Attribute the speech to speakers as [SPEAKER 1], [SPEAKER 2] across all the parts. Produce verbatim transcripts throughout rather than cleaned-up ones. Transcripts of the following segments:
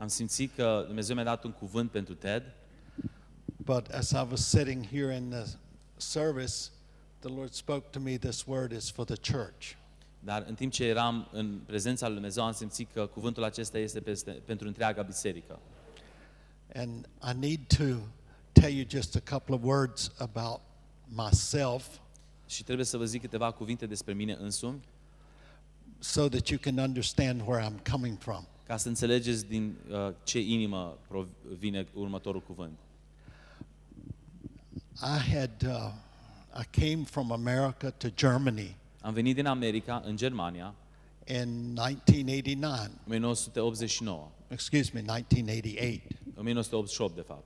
[SPEAKER 1] Am simțit că Dumnezeu mi-a dat un cuvânt pentru Ted.
[SPEAKER 2] But as I was sitting here in the service, the Lord spoke to me, this word is for the church.
[SPEAKER 1] Dar în timp ce eram în prezența lui Dumnezeu, am simțit că cuvântul acesta este peste, pentru întreaga biserică.
[SPEAKER 2] And I need to tell you just a couple of words about myself.
[SPEAKER 1] Și trebuie să vă zic câteva cuvinte despre mine însumi,
[SPEAKER 2] so that you can understand where I'm coming from.
[SPEAKER 1] ca să înțelegeți din uh, ce inimă vine următorul cuvânt.
[SPEAKER 2] I had uh, I came from America to Germany
[SPEAKER 1] Am venit din America în Germania
[SPEAKER 2] in nineteen eighty-nine.
[SPEAKER 1] în nouăsprezece optzeci și nouă.
[SPEAKER 2] Excuse me, nineteen eighty-eight.
[SPEAKER 1] nouăsprezece optzeci și opt, de fapt.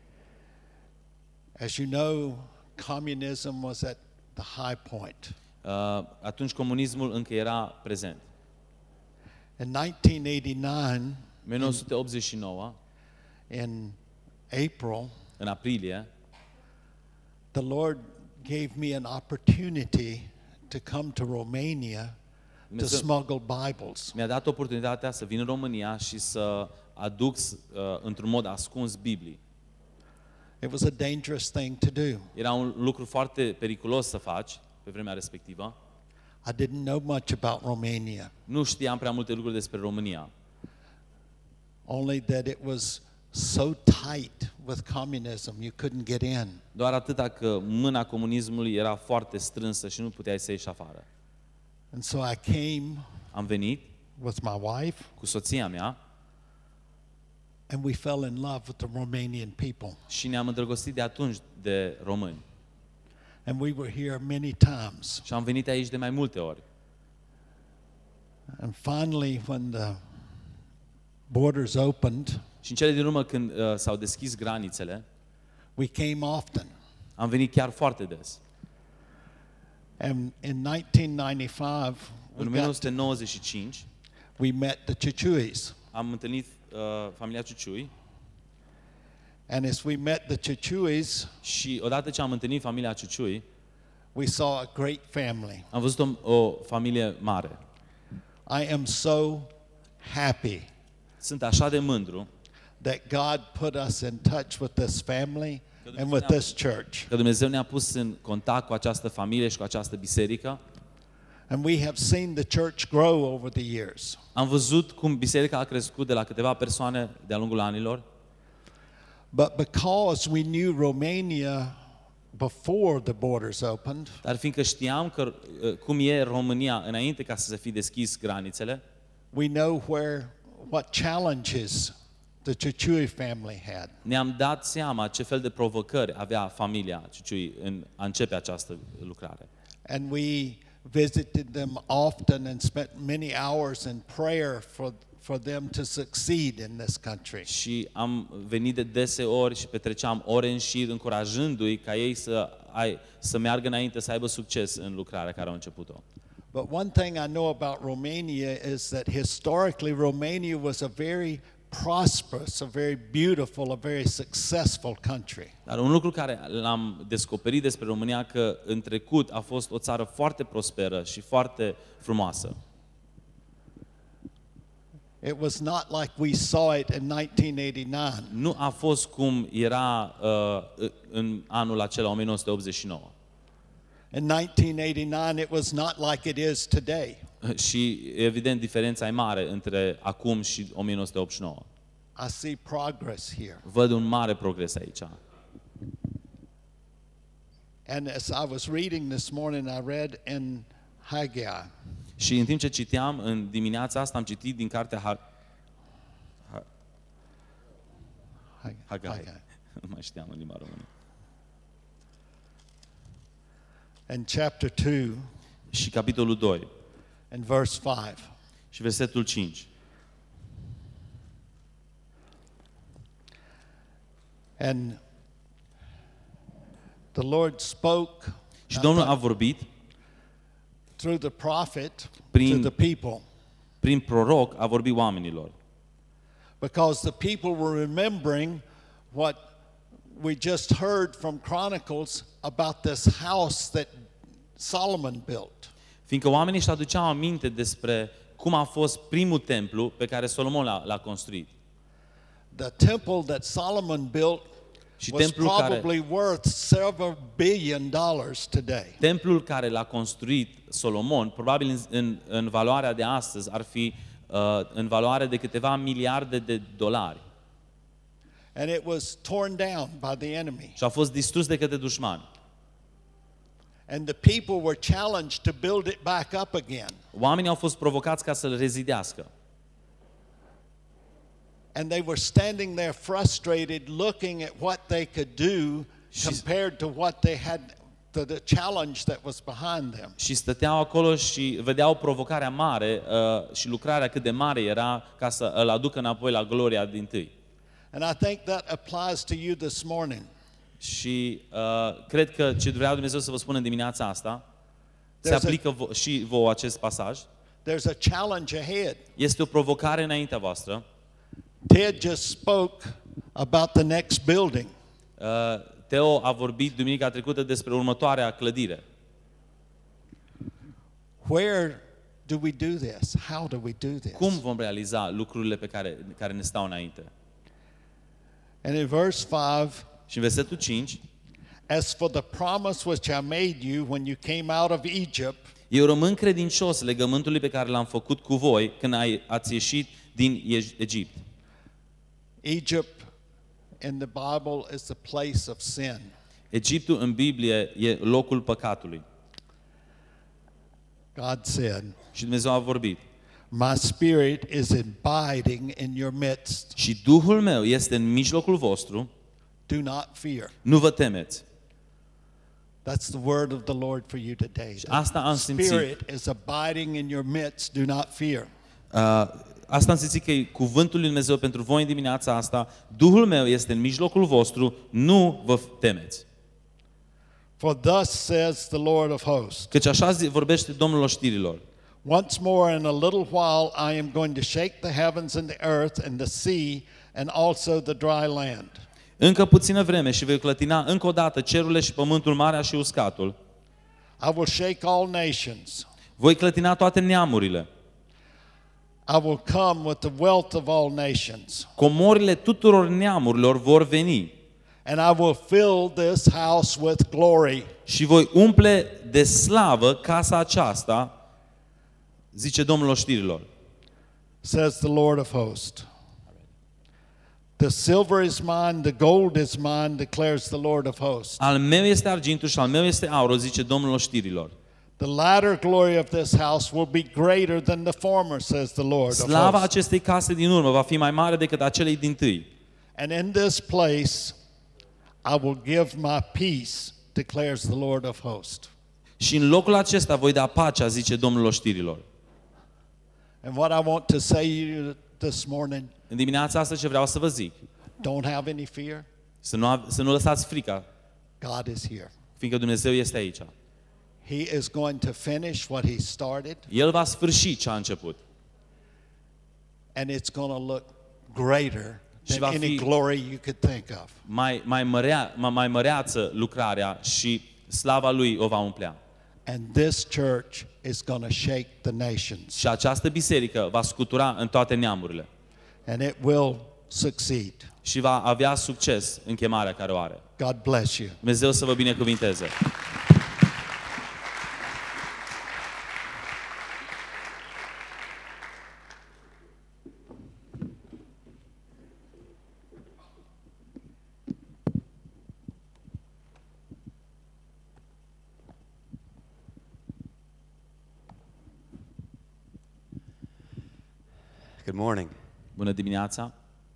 [SPEAKER 2] As you know, communism was at the high point.
[SPEAKER 1] Uh, atunci comunismul încă era prezent.
[SPEAKER 2] In nineteen eighty-nine,
[SPEAKER 1] nouăsprezece optzeci și nouă,
[SPEAKER 2] in April,
[SPEAKER 1] în aprilie,
[SPEAKER 2] the Lord gave me an opportunity to come to Romania to
[SPEAKER 1] Dumnezeu
[SPEAKER 2] smuggle Bibles.
[SPEAKER 1] mi-a dat oportunitatea să vin în România și să aduc uh, într-un mod ascuns Biblii.
[SPEAKER 2] It was a dangerous thing to do.
[SPEAKER 1] Era un lucru foarte periculos să faci pe vremea respectivă.
[SPEAKER 2] I didn't know much about Romania,
[SPEAKER 1] Nu știam prea multe lucruri despre România.
[SPEAKER 2] only that it was so tight with communism you couldn't get in.
[SPEAKER 1] Doar atâta că mâna comunismului era foarte strânsă și nu puteai să ieși afară.
[SPEAKER 2] And so I came
[SPEAKER 1] Am venit
[SPEAKER 2] with my wife,
[SPEAKER 1] cu soția mea
[SPEAKER 2] and we fell in love with the Romanian people.
[SPEAKER 1] și ne-am îndrăgostit de atunci de români.
[SPEAKER 2] And we were here many times.
[SPEAKER 1] Și am venit aici de mai multe ori.
[SPEAKER 2] And finally, when the borders opened,
[SPEAKER 1] Și în cele din urmă, când uh, s-au deschis granițele,
[SPEAKER 2] we came often.
[SPEAKER 1] am venit chiar foarte des.
[SPEAKER 2] And in nineteen ninety-five,
[SPEAKER 1] În
[SPEAKER 2] we, got,
[SPEAKER 1] nouăsprezece nouăzeci și cinci
[SPEAKER 2] we met the Chichuis.
[SPEAKER 1] am întâlnit uh, familia Ciuciui
[SPEAKER 2] And as we met the Chichuis,
[SPEAKER 1] și odată ce am întâlnit familia Ciuciui,
[SPEAKER 2] we saw a great family.
[SPEAKER 1] am văzut o, o familie mare.
[SPEAKER 2] I am so happy
[SPEAKER 1] Sunt așa de mândru
[SPEAKER 2] that God put us in touch with this family and with this church.
[SPEAKER 1] că Dumnezeu ne-a pus în contact cu această familie și cu această biserică.
[SPEAKER 2] And we have seen the church grow over the years.
[SPEAKER 1] Am văzut cum biserica a crescut de la câteva persoane de-a lungul anilor,
[SPEAKER 2] But because we knew Romania before the borders opened,
[SPEAKER 1] dar fiindcă știam că, uh, cum e România înainte ca să se fi deschis granițele,
[SPEAKER 2] we know where what challenges the Chichuy family had.
[SPEAKER 1] ne-am dat seama ce fel de provocări avea familia Ciuciui în a începe această lucrare.
[SPEAKER 2] And we visited them often and spent many hours in prayer for for them to succeed in this country.
[SPEAKER 1] Și am venit de deseori și petreceam ore în șir încurajându-i ca ei să, ai, să meargă înainte, să aibă succes în lucrarea care au început-o.
[SPEAKER 2] But one thing I know about Romania is that historically Romania was a very prosperous, a very beautiful, a very successful country.
[SPEAKER 1] Dar un lucru care l-am descoperit despre România, că în trecut a fost o țară foarte prosperă și foarte frumoasă.
[SPEAKER 2] It was not like we saw it in nineteen eighty-nine.
[SPEAKER 1] Nu a fost cum era uh, în anul acela, nouăsprezece optzeci și nouă.
[SPEAKER 2] In nineteen eighty-nine it was not like it is today.
[SPEAKER 1] Și evident diferența e mare între acum și nouăsprezece optzeci și nouă.
[SPEAKER 2] I see progress here.
[SPEAKER 1] Văd un mare progres aici.
[SPEAKER 2] And as I was reading this morning, I read in Haggai.
[SPEAKER 1] Și în timp ce citeam în dimineața asta, am citit din cartea Ha- Ha- Hagai.
[SPEAKER 2] Haggai.
[SPEAKER 1] Nu mai știam în limba română.
[SPEAKER 2] In chapter two
[SPEAKER 1] Și capitolul doi
[SPEAKER 2] and verse five.
[SPEAKER 1] și versetul cinci.
[SPEAKER 2] And the Lord spoke
[SPEAKER 1] Și Domnul a vorbit
[SPEAKER 2] through the prophet
[SPEAKER 1] Prin-
[SPEAKER 2] to the people,
[SPEAKER 1] prin proroc, a vorbit oamenilor.
[SPEAKER 2] because the people were remembering what we just heard from Chronicles about this house that Solomon built.
[SPEAKER 1] Fiindcă oamenii își aduceau aminte despre cum a fost primul templu pe care Solomon l-a, l-a construit.
[SPEAKER 2] the temple that Solomon built
[SPEAKER 1] Și
[SPEAKER 2] was
[SPEAKER 1] templul care,
[SPEAKER 2] probably worth several billion dollars today.
[SPEAKER 1] templul care l-a construit Solomon, probabil în, în, în valoarea de astăzi, ar fi uh, în valoare de câteva miliarde de dolari.
[SPEAKER 2] And it was torn down by the enemy.
[SPEAKER 1] Și a fost distrus de către dușmani.
[SPEAKER 2] And the people were challenged to build it back up again.
[SPEAKER 1] Oamenii au fost provocați ca să-l rezidească.
[SPEAKER 2] And they were standing there frustrated, looking at what they could do compared to what they had, to the challenge that was behind them.
[SPEAKER 1] Și stăteau acolo și vedeau provocarea mare uh, și lucrarea cât de mare era ca să îl aducă înapoi la gloria dintâi.
[SPEAKER 2] And I think that applies to you this morning.
[SPEAKER 1] Și uh, cred că ce vrea Dumnezeu să vă spună în dimineața asta se
[SPEAKER 2] There's a-
[SPEAKER 1] aplică vo- și vouă acest pasaj.
[SPEAKER 2] There's a challenge ahead.
[SPEAKER 1] Este o provocare înaintea voastră.
[SPEAKER 2] Ted just spoke about the next building.
[SPEAKER 1] Uh, Teo a vorbit duminica trecută despre următoarea clădire.
[SPEAKER 2] Where do we do this? How do we do this?
[SPEAKER 1] Cum vom realiza lucrurile pe care, care ne stau înainte?
[SPEAKER 2] And in verse five,
[SPEAKER 1] Și în versetul cinci,
[SPEAKER 2] as for the promise which I made you when you came out of Egypt,
[SPEAKER 1] eu rămân credincios legământului pe care l-am făcut cu voi când ai, ați ieșit din Eg- Egipt.
[SPEAKER 2] Egypt in the Bible is the place of sin.
[SPEAKER 1] Egiptul în Biblie e locul păcatului.
[SPEAKER 2] God said,
[SPEAKER 1] Și Dumnezeu a vorbit.
[SPEAKER 2] my spirit is abiding in your midst.
[SPEAKER 1] Și Duhul meu este în mijlocul vostru,
[SPEAKER 2] Do not fear.
[SPEAKER 1] nu vă temeți.
[SPEAKER 2] That's the word of the Lord for you today.
[SPEAKER 1] asta am
[SPEAKER 2] The
[SPEAKER 1] simțit.
[SPEAKER 2] Spirit is abiding in your midst. Do not fear.
[SPEAKER 1] Uh, asta am simțit că e cuvântul lui Dumnezeu pentru voi în dimineața asta. Duhul meu este în mijlocul vostru, nu vă temeți.
[SPEAKER 2] For thus says the Lord of hosts,
[SPEAKER 1] Căci așa zi- vorbește Domnul oștirilor.
[SPEAKER 2] once more in a little while I am going to shake the heavens and the earth and the sea and also the dry land.
[SPEAKER 1] Încă puțină vreme și voi clătina încă o dată cerurile și pământul, marea și uscatul.
[SPEAKER 2] I will shake all nations.
[SPEAKER 1] Voi clătina toate neamurile.
[SPEAKER 2] I will come with the wealth of all nations.
[SPEAKER 1] Comorile tuturor neamurilor vor veni
[SPEAKER 2] And I will fill this house with glory.
[SPEAKER 1] și voi umple de slavă casa aceasta, zice Domnul oștirilor.
[SPEAKER 2] Says the Lord of hosts. The silver is mine, the gold is mine, declares the Lord of hosts.
[SPEAKER 1] Al meu este argintul și al meu este aurul, zice Domnul oștirilor.
[SPEAKER 2] The latter glory of this house will be greater than the former, says the Lord of
[SPEAKER 1] Slava
[SPEAKER 2] hosts.
[SPEAKER 1] acestei case din urmă va fi mai mare decât acelei dintâi.
[SPEAKER 2] And in this place I will give my peace, declares the Lord of hosts.
[SPEAKER 1] Și în locul acesta voi da pacea, zice Domnul oștirilor.
[SPEAKER 2] And what I want to say to you this morning,
[SPEAKER 1] În dimineața asta ce vreau să vă zic,
[SPEAKER 2] don't have any fear.
[SPEAKER 1] să nu, ave- să nu lăsați frica,
[SPEAKER 2] God is here.
[SPEAKER 1] fiindcă Dumnezeu este aici.
[SPEAKER 2] He is going to finish what he started,
[SPEAKER 1] El va sfârși ce a început.
[SPEAKER 2] and it's going to look greater
[SPEAKER 1] Și
[SPEAKER 2] than
[SPEAKER 1] va
[SPEAKER 2] any
[SPEAKER 1] fi-
[SPEAKER 2] glory you could think of.
[SPEAKER 1] Mai, mai, mărea, mai, mai măreață lucrarea și slava Lui o va umplea.
[SPEAKER 2] And this church is going to shake the nations,
[SPEAKER 1] Și această biserică va scutura în toate neamurile
[SPEAKER 2] and it will succeed.
[SPEAKER 1] și va avea succes în chemarea care o are.
[SPEAKER 2] God bless you.
[SPEAKER 1] Dumnezeu să vă binecuvinteze.
[SPEAKER 3] Good morning.
[SPEAKER 1] Bună dimineața!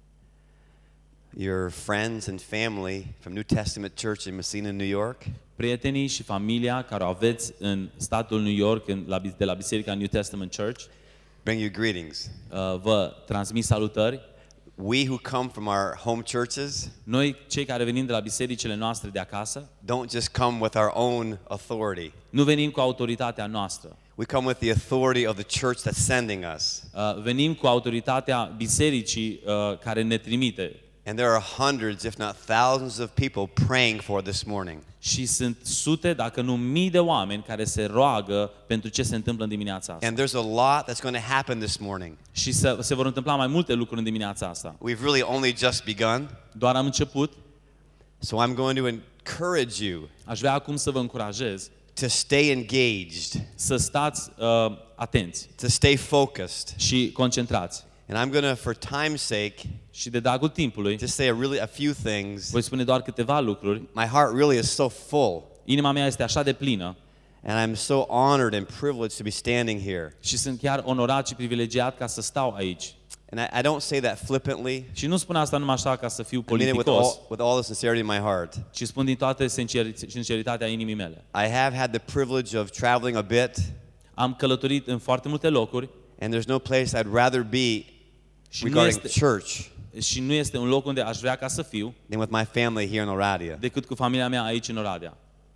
[SPEAKER 3] Your friends and family from New Testament Church in Messina, New York,
[SPEAKER 1] Prietenii și familia care o aveți în statul New York, în, la, de la Biserica New Testament Church,
[SPEAKER 3] bring you greetings.
[SPEAKER 1] uh, vă transmit salutări.
[SPEAKER 3] We who come from our home churches
[SPEAKER 1] Noi, cei care venim de la bisericile noastre de acasă,
[SPEAKER 3] don't just come with our own authority.
[SPEAKER 1] nu venim cu autoritatea noastră.
[SPEAKER 3] We come with the authority of the church that's sending us.
[SPEAKER 1] Uh, venim cu autoritatea bisericii uh, care ne trimite.
[SPEAKER 3] And there are hundreds, if not thousands of people praying for this morning.
[SPEAKER 1] Și sunt sute, dacă nu mii de oameni care se roagă pentru ce se întâmplă în dimineața asta.
[SPEAKER 3] And there's a lot that's going to happen this morning.
[SPEAKER 1] Și se, se vor întâmpla mai multe lucruri în dimineața asta.
[SPEAKER 3] We've really only just begun.
[SPEAKER 1] Doar am început.
[SPEAKER 3] So I'm going to encourage you
[SPEAKER 1] Aș vrea acum să vă încurajez
[SPEAKER 3] to stay engaged,
[SPEAKER 1] să stați uh, atenți
[SPEAKER 3] to stay focused.
[SPEAKER 1] și concentrați.
[SPEAKER 3] And I'm going to, for time's sake,
[SPEAKER 1] Și de dragul timpului,
[SPEAKER 3] just say a really a few things.
[SPEAKER 1] voi spune doar câteva lucruri.
[SPEAKER 3] My heart really is so full,
[SPEAKER 1] Inima mea este așa de plină
[SPEAKER 3] and I'm so honored and privileged to be standing here.
[SPEAKER 1] și sunt chiar onorat și privilegiat ca să stau aici.
[SPEAKER 3] And I, I don't say that flippantly.
[SPEAKER 1] Și nu spun asta numai așa ca să fiu
[SPEAKER 3] I mean it with
[SPEAKER 1] politicos,
[SPEAKER 3] all, with all the sincerity in my heart.
[SPEAKER 1] ci spun din toată sinceri- sinceritatea inimii mele.
[SPEAKER 3] I have had the privilege of traveling a bit,
[SPEAKER 1] Am călătorit în foarte multe locuri
[SPEAKER 3] and there's no place I'd rather be
[SPEAKER 1] și nu,
[SPEAKER 3] regarding
[SPEAKER 1] este,
[SPEAKER 3] church
[SPEAKER 1] și nu este un loc unde aș vrea ca să fiu
[SPEAKER 3] than with my family here in Oradea.
[SPEAKER 1] decât cu familia mea aici în Oradea.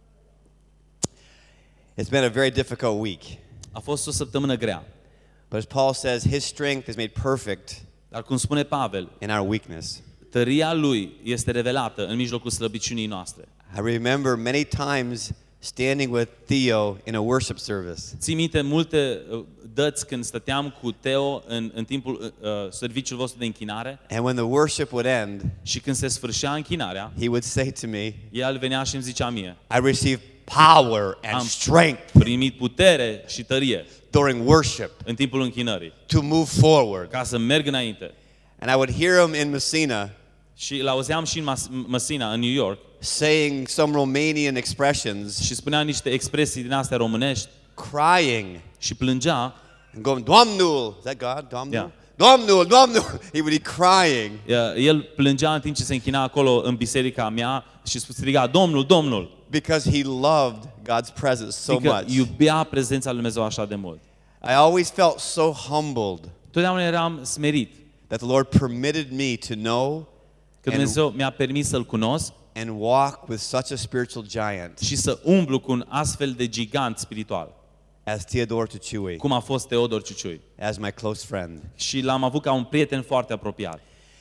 [SPEAKER 3] It's been a very difficult week.
[SPEAKER 1] A fost o săptămână grea,
[SPEAKER 3] But as Paul says, his strength is made perfect
[SPEAKER 1] dar cum spune Pavel,
[SPEAKER 3] in our weakness.
[SPEAKER 1] tăria lui este revelată în mijlocul slăbiciunii noastre.
[SPEAKER 3] I remember many times standing with Theo in a worship service.
[SPEAKER 1] Ții minte multe uh, dăți când stăteam cu Teo în, în timpul uh, serviciul vostru de închinare
[SPEAKER 3] And when the worship would end,
[SPEAKER 1] și când se sfârșea închinarea,
[SPEAKER 3] he would say to me,
[SPEAKER 1] el venea și îmi zicea mie,
[SPEAKER 3] I receive power and
[SPEAKER 1] am
[SPEAKER 3] strength
[SPEAKER 1] primit putere și tărie
[SPEAKER 3] during worship
[SPEAKER 1] în timpul închinării,
[SPEAKER 3] to move forward.
[SPEAKER 1] ca să merg înainte.
[SPEAKER 3] And I would hear him in Messina
[SPEAKER 1] Și l-auzeam și în Mas- Messina, în New York,
[SPEAKER 3] saying some Romanian expressions,
[SPEAKER 1] și spunea niște expresii din astea românești
[SPEAKER 3] crying
[SPEAKER 1] și plângea.
[SPEAKER 3] and going, Domnul, is that God? Domnul?
[SPEAKER 1] Yeah.
[SPEAKER 3] Domnul, Domnul. He would be crying
[SPEAKER 1] El plângea în timp ce se închina acolo în biserica mea și striga, Domnul, Domnul,
[SPEAKER 3] because he loved God's presence so
[SPEAKER 1] fiindcă
[SPEAKER 3] much.
[SPEAKER 1] iubea prezența lui Dumnezeu așa de mult.
[SPEAKER 3] I always felt so humbled
[SPEAKER 1] Totdeauna eram smerit
[SPEAKER 3] that the Lord permitted me to know
[SPEAKER 1] că Dumnezeu mi-a permis să-L cunosc
[SPEAKER 3] and walk with such a spiritual giant
[SPEAKER 1] și să umblu cu un astfel de gigant spiritual,
[SPEAKER 3] as Theodore Tuchui,
[SPEAKER 1] cum a fost Teodor Ciuciui.
[SPEAKER 3] as my close friend.
[SPEAKER 1] Și l-am avut ca un prieten foarte apropiat.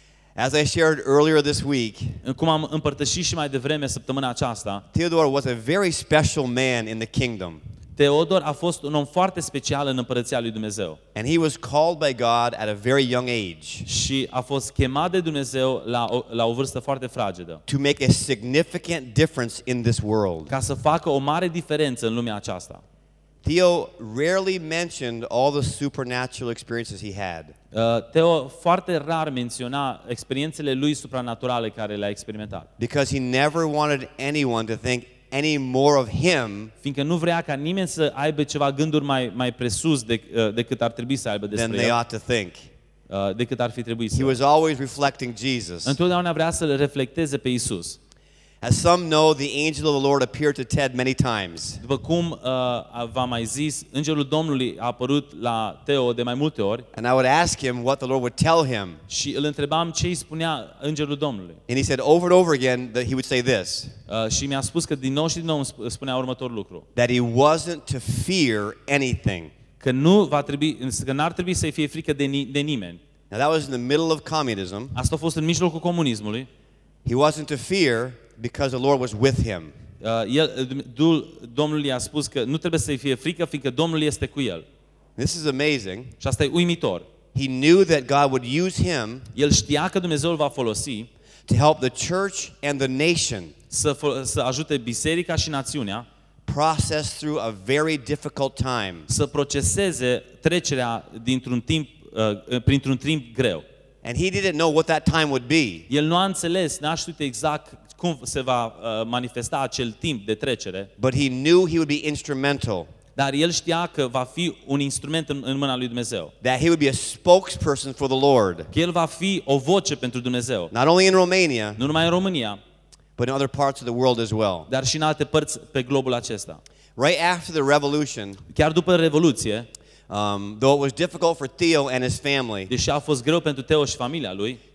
[SPEAKER 3] As I shared earlier this week,
[SPEAKER 1] Cum am împărtășit și mai devreme săptămâna aceasta,
[SPEAKER 3] Theodore was a very special man in the kingdom.
[SPEAKER 1] Teodor a fost un om foarte special în împărăția lui Dumnezeu
[SPEAKER 3] And he was called by God at a very young age
[SPEAKER 1] și a fost chemat de Dumnezeu la o, la o vârstă foarte fragedă
[SPEAKER 3] to make a significant difference in this world.
[SPEAKER 1] ca să facă o mare diferență în lumea aceasta.
[SPEAKER 3] Theo rarely mentioned all the supernatural experiences he had.
[SPEAKER 1] Uh, Teo foarte rar menționa experiențele lui supranaturale care le-a experimentat,
[SPEAKER 3] Because he never wanted anyone to think any more of him
[SPEAKER 1] fiindcă nu vrea ca nimeni să aibă ceva gânduri mai, mai presus de, uh, decât ar trebui să aibă
[SPEAKER 3] than
[SPEAKER 1] despre
[SPEAKER 3] they
[SPEAKER 1] el,
[SPEAKER 3] ought to think.
[SPEAKER 1] uh, decât ar fi trebuit
[SPEAKER 3] He
[SPEAKER 1] să.
[SPEAKER 3] was always reflecting Jesus.
[SPEAKER 1] Întotdeauna vrea să-l reflecteze pe Isus.
[SPEAKER 3] As some know, the angel of the Lord appeared to Ted many times.
[SPEAKER 1] După cum uh, v-am mai zis, Îngerul Domnului a apărut la Teo de mai multe ori
[SPEAKER 3] And I would ask him what the Lord would tell him.
[SPEAKER 1] și îl întrebam ce îi spunea Îngerul Domnului.
[SPEAKER 3] And he said over and over again that he would say this,
[SPEAKER 1] Uh, și mi-a spus că din nou și din nou îmi sp- spunea următorul lucru.
[SPEAKER 3] that he wasn't to fear anything.
[SPEAKER 1] Că nu va trebui, că n-ar trebui să-i fie frică de, ni- de nimeni.
[SPEAKER 3] Now that was in the middle of communism.
[SPEAKER 1] Asta a fost în mijlocul comunismului.
[SPEAKER 3] He wasn't to fear because the Lord was with him.
[SPEAKER 1] Uh, el, Duhul Domnului i-a spus că nu trebuie să-i fie frică, fiindcă Domnul este cu el.
[SPEAKER 3] This is amazing.
[SPEAKER 1] Și asta e uimitor.
[SPEAKER 3] He knew that God would use him
[SPEAKER 1] El știa că Dumnezeu îl va folosi
[SPEAKER 3] to help the church and the nation
[SPEAKER 1] să, fo- să ajute biserica și națiunea
[SPEAKER 3] process through a very difficult time.
[SPEAKER 1] să proceseze trecerea dintr-un timp, uh, printr-un timp greu.
[SPEAKER 3] And he didn't know what that time would be.
[SPEAKER 1] El nu a înțeles, n-a știut exact cum se va uh, manifesta acel timp de trecere,
[SPEAKER 3] But he knew he would be instrumental,
[SPEAKER 1] dar el știa că va fi un instrument în, în mâna lui Dumnezeu.
[SPEAKER 3] that he would be a spokesperson for the Lord,
[SPEAKER 1] Că el va fi o voce pentru Dumnezeu.
[SPEAKER 3] not only in Romania,
[SPEAKER 1] Nu numai în România,
[SPEAKER 3] but in other parts of the world as well.
[SPEAKER 1] dar și în alte părți pe globul acesta.
[SPEAKER 3] Right after the revolution,
[SPEAKER 1] Chiar după Revoluție,
[SPEAKER 3] um, though it was difficult for Theo and his family,
[SPEAKER 1] deși a fost greu pentru Teo și familia lui,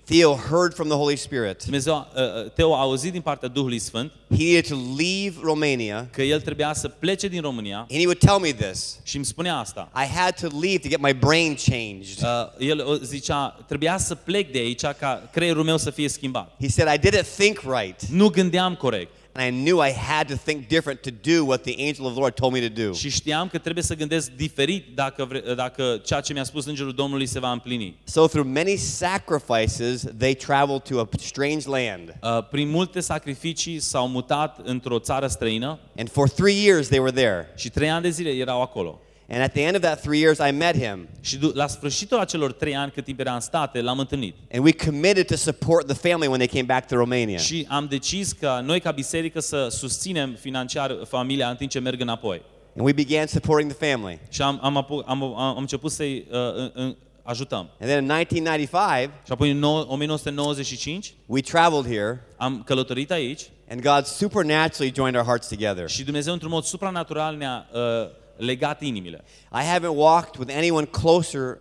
[SPEAKER 3] Theo heard from the Holy Spirit.
[SPEAKER 1] Dumnezeu, uh, Teo a auzit din partea Duhului Sfânt
[SPEAKER 3] He needed to leave Romania,
[SPEAKER 1] că el trebuia să plece din România
[SPEAKER 3] and he would tell me this.
[SPEAKER 1] și îmi spunea asta.
[SPEAKER 3] I had to leave to get my brain changed.
[SPEAKER 1] Uh, el uh, zicea, trebuia să plec de aici ca creierul meu să fie schimbat.
[SPEAKER 3] He said, I didn't think right,
[SPEAKER 1] Nu gândeam corect
[SPEAKER 3] and I knew I had to think different to do what the angel of the Lord told me to do.
[SPEAKER 1] și știam că trebuie să gândesc diferit dacă, vre, dacă ceea ce mi-a spus Îngerul Domnului se va împlini.
[SPEAKER 3] So through many sacrifices, they traveled to a strange land.
[SPEAKER 1] Uh, prin multe sacrificii s-au mutat într-o țară străină
[SPEAKER 3] And for three years they were there.
[SPEAKER 1] și trei ani de zile erau acolo.
[SPEAKER 3] And at the end of that three years, I met him.
[SPEAKER 1] Și du- la sfârșitul acelor trei ani cât timp era în state, l-am întâlnit.
[SPEAKER 3] And we committed to support the family when they came back to Romania.
[SPEAKER 1] Și am decis că noi ca biserică să susținem financiar familia în timp ce merg înapoi.
[SPEAKER 3] And we began supporting the family.
[SPEAKER 1] Și am, am, apu- am, am început să-i uh, în- în- ajutăm.
[SPEAKER 3] And then in nineteen ninety-five,
[SPEAKER 1] Și apoi în nou- o mie nouă sute nouăzeci și cinci
[SPEAKER 3] we traveled here,
[SPEAKER 1] am călătorit aici
[SPEAKER 3] and God supernaturally joined our hearts together.
[SPEAKER 1] și Dumnezeu într-un mod supranatural ne-a uh, legat inimile.
[SPEAKER 3] I haven't walked with anyone closer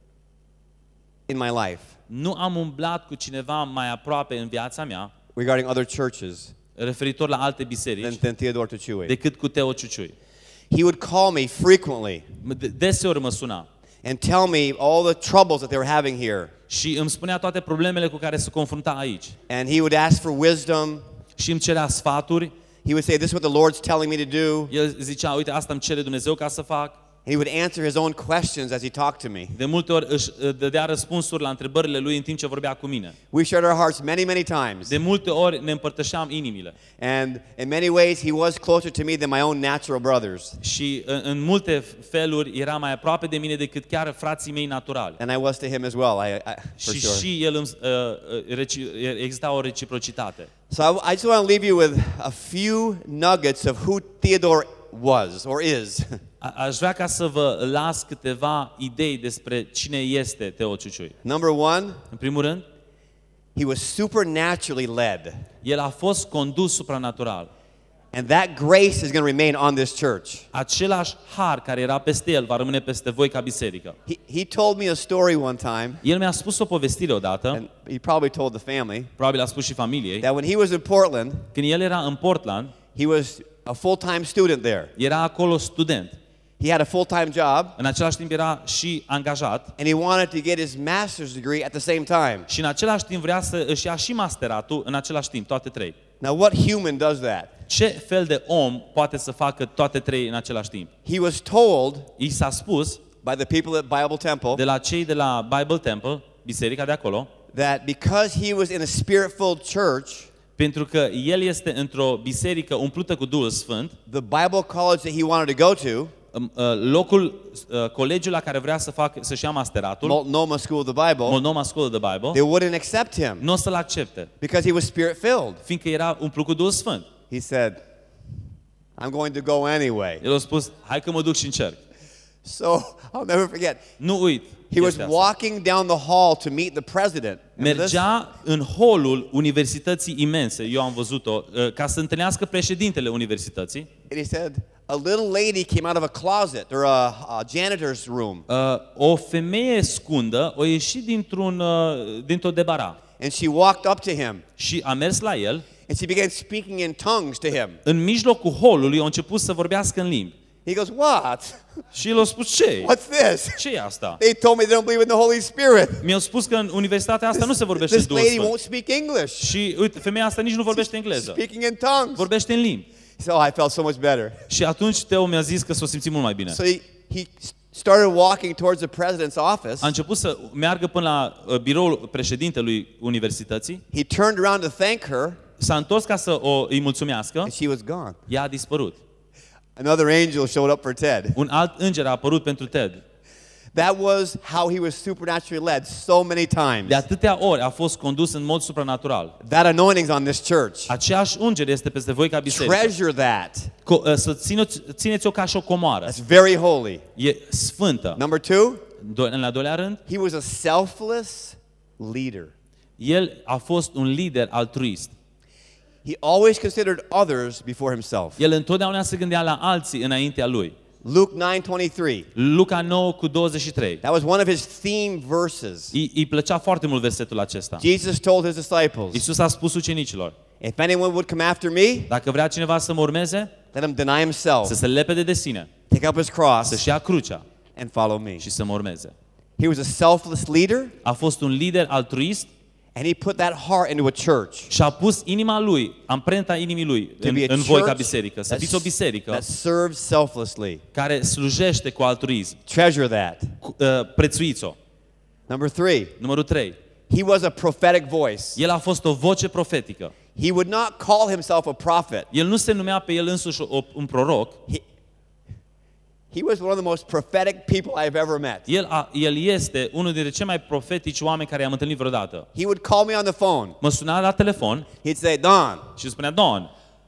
[SPEAKER 3] in my life
[SPEAKER 1] Nu am umblat cu cineva mai aproape în viața mea,
[SPEAKER 3] regarding other churches
[SPEAKER 1] referitor la alte
[SPEAKER 3] than,
[SPEAKER 1] biserici,
[SPEAKER 3] than Theodore Tuciui.
[SPEAKER 1] decât cu Teo Ciuciui.
[SPEAKER 3] He would call me frequently
[SPEAKER 1] De- Deseori mă suna
[SPEAKER 3] and tell me all the troubles that they were having here.
[SPEAKER 1] și îmi spunea toate problemele cu care se confrunta aici.
[SPEAKER 3] And he would ask for wisdom.
[SPEAKER 1] Și îmi cerea sfaturi.
[SPEAKER 3] He would say, this is what the Lord's telling me to do.
[SPEAKER 1] El zicea, uite, asta îmi cere Dumnezeu ca să fac.
[SPEAKER 3] And he would answer his own questions as he talked to me.
[SPEAKER 1] De multe ori își uh, dădea răspunsuri la întrebările lui în timp ce vorbea cu mine.
[SPEAKER 3] We shared our hearts many, many times.
[SPEAKER 1] De multe ori ne împărtășeam inimile.
[SPEAKER 3] And in many ways, he was closer to me than my own natural brothers.
[SPEAKER 1] Și în, în multe feluri era mai aproape de mine decât chiar frații mei naturali.
[SPEAKER 3] And I was to him as well, I, I, for
[SPEAKER 1] Și
[SPEAKER 3] sure.
[SPEAKER 1] și el îmi, uh, uh, reci, exista o reciprocitate.
[SPEAKER 3] So I, I just want to leave you with a few nuggets of who Theodore was or is.
[SPEAKER 1] A, aș vrea ca să vă las câteva idei despre cine este Teo Ciuciui.
[SPEAKER 3] Number one,
[SPEAKER 1] În primul rând,
[SPEAKER 3] he was supernaturally led.
[SPEAKER 1] el a fost condus supranatural.
[SPEAKER 3] And that grace is going to remain on this church.
[SPEAKER 1] Același har care era peste el va rămâne peste voi ca biserică.
[SPEAKER 3] He, he told me a story one time,
[SPEAKER 1] El mi-a spus o povestire odată,
[SPEAKER 3] and he probably told the family,
[SPEAKER 1] probabil a spus și familiei,
[SPEAKER 3] that when he was in Portland,
[SPEAKER 1] când el era în Portland,
[SPEAKER 3] he was a full-time student there.
[SPEAKER 1] era acolo student.
[SPEAKER 3] He had a full-time job,
[SPEAKER 1] În același timp era și angajat
[SPEAKER 3] and he wanted to get his master's degree at the same time.
[SPEAKER 1] și în același timp vrea să își ia și masteratul în același timp, toate trei.
[SPEAKER 3] Now, what human does that?
[SPEAKER 1] Ce fel de om poate să facă toate trei în același timp?
[SPEAKER 3] He was told
[SPEAKER 1] I s-a spus
[SPEAKER 3] by the people at Bible Temple
[SPEAKER 1] de la cei de la Bible Temple, biserica de acolo,
[SPEAKER 3] that because he was in a spirit-filled church,
[SPEAKER 1] pentru că el este într-o biserică umplută cu Duhul Sfânt,
[SPEAKER 3] the Bible college that he wanted to go to,
[SPEAKER 1] um, uh, locul, uh, colegiul la care vrea să facă, să-și ia masteratul,
[SPEAKER 3] Multnomah School of the Bible,
[SPEAKER 1] Multnomah School of the Bible,
[SPEAKER 3] they wouldn't accept him
[SPEAKER 1] nu o să-l accepte,
[SPEAKER 3] because he was spirit-filled.
[SPEAKER 1] fiindcă era umplut cu Duhul Sfânt.
[SPEAKER 3] He said, I'm going to go anyway.
[SPEAKER 1] El a spus, hai că mă duc și încerc.
[SPEAKER 3] So I'll never forget.
[SPEAKER 1] Nu uit.
[SPEAKER 3] He was
[SPEAKER 1] chestia asta.
[SPEAKER 3] walking down the hall to meet the president. Remember this?
[SPEAKER 1] Mergea în holul universității imense, eu am văzut-o, uh, ca să întâlnească președintele universității.
[SPEAKER 3] And he said, a little lady came out of a closet or a, a janitor's room,
[SPEAKER 1] Uh, o femeie scundă o ieșit dintr-un, uh, dintr-o debara
[SPEAKER 3] and she walked up to him,
[SPEAKER 1] și a mers la el.
[SPEAKER 3] and she began speaking in tongues to him.
[SPEAKER 1] În mijlocul holului a început să vorbească în limbi.
[SPEAKER 3] He goes, what?
[SPEAKER 1] Și el a spus, ce
[SPEAKER 3] What's this?
[SPEAKER 1] ce e asta?
[SPEAKER 3] They told me they don't believe in the Holy Spirit.
[SPEAKER 1] Mi-au spus că în universitatea asta nu se vorbește
[SPEAKER 3] This
[SPEAKER 1] în Duhul
[SPEAKER 3] lady
[SPEAKER 1] Sfânt.
[SPEAKER 3] won't speak English.
[SPEAKER 1] Și uite, femeia asta nici nu vorbește engleză.
[SPEAKER 3] Speaking in tongues.
[SPEAKER 1] Vorbește în limbi.
[SPEAKER 3] So I felt so much better.
[SPEAKER 1] Și atunci Teo mi-a zis că s-o simți mult mai bine.
[SPEAKER 3] So he, he started walking towards the president's office.
[SPEAKER 1] A început să meargă până la uh, biroul președintelui universității.
[SPEAKER 3] He turned around to thank her,
[SPEAKER 1] S-a întors ca să o îi mulțumească.
[SPEAKER 3] and she was gone.
[SPEAKER 1] Ea a dispărut.
[SPEAKER 3] Another angel showed up for Ted.
[SPEAKER 1] Un alt înger a apărut pentru Ted.
[SPEAKER 3] That was how he was supernaturally led so many times.
[SPEAKER 1] De atâtea ori a fost condus în mod supranatural.
[SPEAKER 3] That anointing's on this church.
[SPEAKER 1] Aceeași unger este peste voi ca biserică.
[SPEAKER 3] Treasure that.
[SPEAKER 1] Co- uh, să țineți, țineți-o ca și o comoară.
[SPEAKER 3] That's very holy.
[SPEAKER 1] E sfântă.
[SPEAKER 3] Number two,
[SPEAKER 1] Do- în al doilea rând,
[SPEAKER 3] he was a selfless leader.
[SPEAKER 1] el a fost un lider altruist.
[SPEAKER 3] He always considered others before himself.
[SPEAKER 1] El întotdeauna se gândea la alții înaintea lui.
[SPEAKER 3] Luke nine twenty-three.
[SPEAKER 1] Luca nouă cu douăzeci și trei.
[SPEAKER 3] That was one of his theme verses.
[SPEAKER 1] Îi, îi plăcea foarte mult versetul acesta.
[SPEAKER 3] Jesus told his disciples,
[SPEAKER 1] Iisus a spus ucenicilor,
[SPEAKER 3] if anyone would come after me,
[SPEAKER 1] dacă vrea cineva să mă urmeze,
[SPEAKER 3] let him deny himself,
[SPEAKER 1] să se lepede de sine,
[SPEAKER 3] take up his cross,
[SPEAKER 1] să-și ia crucea
[SPEAKER 3] and follow me.
[SPEAKER 1] și să mă urmeze.
[SPEAKER 3] He was a selfless leader,
[SPEAKER 1] A fost un lider altruist
[SPEAKER 3] and he put that heart into a church.
[SPEAKER 1] și a pus inima lui, amprenta inimii lui
[SPEAKER 3] To
[SPEAKER 1] în,
[SPEAKER 3] be a
[SPEAKER 1] în voi ca
[SPEAKER 3] church
[SPEAKER 1] biserică. Să
[SPEAKER 3] that-
[SPEAKER 1] fiți o biserică
[SPEAKER 3] that serves selflessly.
[SPEAKER 1] care slujește cu altruism.
[SPEAKER 3] Treasure that.
[SPEAKER 1] Cu- uh, Prețuiți-o.
[SPEAKER 3] Number three,
[SPEAKER 1] Numărul trei.
[SPEAKER 3] he was a prophetic voice.
[SPEAKER 1] El a fost o voce profetică.
[SPEAKER 3] He would not call himself a prophet.
[SPEAKER 1] El nu se numea pe el însuși o, un proroc.
[SPEAKER 3] He, he was one of the most prophetic people I've ever met.
[SPEAKER 1] El, a, el este unul dintre cei mai profetici oameni care i-am întâlnit vreodată.
[SPEAKER 3] He would call me on the phone.
[SPEAKER 1] Mă suna la telefon
[SPEAKER 3] He'd say, Don,
[SPEAKER 1] și spunea, Don,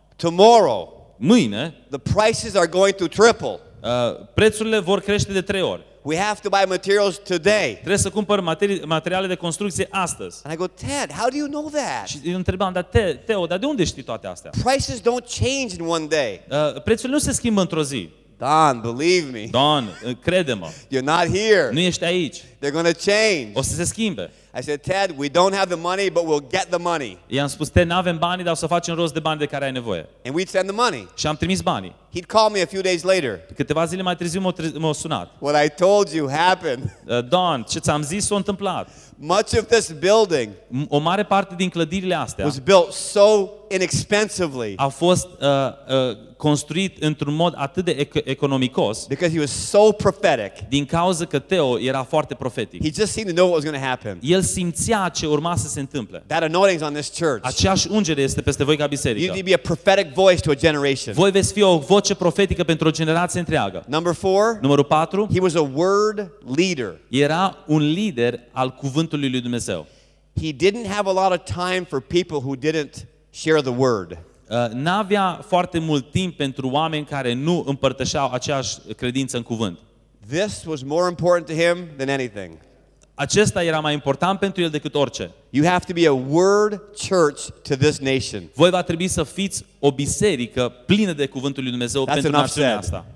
[SPEAKER 3] tomorrow
[SPEAKER 1] mâine
[SPEAKER 3] the prices are going to triple.
[SPEAKER 1] uh, prețurile vor crește de trei ori.
[SPEAKER 3] We have to buy materials today.
[SPEAKER 1] Trebuie să cumpăr materi- materiale de construcție astăzi.
[SPEAKER 3] And I go, Ted, how do you know that?
[SPEAKER 1] Și eu întrebam, dar te, Teo, dar de unde știi toate astea?
[SPEAKER 3] Prices don't change in one day.
[SPEAKER 1] Uh, prețurile nu se schimbă într-o zi.
[SPEAKER 3] Don, believe me,
[SPEAKER 1] Don, uh, crede-mă,
[SPEAKER 3] you're not here.
[SPEAKER 1] nu ești aici.
[SPEAKER 3] They're going to change.
[SPEAKER 1] O să se schimbe.
[SPEAKER 3] I said, Ted, we don't have the money, but we'll get the money.
[SPEAKER 1] I-am spus, te, n-avem bani, dar o să facem rost de bani de care ai nevoie.
[SPEAKER 3] And we'd send the money.
[SPEAKER 1] Și am trimis banii.
[SPEAKER 3] He'd call me a few days later.
[SPEAKER 1] Câteva zile mai târziu m-a, tre- m-a sunat.
[SPEAKER 3] What I told you happened.
[SPEAKER 1] Uh, Don, ce ți-am zis s-a întâmplat.
[SPEAKER 3] Much of this building
[SPEAKER 1] M- O mare parte din clădirile astea
[SPEAKER 3] was built so inexpensively
[SPEAKER 1] a fost uh, uh, construit într-un mod atât de ec- economicos
[SPEAKER 3] because he was so prophetic.
[SPEAKER 1] din cauza că Teo era foarte profetic.
[SPEAKER 3] He just seemed to know what was going to happen.
[SPEAKER 1] El simțea ce urma să se întâmple.
[SPEAKER 3] That anointing's on this church.
[SPEAKER 1] Aceeași ungere este peste voi ca
[SPEAKER 3] You
[SPEAKER 1] biserică.
[SPEAKER 3] need to be a prophetic voice to a generation.
[SPEAKER 1] Voi veți fi o voce profetică pentru o generație întreagă.
[SPEAKER 3] Number four,
[SPEAKER 1] Numărul patru,
[SPEAKER 3] he was a word leader.
[SPEAKER 1] era un lider al cuvântului lui Dumnezeu.
[SPEAKER 3] He didn't have a lot of time for people who didn't share the word.
[SPEAKER 1] Uh, N-avea foarte mult timp pentru oameni care nu împărtășeau aceeași credință în cuvânt.
[SPEAKER 3] This was more important to him than anything.
[SPEAKER 1] Acesta era mai important pentru el decât orice.
[SPEAKER 3] You have to be a word church to this nation.
[SPEAKER 1] Voi va trebui să fiți o biserică plină de cuvântul lui Dumnezeu
[SPEAKER 3] That's
[SPEAKER 1] pentru
[SPEAKER 3] enough
[SPEAKER 1] națiunea
[SPEAKER 3] said.
[SPEAKER 1] asta.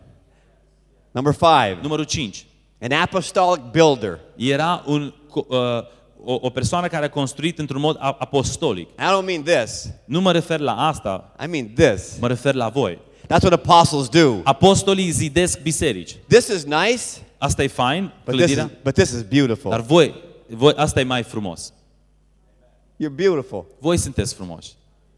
[SPEAKER 3] Number five,
[SPEAKER 1] Numărul cinci.
[SPEAKER 3] an apostolic builder.
[SPEAKER 1] Era un, co- uh, o, o persoană care a construit într-un mod a- apostolic.
[SPEAKER 3] I don't mean this.
[SPEAKER 1] Nu mă refer la asta,
[SPEAKER 3] I mean this.
[SPEAKER 1] mă refer la voi.
[SPEAKER 3] That's what apostles do.
[SPEAKER 1] Apostolii zidesc biserici.
[SPEAKER 3] This is nice,
[SPEAKER 1] Asta e fain,
[SPEAKER 3] but this is,
[SPEAKER 1] clădirea,
[SPEAKER 3] but this is beautiful.
[SPEAKER 1] dar voi, voi, asta e mai frumos.
[SPEAKER 3] You're beautiful.
[SPEAKER 1] Voi sunteți frumoși.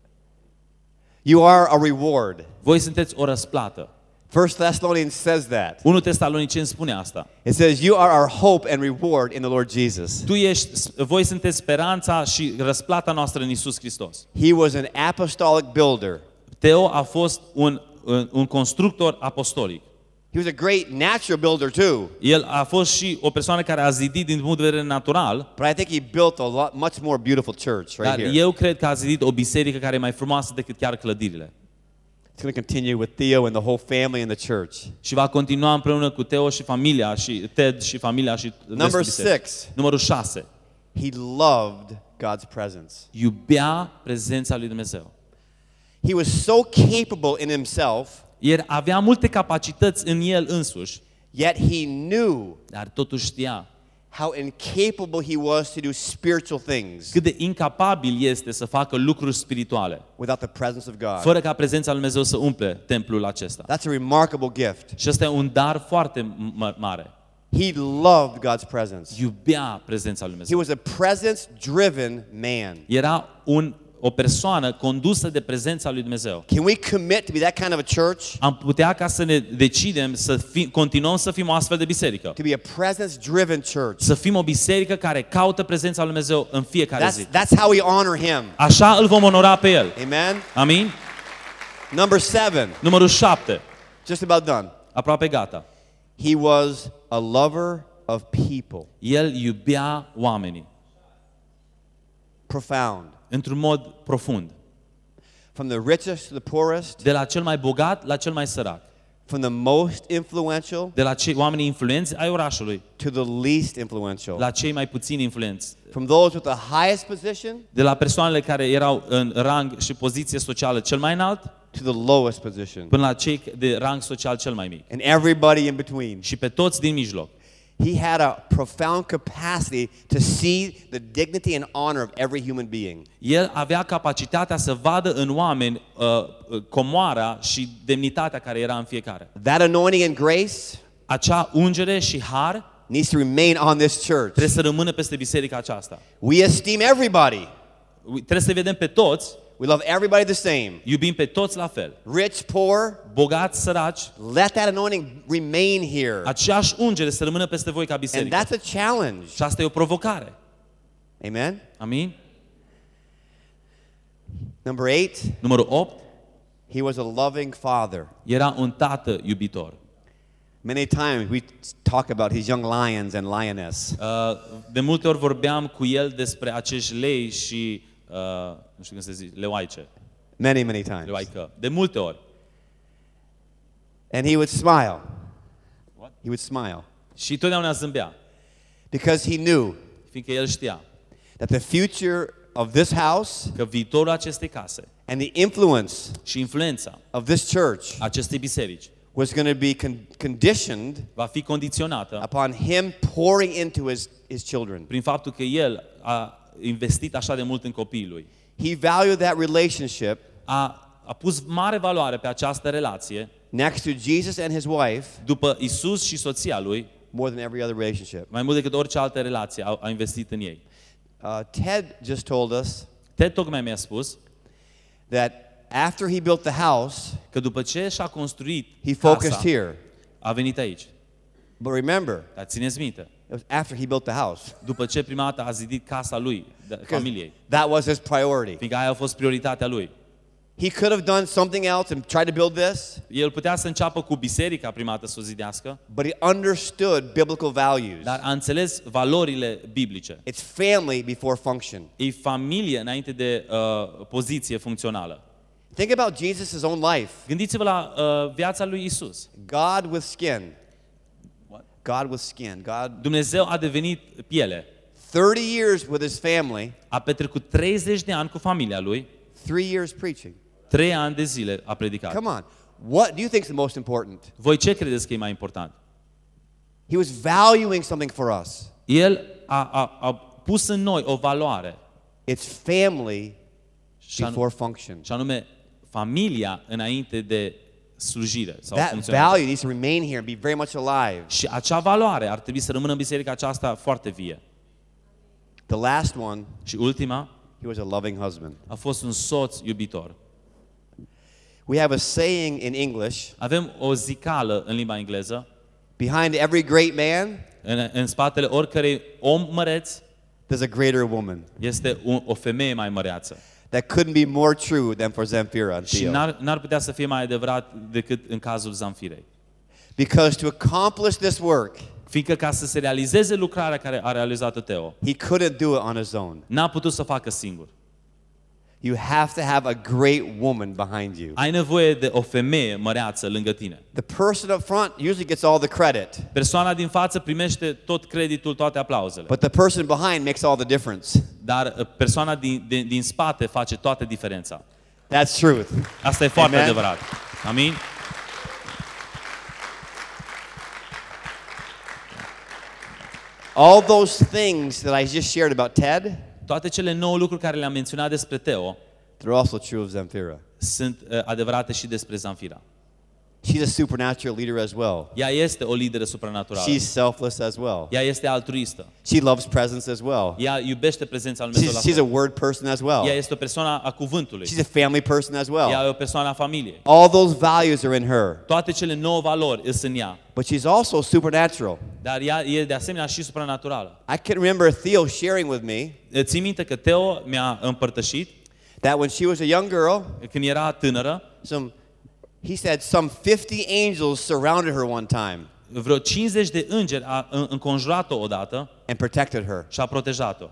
[SPEAKER 3] You are a reward.
[SPEAKER 1] Voi sunteți o răsplată.
[SPEAKER 3] First Thessalonians says that.
[SPEAKER 1] unu Tesaloniceni spune asta.
[SPEAKER 3] It says, you are our hope and reward in the Lord Jesus.
[SPEAKER 1] Tu ești, voi sunteți speranța și răsplata noastră în Isus Hristos.
[SPEAKER 3] He was an apostolic builder.
[SPEAKER 1] Teo a fost un, un, un constructor apostolic.
[SPEAKER 3] He was a great natural builder too.
[SPEAKER 1] El a fost și o persoană care a zidit din punct de vedere natural,
[SPEAKER 3] But I think he built a lot, much more beautiful church right
[SPEAKER 1] dar
[SPEAKER 3] here.
[SPEAKER 1] eu cred că a zidit o biserică care e mai frumoasă decât chiar clădirile.
[SPEAKER 3] It's going to continue with Theo and the whole family in the church.
[SPEAKER 1] Și va continua împreună cu Teo și familia, și Ted și familia și restul
[SPEAKER 3] Number
[SPEAKER 1] bisericii.
[SPEAKER 3] six,
[SPEAKER 1] Numărul șase.
[SPEAKER 3] he loved God's presence.
[SPEAKER 1] Iubea prezența lui Dumnezeu.
[SPEAKER 3] He was so capable in himself,
[SPEAKER 1] El avea multe capacități în el însuși,
[SPEAKER 3] yet he knew
[SPEAKER 1] dar totuși știa
[SPEAKER 3] how incapable he was to do spiritual things
[SPEAKER 1] cât de incapabil este să facă lucruri spirituale,
[SPEAKER 3] without the presence of God.
[SPEAKER 1] fără ca prezența lui Dumnezeu să umple templul acesta.
[SPEAKER 3] That's a remarkable gift.
[SPEAKER 1] Și ăsta e un dar foarte m- mare.
[SPEAKER 3] He loved God's presence.
[SPEAKER 1] Iubea prezența lui
[SPEAKER 3] He
[SPEAKER 1] Dumnezeu.
[SPEAKER 3] was a presence-driven man.
[SPEAKER 1] Era un, o persoană condusă de prezența lui Dumnezeu.
[SPEAKER 3] Can we commit to be that kind of a church?
[SPEAKER 1] Am putea ca să ne decidem să fi, continuăm să fim o astfel de biserică.
[SPEAKER 3] To be a presence-driven church.
[SPEAKER 1] Să fim o biserică care caută prezența lui Dumnezeu în fiecare
[SPEAKER 3] That's,
[SPEAKER 1] zi.
[SPEAKER 3] that's how we honor him.
[SPEAKER 1] Așa îl vom onora pe El.
[SPEAKER 3] Amen?
[SPEAKER 1] Amin?
[SPEAKER 3] Number seven,
[SPEAKER 1] Numărul șapte.
[SPEAKER 3] just about done.
[SPEAKER 1] Aproape gata.
[SPEAKER 3] He was a lover of people.
[SPEAKER 1] El iubea oamenii
[SPEAKER 3] Profound.
[SPEAKER 1] într-un mod profund.
[SPEAKER 3] From the richest to the poorest,
[SPEAKER 1] De la cel mai bogat la cel mai sărac.
[SPEAKER 3] from the most influential
[SPEAKER 1] De la cei oamenii influenți ai orașului
[SPEAKER 3] to the least influential.
[SPEAKER 1] la cei mai puțini influenți.
[SPEAKER 3] From those with the highest position
[SPEAKER 1] De la persoanele care erau în rang și poziție socială cel mai înalt
[SPEAKER 3] to the lowest position,
[SPEAKER 1] până la cei de rang social cel mai mic.
[SPEAKER 3] and everybody in between.
[SPEAKER 1] Și pe toți din mijloc.
[SPEAKER 3] He had a profound capacity to see the dignity and honor of every human being.
[SPEAKER 1] El avea capacitatea să vadă în oameni uh, uh, comoara și demnitatea care era în fiecare.
[SPEAKER 3] That anointing and grace
[SPEAKER 1] Acea ungere și har
[SPEAKER 3] needs to remain on this church.
[SPEAKER 1] trebuie să rămână peste biserica aceasta.
[SPEAKER 3] We esteem everybody.
[SPEAKER 1] Trebuie să vedem pe toți,
[SPEAKER 3] We love everybody the same.
[SPEAKER 1] iubim pe toți la fel.
[SPEAKER 3] Rich, poor,
[SPEAKER 1] Bogați, săraci,
[SPEAKER 3] let that anointing remain here.
[SPEAKER 1] aceeași ungere să rămână peste voi ca
[SPEAKER 3] And
[SPEAKER 1] biserică.
[SPEAKER 3] that's a challenge.
[SPEAKER 1] Și asta e o provocare.
[SPEAKER 3] Amen?
[SPEAKER 1] Amin?
[SPEAKER 3] Number eight,
[SPEAKER 1] Numărul opt.
[SPEAKER 3] he was a loving father.
[SPEAKER 1] Era un tată iubitor.
[SPEAKER 3] Many times we talk about his young lions and lioness.
[SPEAKER 1] Uh, de multe ori vorbeam cu el despre acești lei și, uh, nu știu cum se zice, leoaice,
[SPEAKER 3] Many, many times.
[SPEAKER 1] leoaică. De multe ori.
[SPEAKER 3] And he would smile.
[SPEAKER 1] What?
[SPEAKER 3] He would smile.
[SPEAKER 1] Și totdeauna zâmbea,
[SPEAKER 3] Because he knew
[SPEAKER 1] fiindcă el știa
[SPEAKER 3] that the future of this house
[SPEAKER 1] că viitorul acestei case
[SPEAKER 3] and the influence
[SPEAKER 1] și influența
[SPEAKER 3] of this church
[SPEAKER 1] acestei biserici
[SPEAKER 3] was going to be con- conditioned
[SPEAKER 1] va fi condiționată
[SPEAKER 3] upon him pouring into his, his children.
[SPEAKER 1] prin faptul că el a investit așa de mult în copiii lui.
[SPEAKER 3] He valued that relationship
[SPEAKER 1] A, a pus mare valoare pe această relație
[SPEAKER 3] next to Jesus and his wife
[SPEAKER 1] după Isus și soția lui,
[SPEAKER 3] more than every other relationship.
[SPEAKER 1] mai mult decât orice altă relație a, a investit în ei.
[SPEAKER 3] Uh, Ted just told us
[SPEAKER 1] Ted tocmai mi-a spus
[SPEAKER 3] that after he built the house,
[SPEAKER 1] că după ce și-a construit
[SPEAKER 3] he focused
[SPEAKER 1] casa,
[SPEAKER 3] here.
[SPEAKER 1] a venit aici.
[SPEAKER 3] But remember,
[SPEAKER 1] Dar țineți minte,
[SPEAKER 3] it was after he built the house.
[SPEAKER 1] după ce prima dată a zidit casa lui, de,
[SPEAKER 3] 'Cause
[SPEAKER 1] familiei,
[SPEAKER 3] that was his priority.
[SPEAKER 1] fiindcă aia a fost prioritatea lui.
[SPEAKER 3] He could have done something else and tried to build this,
[SPEAKER 1] El putea să înceapă cu biserica prima dată să o zidească,
[SPEAKER 3] but he understood biblical values.
[SPEAKER 1] dar a înțeles valorile biblice.
[SPEAKER 3] It's family before function.
[SPEAKER 1] E familie înainte de uh, poziție funcțională.
[SPEAKER 3] Think about Jesus' own life.
[SPEAKER 1] Gândiți-vă la uh, viața lui Isus.
[SPEAKER 3] God with skin.
[SPEAKER 1] What?
[SPEAKER 3] God with skin. God
[SPEAKER 1] Dumnezeu a devenit piele.
[SPEAKER 3] thirty years with his family,
[SPEAKER 1] A petrecut treizeci de ani cu familia lui,
[SPEAKER 3] three years preaching.
[SPEAKER 1] trei ani de zile a predicat.
[SPEAKER 3] Come on. What do you think is the most important?
[SPEAKER 1] Voi ce credeți că e mai important?
[SPEAKER 3] He was valuing something for us.
[SPEAKER 1] El a, a, a pus în noi o valoare,
[SPEAKER 3] It's family
[SPEAKER 1] și, anu-
[SPEAKER 3] before function.
[SPEAKER 1] și anume familia înainte de slujire sau
[SPEAKER 3] That
[SPEAKER 1] funcționare.
[SPEAKER 3] value needs to remain here and be very much alive.
[SPEAKER 1] Și acea valoare ar trebui să rămână în biserica aceasta foarte vie.
[SPEAKER 3] The last one,
[SPEAKER 1] Și ultima,
[SPEAKER 3] he was a loving husband.
[SPEAKER 1] a fost un soț iubitor.
[SPEAKER 3] We have a saying in English,
[SPEAKER 1] Avem o zicală în limba engleză,
[SPEAKER 3] behind every great man,
[SPEAKER 1] în, în spatele oricărei om măreț
[SPEAKER 3] there's a greater woman.
[SPEAKER 1] este un, o femeie mai măreață.
[SPEAKER 3] That couldn't be more true than for Zamfira and
[SPEAKER 1] Și
[SPEAKER 3] Theo.
[SPEAKER 1] n-ar, n-ar putea să fie mai adevărat decât în cazul Zamfirei.
[SPEAKER 3] Because to accomplish this work,
[SPEAKER 1] Fiindcă ca să se realizeze lucrarea care a realizat-o Teo,
[SPEAKER 3] he couldn't do it on his own.
[SPEAKER 1] n-a putut să o facă singur.
[SPEAKER 3] You have to have a great woman behind you.
[SPEAKER 1] Ai nevoie de o femeie măreață lângă tine.
[SPEAKER 3] The person up front usually gets all the credit,
[SPEAKER 1] Persoana din față primește tot creditul, toate aplauzele.
[SPEAKER 3] but the person behind makes all the difference.
[SPEAKER 1] Dar uh, persoana din, din, din spate face toată diferența.
[SPEAKER 3] That's truth.
[SPEAKER 1] Asta e foarte
[SPEAKER 3] Amen.
[SPEAKER 1] adevărat. Amin?
[SPEAKER 3] All those things that I just shared about Ted,
[SPEAKER 1] Toate cele nouă lucruri care le-am menționat despre Teo
[SPEAKER 3] they're also true of Zamfira.
[SPEAKER 1] sunt uh, adevărate și despre Zamfira.
[SPEAKER 3] She's a supernatural leader as well.
[SPEAKER 1] Ea este o lideră supranaturală.
[SPEAKER 3] She's selfless as well.
[SPEAKER 1] Ea este altruistă.
[SPEAKER 3] She loves presence as well.
[SPEAKER 1] Ea iubește prezența lui Dumnezeu
[SPEAKER 3] She's,
[SPEAKER 1] la
[SPEAKER 3] she's a
[SPEAKER 1] fel.
[SPEAKER 3] word person as well.
[SPEAKER 1] Ea este o persoană a cuvântului.
[SPEAKER 3] She's a family person as
[SPEAKER 1] Ea
[SPEAKER 3] well.
[SPEAKER 1] e o persoană a familiei.
[SPEAKER 3] All those values are in her.
[SPEAKER 1] Toate cele nouă valori sunt în ea.
[SPEAKER 3] But she's also supernatural.
[SPEAKER 1] Dar ea e de asemenea și supranaturală.
[SPEAKER 3] I can remember Theo sharing with me
[SPEAKER 1] Țin minte că Teo mi-a împărtășit
[SPEAKER 3] that when she was a young girl,
[SPEAKER 1] când era tânără,
[SPEAKER 3] some he said some fifty angels surrounded her one time
[SPEAKER 1] vreo cincizeci de îngeri a în- înconjurat-o odată
[SPEAKER 3] and protected her.
[SPEAKER 1] și a protejat-o.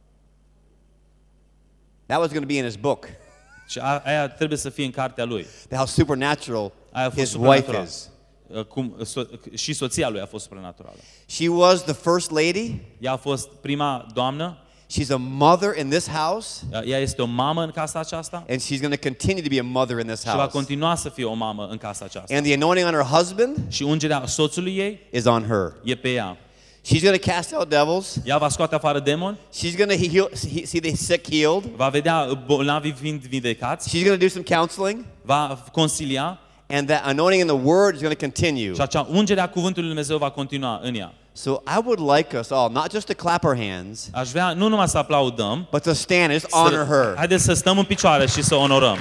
[SPEAKER 3] That was going to be in his book.
[SPEAKER 1] Și a, aia trebuie să fie în cartea lui.
[SPEAKER 3] How supernatural
[SPEAKER 1] Aia a fost
[SPEAKER 3] his wife
[SPEAKER 1] supranatural.
[SPEAKER 3] is.
[SPEAKER 1] Cum, so- și soția lui a fost supranaturală.
[SPEAKER 3] She was the first lady.
[SPEAKER 1] Ea a fost prima doamnă,
[SPEAKER 3] She's a mother in this house,
[SPEAKER 1] Ea este o mamă în casa aceasta
[SPEAKER 3] and she's going to continue to be a mother in this
[SPEAKER 1] și va
[SPEAKER 3] house.
[SPEAKER 1] continua să fie o mamă în casa aceasta.
[SPEAKER 3] And the anointing on her husband
[SPEAKER 1] Și ungerea soțului ei
[SPEAKER 3] is on her.
[SPEAKER 1] e pe ea.
[SPEAKER 3] She's going to cast out devils.
[SPEAKER 1] Ea va scoate afară demoni,
[SPEAKER 3] She's going to heal, he- see the sick healed.
[SPEAKER 1] va vedea bolnavii fiind vindecați,
[SPEAKER 3] She's going to do some counseling.
[SPEAKER 1] va consilia
[SPEAKER 3] And that anointing in the word is going to continue.
[SPEAKER 1] și acea ungerea cuvântului Lui Dumnezeu va continua în ea.
[SPEAKER 3] So I would like us all, not just to clap our hands,
[SPEAKER 1] Aș vrea nu numai să aplaudăm,
[SPEAKER 3] but to stand and just honor
[SPEAKER 1] să,
[SPEAKER 3] her.
[SPEAKER 1] haideți să stăm în picioare și să o onorăm.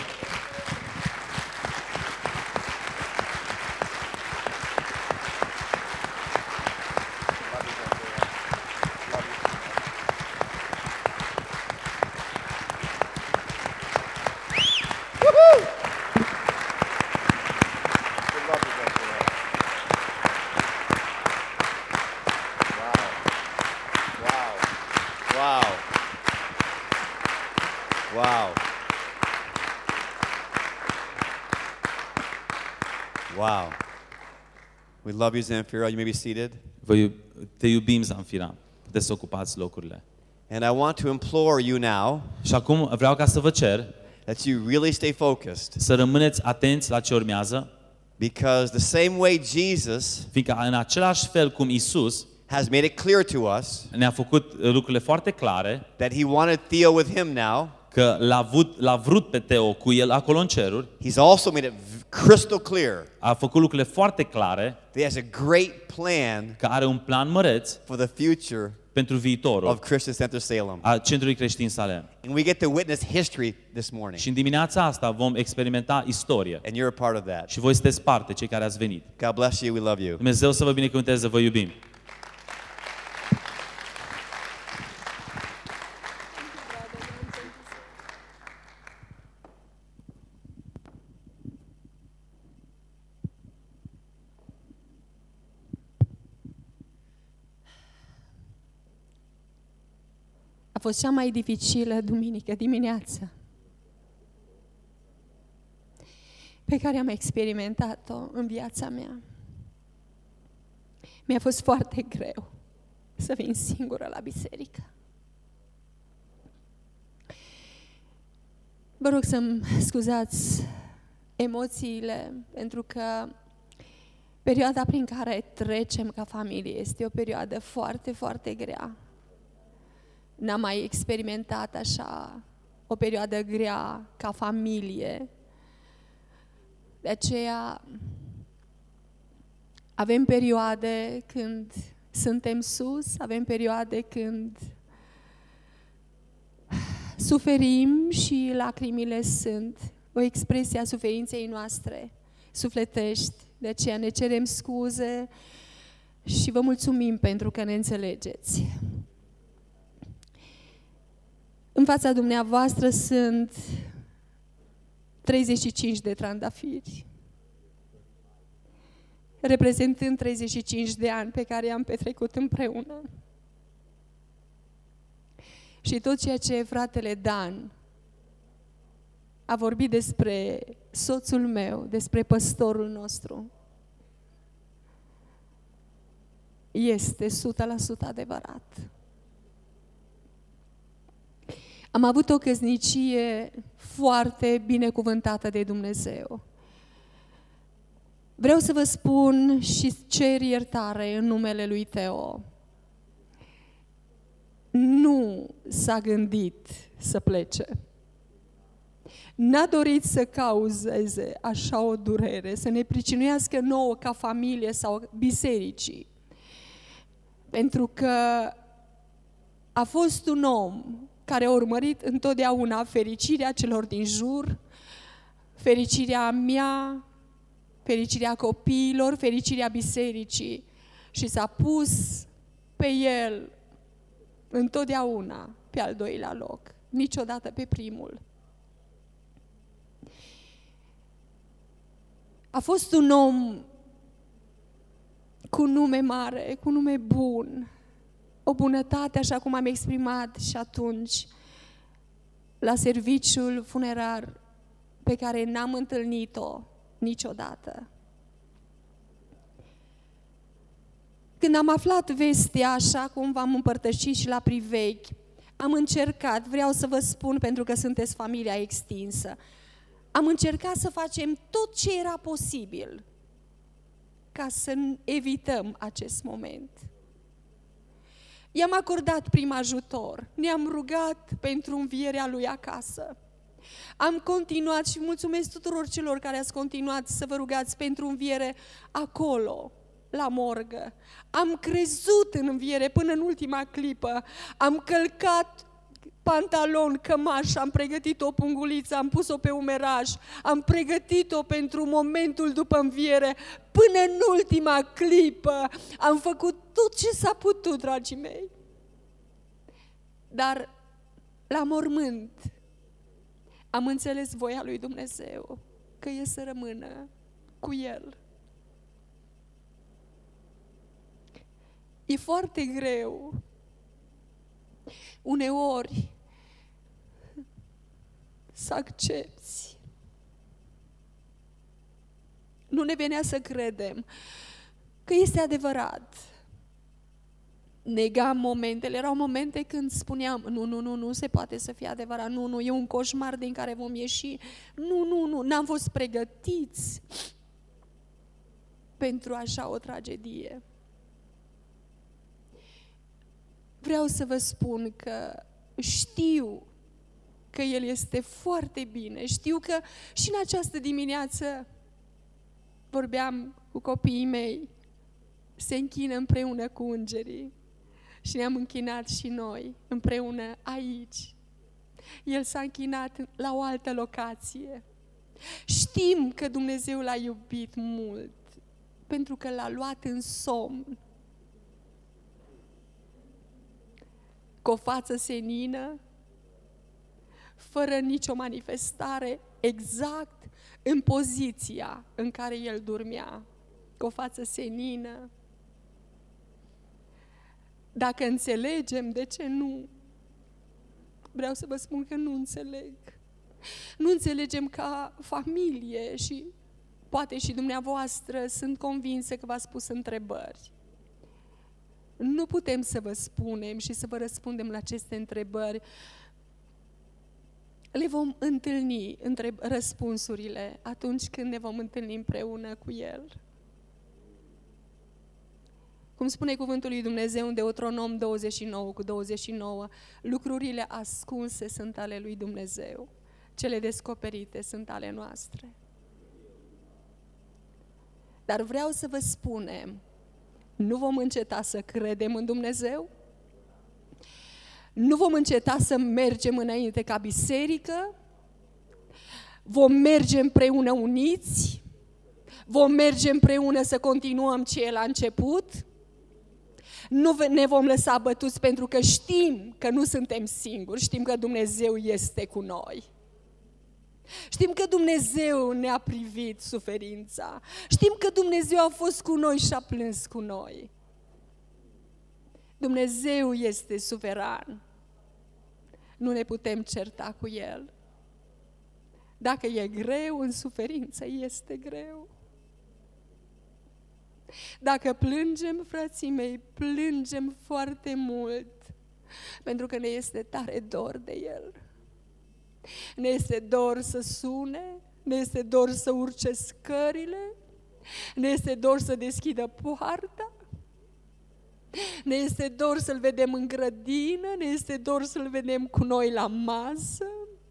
[SPEAKER 3] Wow. Wow. Wow. We love you, Zamfira. You may be seated.
[SPEAKER 1] Vă iub- te iubim, Zamfira. Puteți să ocupați locurile.
[SPEAKER 3] And I want to implore you now
[SPEAKER 1] Și acum vreau ca să vă cer
[SPEAKER 3] that you really stay focused,
[SPEAKER 1] să rămâneți atenți la ce urmează,
[SPEAKER 3] because the same way Jesus
[SPEAKER 1] fiindcă în același fel cum Isus
[SPEAKER 3] has made it clear to us
[SPEAKER 1] ne-a făcut lucrurile foarte clare,
[SPEAKER 3] that he wanted Theo with him now,
[SPEAKER 1] că l-a vrut, l-a vrut pe Teo cu el acolo în ceruri,
[SPEAKER 3] he's also made it v- crystal clear
[SPEAKER 1] a făcut lucrurile foarte clare,
[SPEAKER 3] that he has a great plan
[SPEAKER 1] că are un plan măreț
[SPEAKER 3] for the future
[SPEAKER 1] pentru viitorul
[SPEAKER 3] of Christian Center Salem.
[SPEAKER 1] a Centrului Creștin Salem.
[SPEAKER 3] And we get to witness history this morning.
[SPEAKER 1] Și în dimineața asta vom experimenta istorie.
[SPEAKER 3] And you're a part of that.
[SPEAKER 1] Și voi sunteți parte, cei care ați venit.
[SPEAKER 3] God bless you. We love you.
[SPEAKER 1] Dumnezeu să vă binecuvânteze, vă iubim.
[SPEAKER 4] A fost cea mai dificilă duminică dimineață pe care am experimentat-o în viața mea. Mi-a fost foarte greu să vin singură la biserică. Vă rog să-mi scuzați emoțiile, pentru că perioada prin care trecem ca familie este o perioadă foarte, foarte grea. N-am mai experimentat așa o perioadă grea ca familie. De aceea avem perioade când suntem sus, avem perioade când suferim și lacrimile sunt o expresie a suferinței noastre sufletești. De aceea ne cerem scuze și vă mulțumim pentru că ne înțelegeți. În fața dumneavoastră sunt treizeci și cinci de trandafiri, reprezentând treizeci și cinci de ani pe care i-am petrecut împreună. Și tot ceea ce fratele Dan a vorbit despre soțul meu, despre păstorul nostru, este o sută la sută adevărat. Am avut o căsnicie foarte binecuvântată de Dumnezeu. Vreau să vă spun și cer iertare în numele lui Teo. Nu s-a gândit să plece. N-a dorit să cauzeze așa o durere, să ne pricinuiască nouă ca familie sau bisericii. Pentru că a fost un om care a urmărit întotdeauna fericirea celor din jur, fericirea mea, fericirea copiilor, fericirea bisericii, și s-a pus pe el întotdeauna pe al doilea loc, niciodată pe primul. A fost un om cu nume mare, cu nume bun, o bunătate, așa cum am exprimat și atunci la serviciul funerar, pe care n-am întâlnit-o niciodată. Când am aflat vestea, așa cum v-am împărtășit și la priveghi, am încercat, vreau să vă spun pentru că sunteți familia extinsă, am încercat să facem tot ce era posibil ca să evităm acest moment. I-am acordat prim ajutor, ne-am rugat pentru învierea lui acasă. Am continuat și mulțumesc tuturor celor care ați continuat să vă rugați pentru înviere acolo, la morgă. Am crezut în înviere până în ultima clipă. Am călcat pantalon, cămașă, am pregătit o punguliță, am pus-o pe umeraj, am pregătit-o pentru momentul după înviere. Până în ultima clipă am făcut tot ce s-a putut, dragii mei. Dar la mormânt am înțeles voia lui Dumnezeu, că e să rămână cu el. E foarte greu uneori să accepți. Nu ne venea să credem că este adevărat. Negam momentele, erau momente când spuneam, nu, nu, nu, nu se poate să fie adevărat, nu, nu, e un coșmar din care vom ieși, nu, nu, nu, n-am fost pregătiți pentru așa o tragedie. Vreau să vă spun că știu că El este foarte bine, știu că și în această dimineață vorbeam cu copiii mei, se închină împreună cu îngerii. Și ne-am închinat și noi împreună aici. El s-a închinat la o altă locație. Știm că Dumnezeu l-a iubit mult, pentru că l-a luat în somn. Cu o față senină, fără nicio manifestare, exact în poziția în care el dormea. Cu o față senină. Dacă înțelegem, de ce nu? Vreau să vă spun că nu înțeleg. Nu înțelegem ca familie și poate și dumneavoastră sunt convinsă că v-ați pus întrebări. Nu putem să vă spunem și să vă răspundem la aceste întrebări. Le vom întâlni, între răspunsurile, atunci când ne vom întâlni împreună cu El. Cum spune cuvântul lui Dumnezeu în Deuteronom douăzeci și nouă cu douăzeci și nouă, lucrurile ascunse sunt ale lui Dumnezeu, cele descoperite sunt ale noastre. Dar vreau să vă spunem, nu vom înceta să credem în Dumnezeu, nu vom înceta să mergem înainte ca biserică, vom merge împreună uniți, vom merge împreună să continuăm ce El a început. Nu ne vom lăsa bătuți pentru că știm că nu suntem singuri, știm că Dumnezeu este cu noi. Știm că Dumnezeu ne-a privit suferința, știm că Dumnezeu a fost cu noi și a plâns cu noi. Dumnezeu este suveran, nu ne putem certa cu El. Dacă e greu în suferință, este greu. Dacă plângem, frații mei, plângem foarte mult, pentru că ne este tare dor de El. Ne este dor să sune, ne este dor să urce scările, ne este dor să deschidă poarta, ne este dor să-L vedem în grădină, ne este dor să-L vedem cu noi la masă,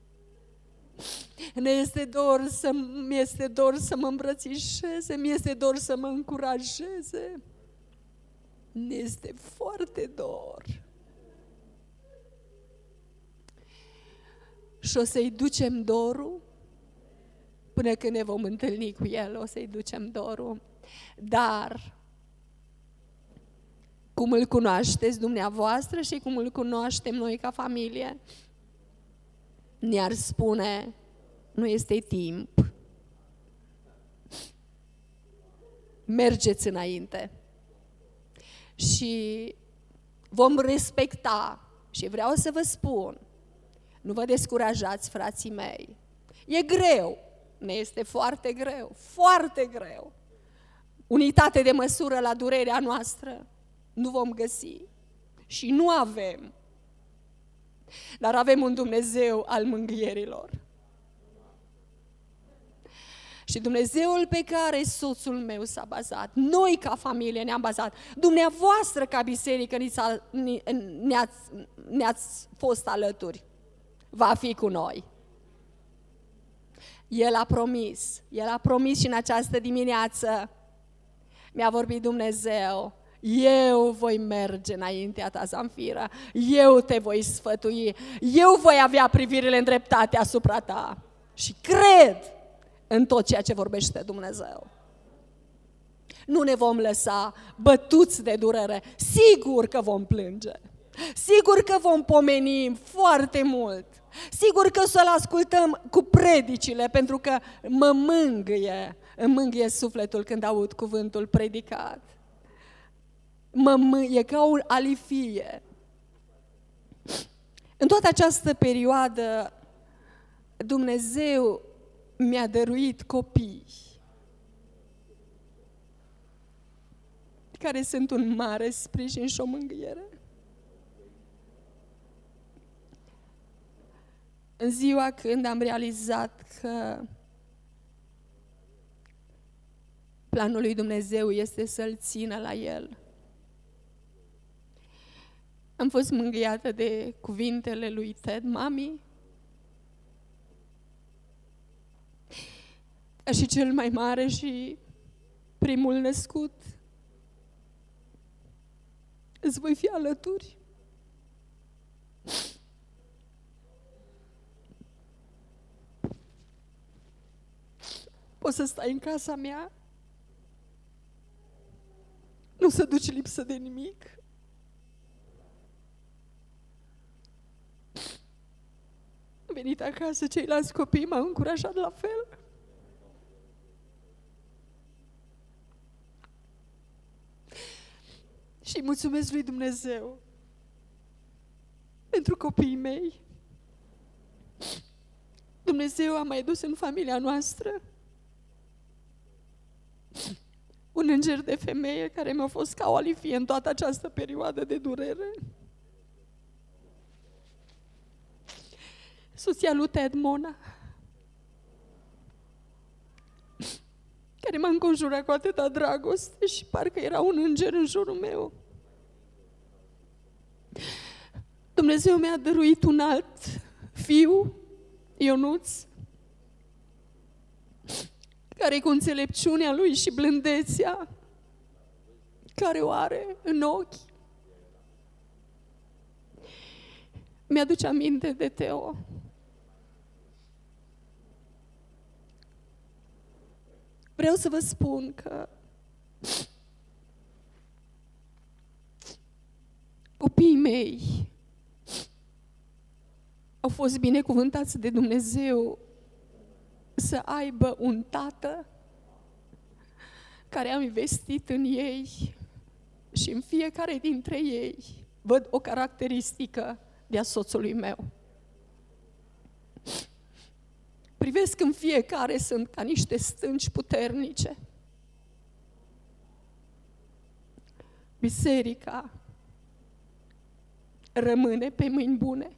[SPEAKER 4] ne este dor să, mi-este dor să mă îmbrățișeze, mi-este dor să mă încurajeze. Ne este foarte dor. Și o să-i ducem dorul până când ne vom întâlni cu El, o să-i ducem dorul. Dar cum Îl cunoașteți dumneavoastră și cum Îl cunoaștem noi ca familie, ne-ar spune, nu este timp. Mergeți înainte. Și vom respecta. Și vreau să vă spun, nu vă descurajați, frații mei. E greu. Ne este foarte greu. Foarte greu. Unitate de măsură la durerea noastră nu vom găsi. Și nu avem. Dar avem un Dumnezeu al mângâierilor. Și Dumnezeul pe care soțul meu s-a bazat, noi ca familie ne-am bazat, dumneavoastră ca biserică ne-ați, ne-ați fost alături, va fi cu noi. El a promis, El a promis și în această dimineață mi-a vorbit Dumnezeu, eu voi merge înaintea ta, Zamfira, eu te voi sfătui, eu voi avea privirile îndreptate asupra ta și cred în tot ceea ce vorbește Dumnezeu. Nu ne vom lăsa bătuți de durere, sigur că vom plânge, sigur că vom pomeni foarte mult, sigur că o să-L ascultăm cu predicile, pentru că mă mângâie, îmi mângâie sufletul când aud cuvântul predicat. Mă mângâie ca o alifie. În toată această perioadă, Dumnezeu mi-a dăruit copii care sunt un mare sprijin și o mângâiere. În ziua când am realizat că planul lui Dumnezeu este să-L țină la El, am fost mângâiată de cuvintele lui Ted, mami, ca și cel mai mare și primul născut, îți voi fi alături. Poți să stai în casa mea, nu să duci lipsă de nimic. Am venit acasă, ceilalți copii m-au încurajat la fel. Și mulțumesc lui Dumnezeu pentru copiii mei. Dumnezeu a mai dus în familia noastră un înger de femeie care mi-a fost ca o alifie în toată această perioadă de durere. Soția lui Ted, Mona, care m-a înconjurat cu atâta dragoste și parcă era un înger în jurul meu. Dumnezeu mi-a dăruit un alt fiu, Ionuț, care cu înțelepciunea lui și blândețea care o are în ochi, mi-aduce aminte de Teo. Vreau să vă spun că copiii mei au fost binecuvântați de Dumnezeu să aibă un tată care a investit în ei și în fiecare dintre ei văd o caracteristică de a soțului meu. Privesc în fiecare, sunt ca niște stânci puternice. Biserica rămâne pe mâini bune.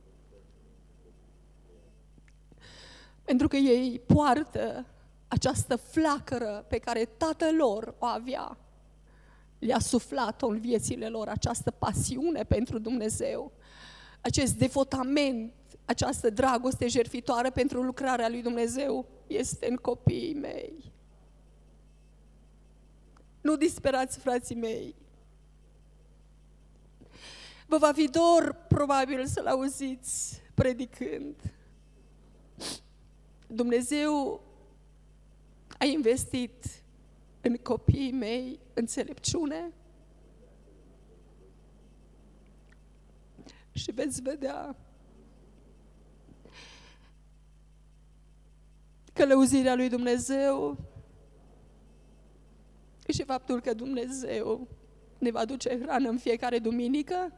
[SPEAKER 4] Pentru că ei poartă această flacără pe care tatăl lor o avea. Le-a suflat-o în viețile lor, această pasiune pentru Dumnezeu, acest devotament, această dragoste jertfitoare pentru lucrarea lui Dumnezeu este în copiii mei. Nu disperați, frații mei. Vă va fi dor, probabil, să-L auziți predicând. Dumnezeu a investit în copiii mei înțelepciune și veți vedea călăuzirea lui Dumnezeu și faptul că Dumnezeu ne va duce hrană în fiecare duminică.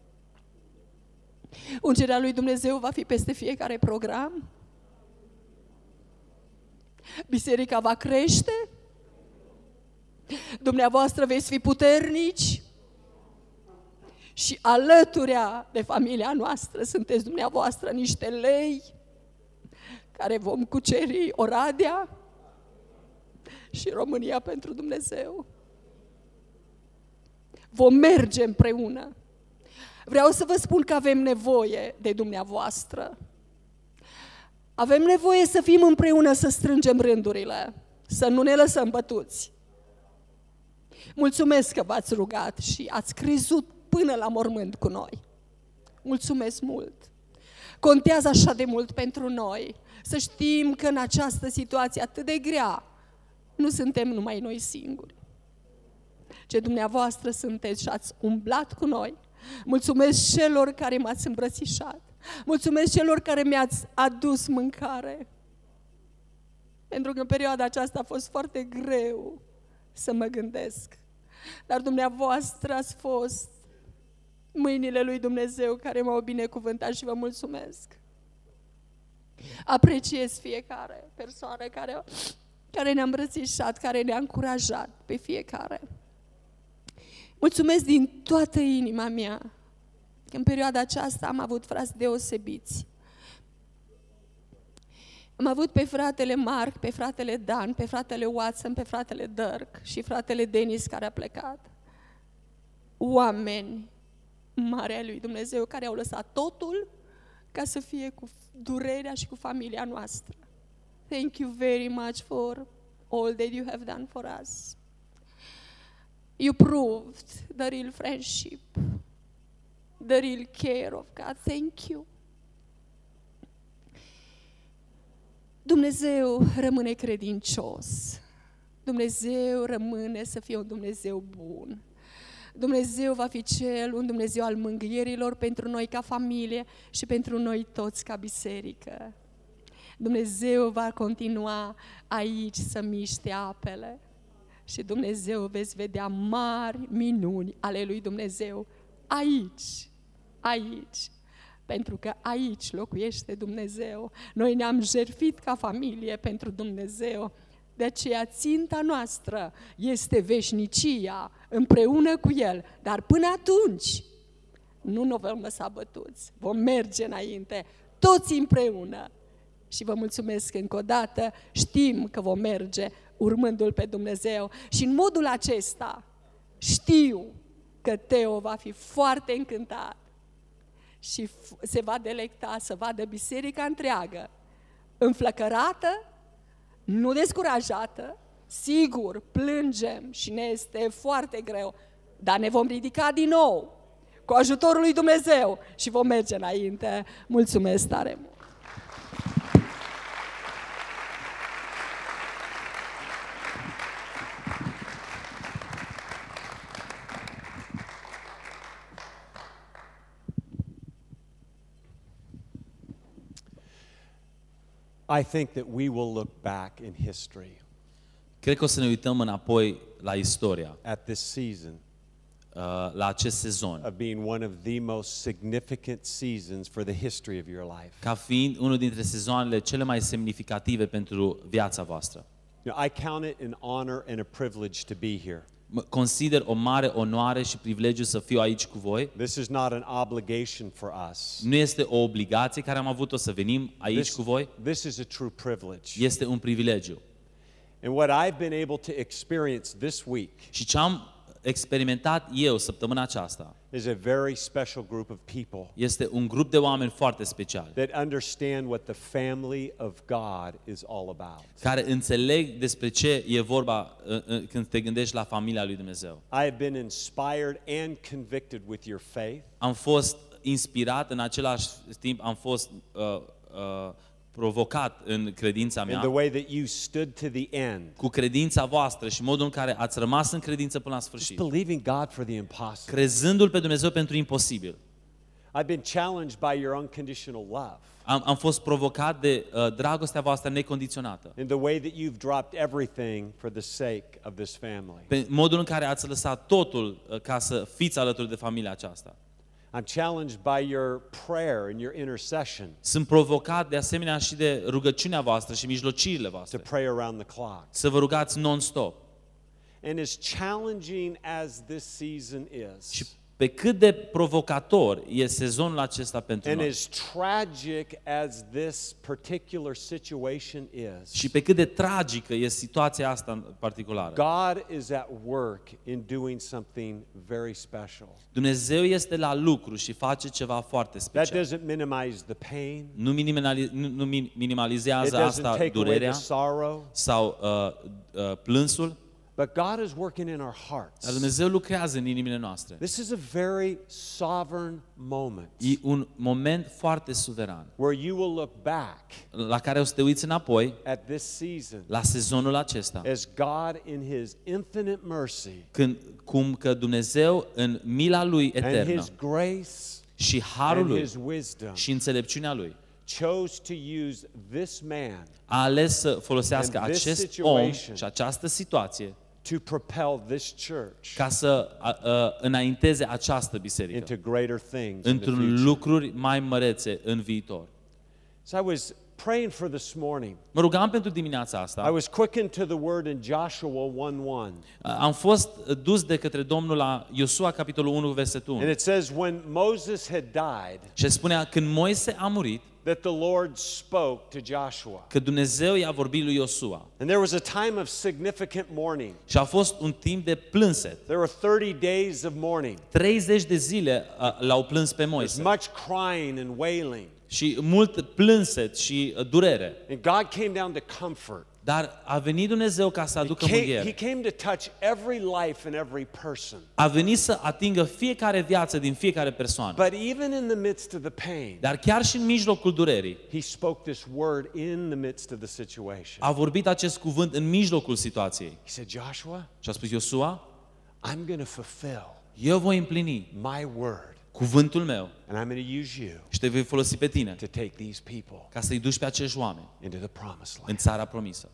[SPEAKER 4] Ungerea lui Dumnezeu va fi peste fiecare program. Biserica va crește. Dumneavoastră veți fi puternici Și alăturea de familia noastră sunteți dumneavoastră niște lei care vom cuceri Oradea și România pentru Dumnezeu. Vom merge împreună. Vreau să vă spun că avem nevoie de dumneavoastră. Avem nevoie să fim împreună, să strângem rândurile, să nu ne lăsăm bătuți. Mulțumesc că v-ați rugat și ați crezut până la mormânt cu noi. Mulțumesc mult! Contează așa de mult pentru noi să știm că în această situație atât de grea nu suntem numai noi singuri. Ce dumneavoastră sunteți și ați umblat cu noi. Mulțumesc celor care m-ați îmbrățișat. Mulțumesc celor care mi-ați adus mâncare. Pentru că în perioada aceasta a fost foarte greu să mă gândesc. Dar dumneavoastră ați fost mâinile lui Dumnezeu care m-au binecuvântat și vă mulțumesc. Apreciez fiecare persoană care, care ne-a îmbrățișat, care ne-a încurajat pe fiecare. Mulțumesc din toată inima mea că în perioada aceasta am avut frați deosebiți. Am avut pe fratele Marc, pe fratele Dan, pe fratele Watson, pe fratele Dirk și fratele Denis care a plecat. Oameni mari ai lui Dumnezeu care au lăsat totul ca să fie cu durerea și cu familia noastră. Thank you very much for all that you have done for us. You proved the real friendship, the real care of God. Thank you. Dumnezeu rămâne credincios. Dumnezeu rămâne să fie un Dumnezeu bun. Dumnezeu va fi cel, un Dumnezeu al mângâierilor pentru noi ca familie și pentru noi toți ca biserică. Dumnezeu va continua aici să miște apele și Dumnezeu veți vedea mari minuni ale lui Dumnezeu aici, aici. Pentru că aici locuiește Dumnezeu. Noi ne-am jertfit ca familie pentru Dumnezeu. De aceea ținta noastră este veșnicia împreună cu El. Dar până atunci nu ne vom lăsa bătuți. Vom merge înainte, toți împreună. Și vă mulțumesc încă o dată. Știm că vom merge urmându-L pe Dumnezeu. Și în modul acesta știu că Teo va fi foarte încântat și se va delecta să vadă biserica întreagă, înflăcărată, nu descurajată, sigur, plângem și ne este foarte greu, dar ne vom ridica din nou cu ajutorul lui Dumnezeu și vom merge înainte. Mulțumesc tare mult!
[SPEAKER 5] I think that we will look back in history
[SPEAKER 1] Cred că o să ne uităm înapoi la istoria,
[SPEAKER 5] at this season
[SPEAKER 1] uh, la acest sezon,
[SPEAKER 5] of being one of the most significant seasons for the history of your life.
[SPEAKER 1] ca fiind unul dintre sezoanele cele mai semnificative pentru viața voastră.
[SPEAKER 5] You know, I count it an honor and a privilege to be here.
[SPEAKER 1] Mă consider o mare onoare și privilegiu să fiu aici cu voi.
[SPEAKER 5] This is not an obligation for us.
[SPEAKER 1] Nu este o obligație care am avut-o să venim aici
[SPEAKER 5] This,
[SPEAKER 1] cu voi.
[SPEAKER 5] this is a true privilege.
[SPEAKER 1] Este un privilegiu.
[SPEAKER 5] And what I've been able to experience this week
[SPEAKER 1] Și ce am experimentat eu săptămâna aceasta
[SPEAKER 5] is a very special group of people
[SPEAKER 1] este un grup de oameni foarte special,
[SPEAKER 5] that understand what the family of God is all about.
[SPEAKER 1] care înțeleg despre ce e vorba uh, uh, când te gândești la familia lui Dumnezeu.
[SPEAKER 5] I have been inspired and convicted with your faith.
[SPEAKER 1] Am fost inspirat, în același timp am fost uh, uh, provocat în credința
[SPEAKER 5] In the
[SPEAKER 1] mea,
[SPEAKER 5] way that you stood to the end,
[SPEAKER 1] cu credința voastră și modul în care ați rămas în credință până la
[SPEAKER 5] just
[SPEAKER 1] sfârșit,
[SPEAKER 5] believing God for the impossible.
[SPEAKER 1] crezându-L pe Dumnezeu pentru imposibil.
[SPEAKER 5] I've been challenged by your unconditional love,
[SPEAKER 1] Am, am fost provocat de uh, dragostea voastră necondiționată,
[SPEAKER 5] in the way that you've dropped everything for the sake of this family.
[SPEAKER 1] pe modul în care ați lăsat totul uh, ca să fiți alături de familia aceasta.
[SPEAKER 5] I'm challenged by your prayer and your intercession
[SPEAKER 1] Sunt provocat de asemenea și de rugăciunea voastră și mijlocirile
[SPEAKER 5] to
[SPEAKER 1] voastre.
[SPEAKER 5] pray around the clock.
[SPEAKER 1] Să vă rugați non-stop.
[SPEAKER 5] And as challenging as this season is,
[SPEAKER 1] Și pe cât de provocator e sezonul acesta pentru
[SPEAKER 5] And
[SPEAKER 1] noi
[SPEAKER 5] as tragic as this particular situation is,
[SPEAKER 1] și pe cât de tragică e situația asta în particulară.
[SPEAKER 5] God is at work in doing something very special.
[SPEAKER 1] Dumnezeu este la lucru și face ceva foarte
[SPEAKER 5] That
[SPEAKER 1] special.
[SPEAKER 5] doesn't minimize the pain.
[SPEAKER 1] Nu, minimali- nu, nu min-
[SPEAKER 5] It
[SPEAKER 1] minimalizează
[SPEAKER 5] doesn't
[SPEAKER 1] asta
[SPEAKER 5] take away
[SPEAKER 1] durerea
[SPEAKER 5] the sorrow.
[SPEAKER 1] sau uh, uh, plânsul,
[SPEAKER 5] But God is working in our hearts.
[SPEAKER 1] dar Dumnezeu lucrează în inimile noastre.
[SPEAKER 5] This is a very sovereign moment
[SPEAKER 1] E un moment foarte suveran
[SPEAKER 5] where you will look back
[SPEAKER 1] la care o să te uiți înapoi
[SPEAKER 5] at this season
[SPEAKER 1] la sezonul acesta.
[SPEAKER 5] as God in His infinite mercy
[SPEAKER 1] Când, cum că Dumnezeu în mila Lui
[SPEAKER 5] and
[SPEAKER 1] eternă
[SPEAKER 5] His grace
[SPEAKER 1] și harul
[SPEAKER 5] and
[SPEAKER 1] Lui
[SPEAKER 5] His wisdom
[SPEAKER 1] și înțelepciunea Lui
[SPEAKER 5] chose to use this man
[SPEAKER 1] a ales să folosească
[SPEAKER 5] And this
[SPEAKER 1] acest
[SPEAKER 5] situation
[SPEAKER 1] om și această situație
[SPEAKER 5] to propel this church
[SPEAKER 1] ca să a, a, înainteze această biserică
[SPEAKER 5] into greater things in the
[SPEAKER 1] într-un
[SPEAKER 5] future.
[SPEAKER 1] lucruri mai mărețe în viitor.
[SPEAKER 5] So I was praying for this morning.
[SPEAKER 1] Mă rugam pentru dimineața
[SPEAKER 5] I
[SPEAKER 1] asta.
[SPEAKER 5] was quickened to the word in Joshua one one.
[SPEAKER 1] Am fost dus de către Domnul la Iosua, capitolul unu, versetul
[SPEAKER 5] And
[SPEAKER 1] unu.
[SPEAKER 5] it says, when Moses had died,
[SPEAKER 1] Și spunea, când Moise a murit,
[SPEAKER 5] that the Lord spoke to Joshua.
[SPEAKER 1] că Dumnezeu i-a vorbit lui Iosua.
[SPEAKER 5] And there was a time of significant mourning.
[SPEAKER 1] Și a fost un timp de plânset.
[SPEAKER 5] There were thirty days of mourning.
[SPEAKER 1] treizeci de zile a, l-au plâns pe
[SPEAKER 5] There's
[SPEAKER 1] Moise.
[SPEAKER 5] much crying and wailing.
[SPEAKER 1] Și mult plânset și uh, durere.
[SPEAKER 5] And God came down to comfort.
[SPEAKER 1] Dar a venit Dumnezeu ca să
[SPEAKER 5] He
[SPEAKER 1] aducă
[SPEAKER 5] came, he
[SPEAKER 1] mânghiere.
[SPEAKER 5] came to touch every life and every person.
[SPEAKER 1] A venit să atingă fiecare viață din fiecare persoană.
[SPEAKER 5] But even in the midst of the pain,
[SPEAKER 1] Dar chiar și în mijlocul durerii,
[SPEAKER 5] He spoke this word in the midst of the situation.
[SPEAKER 1] a vorbit acest cuvânt în mijlocul situației.
[SPEAKER 5] He said, Joshua,
[SPEAKER 1] Și a spus, Iosua,
[SPEAKER 5] I'm going to fulfill
[SPEAKER 1] eu voi împlini
[SPEAKER 5] my word,
[SPEAKER 1] cuvântul meu
[SPEAKER 5] and I'm going to use you
[SPEAKER 1] și te voi folosi pe tine
[SPEAKER 5] to take these people
[SPEAKER 1] ca să-i duci pe acești oameni
[SPEAKER 5] into the promised
[SPEAKER 1] în
[SPEAKER 5] land.
[SPEAKER 1] țara promisă.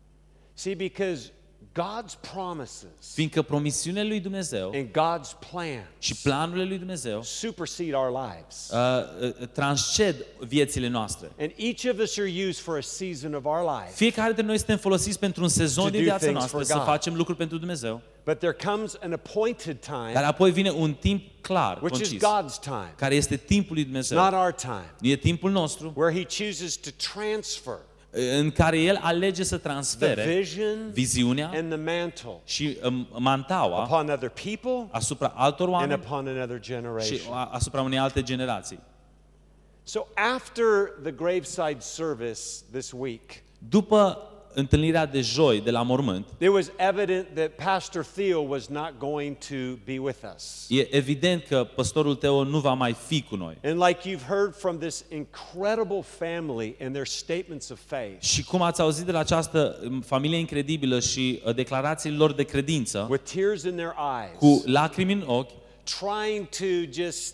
[SPEAKER 5] See, because God's promises
[SPEAKER 1] Fiindcă promisiunile lui Dumnezeu
[SPEAKER 5] and God's plan
[SPEAKER 1] și planurile lui Dumnezeu
[SPEAKER 5] supersede our lives.
[SPEAKER 1] uh, uh, transced viețile noastre.
[SPEAKER 5] And each of us are used for a season of our life.
[SPEAKER 1] Fiecare dintre noi suntem folosiți pentru un sezon
[SPEAKER 5] To
[SPEAKER 1] din
[SPEAKER 5] do
[SPEAKER 1] viața
[SPEAKER 5] things
[SPEAKER 1] noastră
[SPEAKER 5] for
[SPEAKER 1] să
[SPEAKER 5] God.
[SPEAKER 1] facem lucruri pentru Dumnezeu,
[SPEAKER 5] But there comes an appointed
[SPEAKER 1] dar
[SPEAKER 5] time,
[SPEAKER 1] apoi vine un timp clar,
[SPEAKER 5] which is
[SPEAKER 1] concis,
[SPEAKER 5] God's time,
[SPEAKER 1] care este timpul lui
[SPEAKER 5] not
[SPEAKER 1] Dumnezeu.
[SPEAKER 5] our time,
[SPEAKER 1] E timpul nostru
[SPEAKER 5] where He chooses to transfer
[SPEAKER 1] în care El alege să
[SPEAKER 5] the
[SPEAKER 1] transfere
[SPEAKER 5] vision
[SPEAKER 1] viziunea
[SPEAKER 5] and the mantle
[SPEAKER 1] și um, mantaua
[SPEAKER 5] upon other people
[SPEAKER 1] asupra altor
[SPEAKER 5] and
[SPEAKER 1] oameni
[SPEAKER 5] upon another
[SPEAKER 1] și
[SPEAKER 5] generation.
[SPEAKER 1] a- asupra unei alte generații.
[SPEAKER 5] So after the graveside service this week,
[SPEAKER 1] După întâlnirea de joi de la mormânt,
[SPEAKER 5] it was evident that Pastor Theo was not going to be with us.
[SPEAKER 1] e evident că păstorul Teo nu va mai fi cu noi.
[SPEAKER 5] And like you've heard from this incredible family and their statements of faith,
[SPEAKER 1] Și cum ați auzit de la această um, familie incredibilă și uh, declarațiile lor de credință,
[SPEAKER 5] with tears in their eyes,
[SPEAKER 1] cu lacrimi în ochi,
[SPEAKER 5] trying to just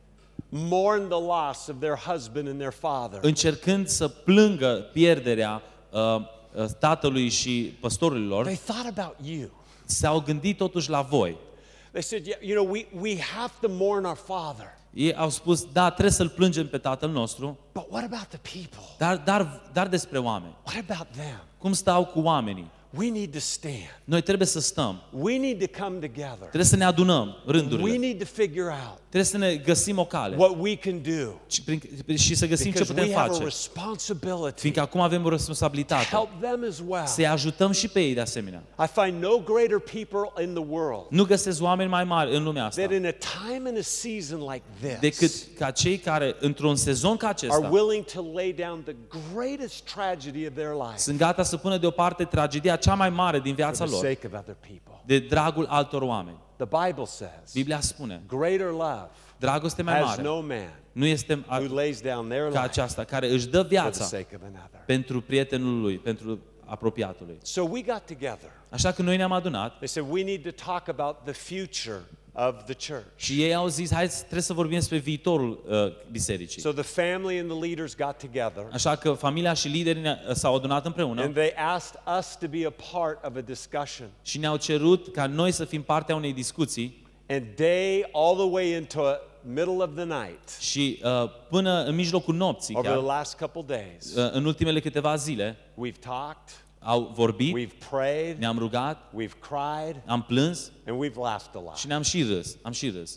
[SPEAKER 5] mourn the loss of their husband and their father.
[SPEAKER 1] încercând să plângă pierderea uh, uh, tatălui și păstorilor,
[SPEAKER 5] They thought about you.
[SPEAKER 1] s-au gândit totuși la voi.
[SPEAKER 5] They said, yeah, you know, we, we have to mourn our father.
[SPEAKER 1] Ei au spus, da, trebuie să-l plângem pe tatăl nostru,
[SPEAKER 5] But what about the people?
[SPEAKER 1] dar, dar, dar despre oameni.
[SPEAKER 5] What about them?
[SPEAKER 1] Cum stau cu oamenii?
[SPEAKER 5] We need to stand.
[SPEAKER 1] Noi trebuie să stăm,
[SPEAKER 5] We need to come together.
[SPEAKER 1] trebuie să ne adunăm
[SPEAKER 5] We
[SPEAKER 1] rândurile,
[SPEAKER 5] need to figure out
[SPEAKER 1] trebuie să ne găsim o cale
[SPEAKER 5] what we can do.
[SPEAKER 1] și, prin, și să găsim ce
[SPEAKER 5] Because
[SPEAKER 1] putem
[SPEAKER 5] we have a
[SPEAKER 1] face.
[SPEAKER 5] responsibility
[SPEAKER 1] Fiindcă acum avem o
[SPEAKER 5] to
[SPEAKER 1] responsabilitate
[SPEAKER 5] help them as well.
[SPEAKER 1] să-i ajutăm și pe ei de asemenea.
[SPEAKER 5] I find no greater people in the world
[SPEAKER 1] Nu găsesc oameni mai mari în lumea asta
[SPEAKER 5] that in a time and a season like
[SPEAKER 1] decât
[SPEAKER 5] this
[SPEAKER 1] ca cei care, într-un sezon ca
[SPEAKER 5] are
[SPEAKER 1] acesta,
[SPEAKER 5] willing to lay down the greatest tragedy of their life
[SPEAKER 1] sunt gata să pună deoparte tragedia cea mai mare din
[SPEAKER 5] for
[SPEAKER 1] viața
[SPEAKER 5] the
[SPEAKER 1] lor,
[SPEAKER 5] sake of other people.
[SPEAKER 1] de dragul altor oameni.
[SPEAKER 5] The Bible says,
[SPEAKER 1] Biblia spune,
[SPEAKER 5] greater love
[SPEAKER 1] dragoste mai
[SPEAKER 5] has
[SPEAKER 1] mare
[SPEAKER 5] no man
[SPEAKER 1] nu este a-
[SPEAKER 5] who lays down their
[SPEAKER 1] ca
[SPEAKER 5] life
[SPEAKER 1] aceasta, care își dă
[SPEAKER 5] for the
[SPEAKER 1] viața
[SPEAKER 5] sake of another.
[SPEAKER 1] pentru prietenul lui, pentru apropiatului.
[SPEAKER 5] So we got together.
[SPEAKER 1] Așa că noi ne-am adunat
[SPEAKER 5] They said we need to talk about the future of the church.
[SPEAKER 1] și ei au zis, hai, trebuie să vorbim despre viitorul uh, bisericii.
[SPEAKER 5] So the family and the leaders got together
[SPEAKER 1] Așa că familia și liderii ne- s-au adunat împreună
[SPEAKER 5] and they asked us to be a part of a discussion.
[SPEAKER 1] și ne-au cerut ca noi să fim partea unei discuții
[SPEAKER 5] And day all the way into a middle of the night,
[SPEAKER 1] și uh, până în mijlocul nopții,
[SPEAKER 5] over the
[SPEAKER 1] chiar,
[SPEAKER 5] last couple days,
[SPEAKER 1] uh, în ultimele câteva zile,
[SPEAKER 5] we've talked,
[SPEAKER 1] au vorbit,
[SPEAKER 5] we've prayed,
[SPEAKER 1] ne-am rugat,
[SPEAKER 5] we've cried,
[SPEAKER 1] am plâns
[SPEAKER 5] and we've laughed a lot.
[SPEAKER 1] și ne-am și râs, am și râs.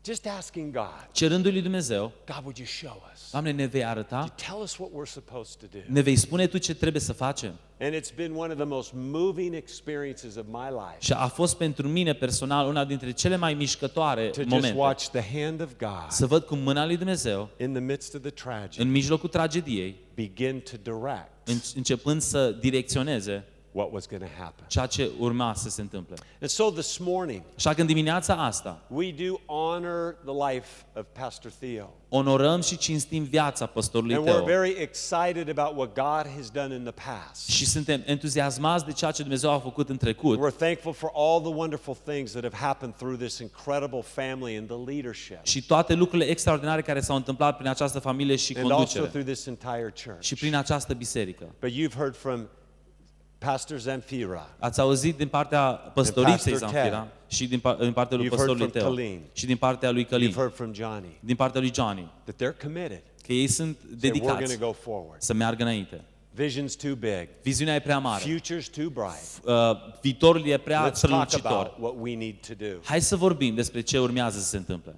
[SPEAKER 5] Just asking God,
[SPEAKER 1] cerându-i lui Dumnezeu,
[SPEAKER 5] God, would you show us?
[SPEAKER 1] Doamne, ne vei arăta?
[SPEAKER 5] Tell us what we're supposed to do.
[SPEAKER 1] Ne vei spune Tu ce trebuie să facem?
[SPEAKER 5] And it's been one of the most moving experiences of my life
[SPEAKER 1] Și a fost pentru mine personal una dintre cele mai mișcătoare
[SPEAKER 5] to just
[SPEAKER 1] momente.
[SPEAKER 5] watch the hand of God
[SPEAKER 1] Să văd cum mâna lui Dumnezeu,
[SPEAKER 5] in the midst of the tragedy
[SPEAKER 1] în mijlocul tragediei,
[SPEAKER 5] begin to direct
[SPEAKER 1] în- începând să direcționeze
[SPEAKER 5] what was going to happen.
[SPEAKER 1] ceea ce urma să se întâmple.
[SPEAKER 5] And so this morning,
[SPEAKER 1] Așa că în dimineața asta
[SPEAKER 5] we do honor the life of Pastor Theo.
[SPEAKER 1] onorăm și cinstim viața păstorului
[SPEAKER 5] And we're
[SPEAKER 1] Teo.
[SPEAKER 5] very excited about what God has done in the past.
[SPEAKER 1] Și suntem entuziasmați de ceea ce Dumnezeu a făcut în trecut.
[SPEAKER 5] We're thankful for all the wonderful things that have happened through this incredible family and the leadership.
[SPEAKER 1] Și toate lucrurile extraordinare care s-au întâmplat prin această familie și
[SPEAKER 5] And also
[SPEAKER 1] conducere.
[SPEAKER 5] through this entire church.
[SPEAKER 1] Și prin această biserică.
[SPEAKER 5] But you've heard from Pastor Zamfira.
[SPEAKER 1] Ați auzit din partea păstoriței
[SPEAKER 5] Pastor
[SPEAKER 1] Zamfira
[SPEAKER 5] Ted.
[SPEAKER 1] și din, pa- din partea lui
[SPEAKER 5] You've heard
[SPEAKER 1] păstorului
[SPEAKER 5] from
[SPEAKER 1] Teo
[SPEAKER 5] Colleen.
[SPEAKER 1] și din partea lui
[SPEAKER 5] You've
[SPEAKER 1] Călin,
[SPEAKER 5] heard from Johnny.
[SPEAKER 1] din partea lui Johnny,
[SPEAKER 5] That they're committed.
[SPEAKER 1] că ei sunt
[SPEAKER 5] That we're going
[SPEAKER 1] dedicați
[SPEAKER 5] to go forward.
[SPEAKER 1] să meargă înainte.
[SPEAKER 5] Vision's too big.
[SPEAKER 1] Viziunea e prea mare,
[SPEAKER 5] Future's too bright.
[SPEAKER 1] uh, viitorul e prea
[SPEAKER 5] Let's talk
[SPEAKER 1] strălucitor.
[SPEAKER 5] about what we need to do.
[SPEAKER 1] Hai să vorbim despre ce urmează să se întâmple.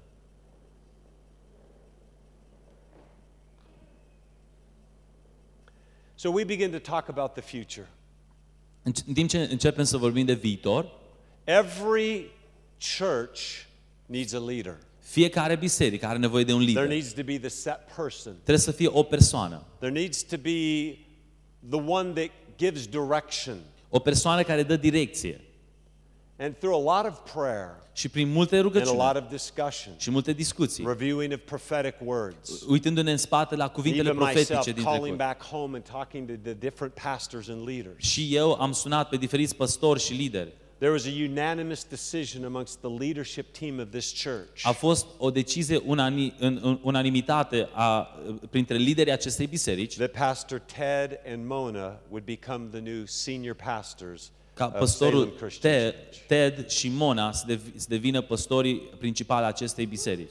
[SPEAKER 5] So we begin to talk about the future.
[SPEAKER 1] În în timp ce începem să vorbim de viitor,
[SPEAKER 5] Every church needs a leader.
[SPEAKER 1] fiecare biserică are nevoie de un
[SPEAKER 5] There
[SPEAKER 1] lider.
[SPEAKER 5] needs to be the set person.
[SPEAKER 1] Trebuie să fie o persoană,
[SPEAKER 5] There needs to be the one that gives direction.
[SPEAKER 1] o persoană care dă direcție.
[SPEAKER 5] And through a lot of prayer
[SPEAKER 1] Și prin multe
[SPEAKER 5] and a
[SPEAKER 1] rugăciuni
[SPEAKER 5] lot of discussion,
[SPEAKER 1] și multe discuții,
[SPEAKER 5] reviewing of prophetic words,
[SPEAKER 1] uitându-ne în spate la cuvintele
[SPEAKER 5] even myself
[SPEAKER 1] profetice din
[SPEAKER 5] calling
[SPEAKER 1] trecut.
[SPEAKER 5] back home and talking to the different pastors and leaders.
[SPEAKER 1] Și eu am sunat pe diferiți păstori și lideri.
[SPEAKER 5] There was a unanimous decision amongst the leadership team of this church
[SPEAKER 1] A fost o decizie unani, în, în unanimitate a, printre liderii acestei biserici
[SPEAKER 5] that Pastor Ted and Mona would become the new senior pastors
[SPEAKER 1] ca
[SPEAKER 5] of Salem
[SPEAKER 1] păstorul
[SPEAKER 5] Christian
[SPEAKER 1] Ted,
[SPEAKER 5] Church.
[SPEAKER 1] Ted și Mona să, dev, să devină păstorii principali ai acestei biserici.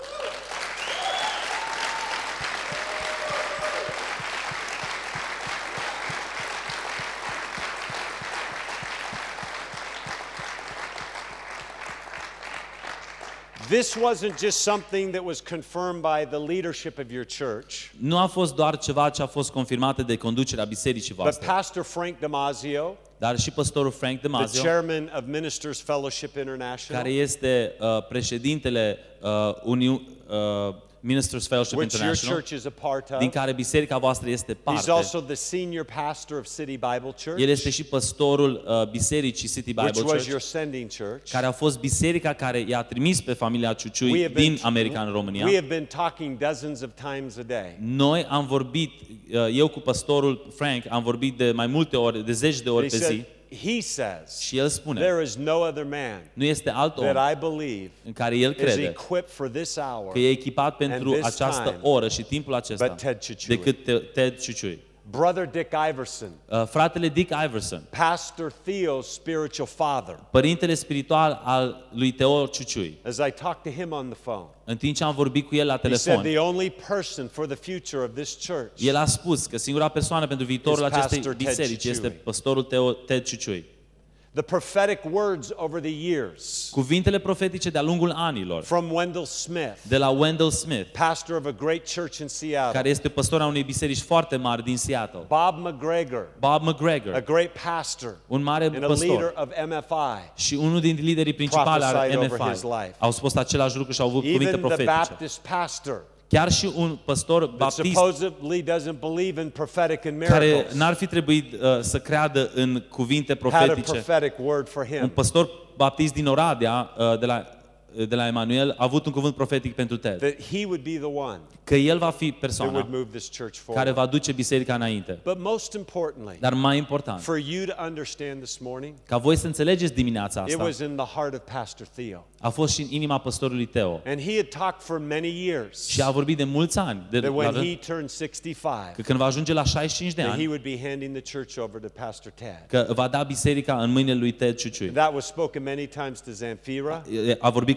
[SPEAKER 5] This wasn't just something that was confirmed by the leadership of your church,
[SPEAKER 1] Nu a fost doar ceva ce a fost confirmat de conducerea bisericii
[SPEAKER 5] but
[SPEAKER 1] voastre,
[SPEAKER 5] Pastor Frank Damasio,
[SPEAKER 1] dar și păstorul Frank
[SPEAKER 5] the
[SPEAKER 1] Damasio,
[SPEAKER 5] chairman of Ministers Fellowship International,
[SPEAKER 1] care este uh, președintele uh, Uniu, uh, Ministers Fellowship
[SPEAKER 5] which your
[SPEAKER 1] International,
[SPEAKER 5] church is a part
[SPEAKER 1] din
[SPEAKER 5] of.
[SPEAKER 1] care biserica voastră este
[SPEAKER 5] He's
[SPEAKER 1] parte.
[SPEAKER 5] also the senior pastor of City Bible Church,
[SPEAKER 1] El este și păstorul uh, bisericii City Bible
[SPEAKER 5] which was
[SPEAKER 1] Church,
[SPEAKER 5] your sending church.
[SPEAKER 1] care a fost biserica care i-a trimis pe familia
[SPEAKER 5] We
[SPEAKER 1] Ciuciui
[SPEAKER 5] have
[SPEAKER 1] din
[SPEAKER 5] been-
[SPEAKER 1] America în România.
[SPEAKER 5] We have been talking dozens of times a day.
[SPEAKER 1] Noi am vorbit, uh, eu cu păstorul Frank, am vorbit de mai multe ori, de zeci de ori
[SPEAKER 5] He
[SPEAKER 1] pe zi,
[SPEAKER 5] said, he says,
[SPEAKER 1] și el spune,
[SPEAKER 5] there is no other man
[SPEAKER 1] nu este alt om
[SPEAKER 5] that I believe
[SPEAKER 1] în care el
[SPEAKER 5] is
[SPEAKER 1] crede
[SPEAKER 5] equipped for this hour
[SPEAKER 1] că e echipat pentru
[SPEAKER 5] and this
[SPEAKER 1] această
[SPEAKER 5] time
[SPEAKER 1] oră și timpul acesta
[SPEAKER 5] but Ted Ciuciui.
[SPEAKER 1] decât Te- Ted Ciuciui.
[SPEAKER 5] Brother Dick Iverson,
[SPEAKER 1] Uh, Fratele Dick Iverson,
[SPEAKER 5] Pastor Theo's spiritual father.
[SPEAKER 1] părintele spiritual al lui Teo Ciuciui,
[SPEAKER 5] As I talked to him on the phone,
[SPEAKER 1] în timp ce am vorbit cu el la
[SPEAKER 5] he said
[SPEAKER 1] telefon,
[SPEAKER 5] the only person for the future of this church
[SPEAKER 1] el a spus că singura persoană pentru viitorul
[SPEAKER 5] Is
[SPEAKER 1] acestei
[SPEAKER 5] Pastor Ted
[SPEAKER 1] biserici
[SPEAKER 5] Ciuciui.
[SPEAKER 1] este păstorul Teo, Ted Ciuciui.
[SPEAKER 5] The prophetic words over the years
[SPEAKER 1] Cuvintele profetice de-a lungul anilor,
[SPEAKER 5] from Wendell Smith,
[SPEAKER 1] de la Wendell Smith,
[SPEAKER 5] pastor of a great church in Seattle,
[SPEAKER 1] care este păstor al unei biserici foarte mari din Seattle,
[SPEAKER 5] Bob McGregor,
[SPEAKER 1] Bob
[SPEAKER 5] a
[SPEAKER 1] McGregor,
[SPEAKER 5] great pastor
[SPEAKER 1] un mare
[SPEAKER 5] and a leader
[SPEAKER 1] păstor
[SPEAKER 5] of M F I,
[SPEAKER 1] și unul din liderii principali al
[SPEAKER 5] prophesied
[SPEAKER 1] M
[SPEAKER 5] over his
[SPEAKER 1] F I,
[SPEAKER 5] life.
[SPEAKER 1] au spus același lucru și au avut cuvinte
[SPEAKER 5] even the
[SPEAKER 1] profetice.
[SPEAKER 5] Baptist pastor
[SPEAKER 1] Chiar și un păstor
[SPEAKER 5] that
[SPEAKER 1] baptist
[SPEAKER 5] supposedly doesn't believe in prophetic and
[SPEAKER 1] care
[SPEAKER 5] miracles
[SPEAKER 1] n-ar fi trebuit uh, să creadă în cuvinte
[SPEAKER 5] had a
[SPEAKER 1] profetice.
[SPEAKER 5] prophetic word for
[SPEAKER 1] Un
[SPEAKER 5] him.
[SPEAKER 1] păstor baptist din Oradea, uh, de la, de la Emanuel, a avut un cuvânt profetic pentru Ted.
[SPEAKER 5] That he would be the one
[SPEAKER 1] Că el va fi
[SPEAKER 5] that would
[SPEAKER 1] persoana
[SPEAKER 5] move this church
[SPEAKER 1] care
[SPEAKER 5] forward.
[SPEAKER 1] va duce biserica înainte.
[SPEAKER 5] But most importantly,
[SPEAKER 1] Dar mai important,
[SPEAKER 5] for you to understand this morning,
[SPEAKER 1] ca voi să înțelegeți dimineața
[SPEAKER 5] it
[SPEAKER 1] asta,
[SPEAKER 5] was in the heart of Pastor Theo.
[SPEAKER 1] a fost și în inima păstorului Teo.
[SPEAKER 5] And he had talked for many years
[SPEAKER 1] Și a vorbit de mulți ani, de,
[SPEAKER 5] that
[SPEAKER 1] la
[SPEAKER 5] when
[SPEAKER 1] rând,
[SPEAKER 5] he turned sixty-five,
[SPEAKER 1] că când va ajunge la șaizeci și cinci de
[SPEAKER 5] that he
[SPEAKER 1] ani,
[SPEAKER 5] would be handing the church over to Pastor Ted.
[SPEAKER 1] că va da biserica în mâinile lui Ted Ciuciui.
[SPEAKER 5] That was spoken many times to Zamfira,
[SPEAKER 1] A vorbit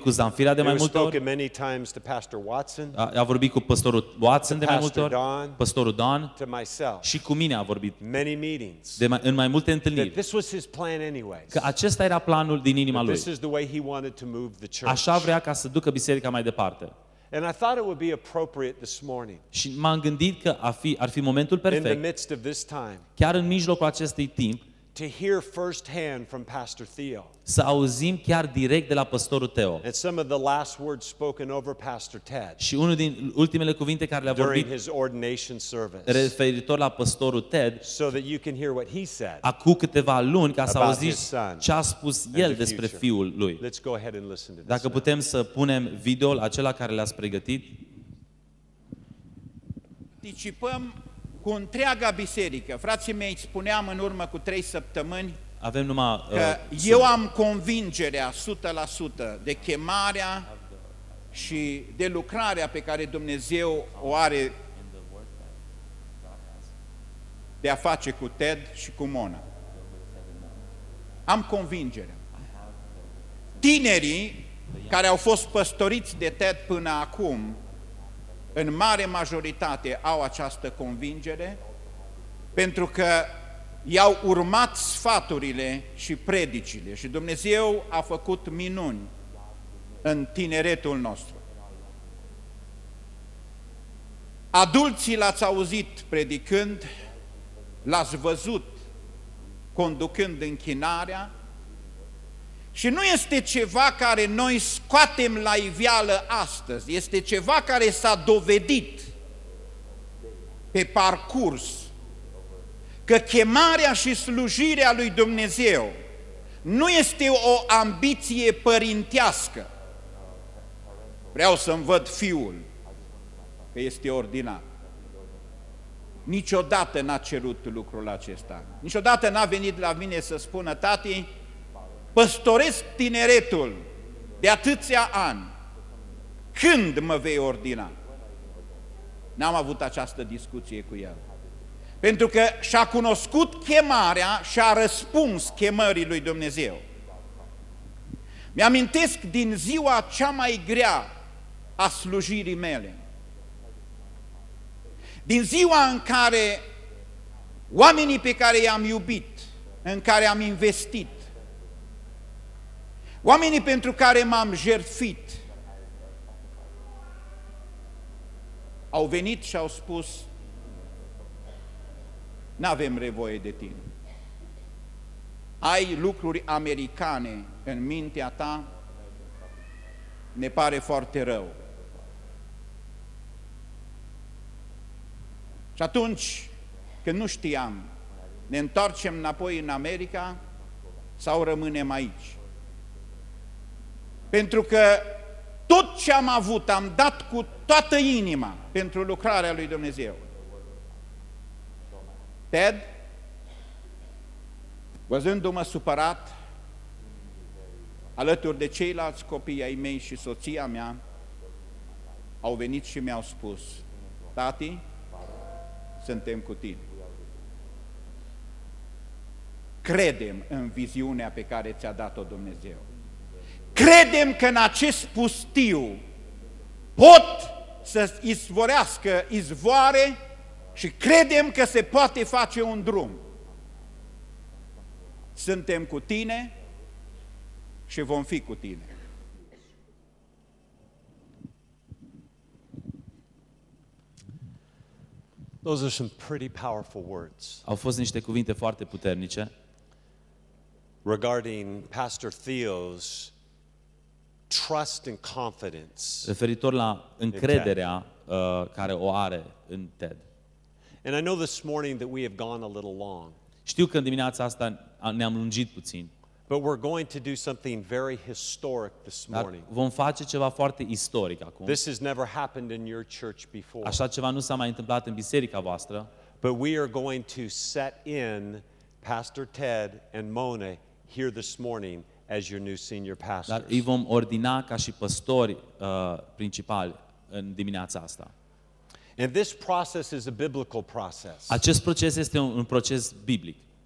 [SPEAKER 1] cu Zanfira de
[SPEAKER 5] It
[SPEAKER 1] mai
[SPEAKER 5] was
[SPEAKER 1] multe ori,
[SPEAKER 5] spoken many times to Pastor Watson,
[SPEAKER 1] a, a vorbit cu pastorul Watson de mai multe
[SPEAKER 5] Pastor
[SPEAKER 1] ori,
[SPEAKER 5] Don.
[SPEAKER 1] pastorul Don
[SPEAKER 5] to myself,
[SPEAKER 1] și cu mine a vorbit
[SPEAKER 5] many meetings.
[SPEAKER 1] de mai, în mai multe
[SPEAKER 5] That
[SPEAKER 1] întâlniri.
[SPEAKER 5] this was his plan anyways.
[SPEAKER 1] Că acesta era planul din inima
[SPEAKER 5] That
[SPEAKER 1] lui.
[SPEAKER 5] this is the way he wanted to move the church.
[SPEAKER 1] Așa vrea ca să ducă biserica mai departe.
[SPEAKER 5] And I thought it would be appropriate this morning,
[SPEAKER 1] Și m-am gândit că ar fi, ar fi momentul
[SPEAKER 5] in the
[SPEAKER 1] perfect,
[SPEAKER 5] midst of this time,
[SPEAKER 1] chiar în mijlocul acestui timp,
[SPEAKER 5] to hear firsthand from Pastor Theo.
[SPEAKER 1] să auzim chiar direct de la pastorul Teo.
[SPEAKER 5] And some of the last words spoken over Pastor Ted
[SPEAKER 1] Și unul din ultimele cuvinte care le-a
[SPEAKER 5] during
[SPEAKER 1] vorbit
[SPEAKER 5] his ordination service,
[SPEAKER 1] referitor la pastorul Ted,
[SPEAKER 5] so that you can hear what he said.
[SPEAKER 1] acum câteva luni, ca să
[SPEAKER 5] About
[SPEAKER 1] auziți
[SPEAKER 5] his son
[SPEAKER 1] ce a spus
[SPEAKER 5] and
[SPEAKER 1] el
[SPEAKER 5] the
[SPEAKER 1] despre
[SPEAKER 5] future.
[SPEAKER 1] fiul lui.
[SPEAKER 5] Let's go ahead and listen to this.
[SPEAKER 1] Dacă
[SPEAKER 5] now.
[SPEAKER 1] putem să punem video-ul acela care le-ați pregătit.
[SPEAKER 6] Participăm cu întreaga biserică. Frații mei, spuneam în urmă cu trei săptămâni
[SPEAKER 1] Avem numai...
[SPEAKER 6] că
[SPEAKER 1] uh,
[SPEAKER 6] eu am convingerea o sută la sută de chemarea și de lucrarea pe care Dumnezeu o are de a face cu Ted și cu Mona. Am convingerea. Tinerii care au fost păstoriți de Ted până acum, în mare majoritate au această convingere, pentru că i-au urmat sfaturile și predicile și Dumnezeu a făcut minuni în tineretul nostru. Adulții l-ați auzit predicând, l-ați văzut conducând închinarea și nu este ceva care noi scoatem la iveală astăzi, este ceva care s-a dovedit pe parcurs, că chemarea și slujirea lui Dumnezeu nu este o ambiție părintească. Vreau să-mi văd fiul că este ordinat. Niciodată n-a cerut lucrul acesta. Niciodată n-a venit la mine să spună: tati, păstoresc tineretul de atâția ani, când mă vei ordina? N-am avut această discuție cu el. Pentru că și-a cunoscut chemarea și a răspuns chemării lui Dumnezeu. Mi-amintesc din ziua cea mai grea a slujirii mele. Din ziua în care oamenii pe care i-am iubit, în care am investit, oamenii pentru care m-am jertfit, au venit și au spus: n-avem nevoie de tine. Ai lucruri americane în mintea ta, ne pare foarte rău. Și atunci, când nu știam, ne întoarcem înapoi în America sau rămânem aici? Pentru că tot ce am avut am dat cu toată inima pentru lucrarea lui Dumnezeu. Ted, văzându-mă supărat, alături de ceilalți copii ai mei și soția mea, au venit și mi-au spus: tati, suntem cu tine. Credem în viziunea pe care ți-a dat-o Dumnezeu. Credem că în acest pustiu pot să izvorească izvoare și credem că se poate face un drum. Suntem cu tine și vom fi cu tine.
[SPEAKER 5] Those are some pretty powerful words
[SPEAKER 1] Au fost niște cuvinte foarte puternice
[SPEAKER 5] regarding Pastor Theo's trust and confidence.
[SPEAKER 1] referitor la încrederea uh, care o are în Ted.
[SPEAKER 5] And I know this morning that we have gone a little long,
[SPEAKER 1] Știu că în dimineața asta ne-am lungit puțin,
[SPEAKER 5] but we're going to do something very historic this
[SPEAKER 1] dar
[SPEAKER 5] morning.
[SPEAKER 1] vom face ceva foarte istoric acum.
[SPEAKER 5] This has never happened in your church before.
[SPEAKER 1] Așa ceva nu s-a mai întâmplat în biserica voastră,
[SPEAKER 5] But we are going to set in Pastor Ted and Mona here this morning as your new senior
[SPEAKER 1] dar
[SPEAKER 5] pastors.
[SPEAKER 1] îi vom ordina ca și păstori uh, principali în dimineața asta.
[SPEAKER 5] And this process is a biblical process.
[SPEAKER 1] Acest proces este un, un proces biblic.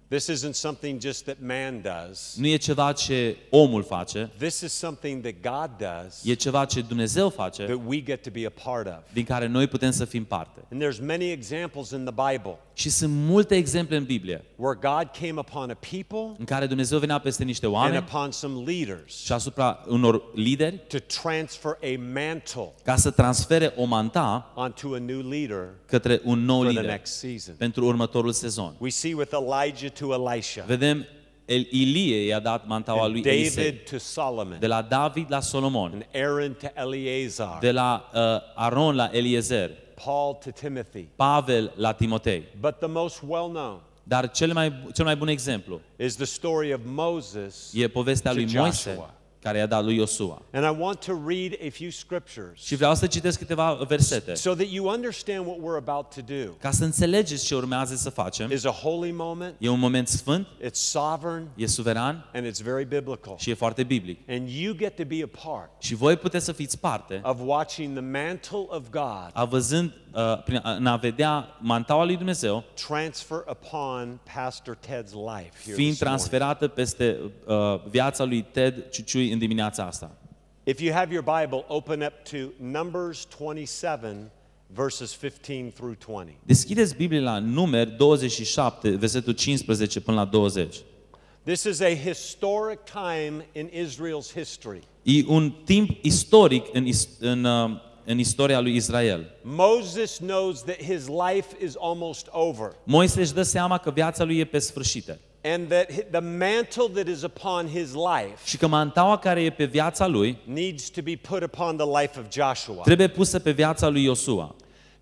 [SPEAKER 5] This isn't something just that man does.
[SPEAKER 1] Nu e ceva ce omul face,
[SPEAKER 5] This is something that God does
[SPEAKER 1] e ceva ce Dumnezeu face,
[SPEAKER 5] that we get to be a part of.
[SPEAKER 1] din care noi putem să fim parte.
[SPEAKER 5] And there's many examples in the Bible
[SPEAKER 1] Și sunt multe exemple în Biblie
[SPEAKER 5] where God came upon a people
[SPEAKER 1] în care Dumnezeu venea peste niște
[SPEAKER 5] and
[SPEAKER 1] oameni
[SPEAKER 5] upon some leaders
[SPEAKER 1] și asupra unor lideri
[SPEAKER 5] to transfer a mantle
[SPEAKER 1] ca să transfere o manta
[SPEAKER 5] onto a new leader
[SPEAKER 1] către un nou
[SPEAKER 5] for the
[SPEAKER 1] lider
[SPEAKER 5] next season.
[SPEAKER 1] pentru următorul sezon.
[SPEAKER 5] We see with Elijah to Elisha,
[SPEAKER 1] Vedem, El- Ilie i-a dat mantaua
[SPEAKER 5] and
[SPEAKER 1] lui Elisei,
[SPEAKER 5] David to Solomon,
[SPEAKER 1] de la David la Solomon,
[SPEAKER 5] and Aaron to Eleazar,
[SPEAKER 1] de la uh, Aron la Eliezer,
[SPEAKER 5] Paul to Timothy.
[SPEAKER 1] Pavel la Timotei.
[SPEAKER 5] But the most well-known
[SPEAKER 1] Dar cel mai, cel mai bun exemplu
[SPEAKER 5] is the story of Moses
[SPEAKER 1] e povestea
[SPEAKER 5] to
[SPEAKER 1] lui Moise,
[SPEAKER 5] Joshua.
[SPEAKER 1] care i-a dat lui Iosua.
[SPEAKER 5] And I want to read a few scriptures
[SPEAKER 1] Și vreau să citesc câteva versete,
[SPEAKER 5] so that you understand what we're about to do.
[SPEAKER 1] ca să înțelegeți ce urmează să facem.
[SPEAKER 5] It's a holy moment,
[SPEAKER 1] E un moment sfânt,
[SPEAKER 5] it's sovereign,
[SPEAKER 1] e suveran
[SPEAKER 5] and it's very biblical.
[SPEAKER 1] și e foarte biblic.
[SPEAKER 5] And you get to be a part
[SPEAKER 1] Și voi puteți să fiți parte
[SPEAKER 5] of watching the mantle of God
[SPEAKER 1] a văzând, uh, prin, în a vedea mantaua lui Dumnezeu
[SPEAKER 5] transfer upon Pastor Ted's life here
[SPEAKER 1] fiind
[SPEAKER 5] this morning.
[SPEAKER 1] transferată peste uh, viața lui Ted Ciuciui în dimineața asta.
[SPEAKER 5] If you have your Bible, open up to Numbers twenty-seven, verses fifteen through twenty.
[SPEAKER 1] Deschideți Biblia la Numeri douăzeci și șapte, versetul cincisprezece până la douăzeci.
[SPEAKER 5] This is a historic time in Israel's history.
[SPEAKER 1] E un timp istoric în, is- în, uh, în istoria lui Israel.
[SPEAKER 5] Moses knows that his life is almost over
[SPEAKER 1] Moise își dă seama că viața lui e pe sfârșite
[SPEAKER 5] and that hi- the mantle that is upon his life
[SPEAKER 1] și că mantaua care e pe viața lui
[SPEAKER 5] needs to be put upon the life of Joshua.
[SPEAKER 1] trebuie pusă pe viața lui Iosua.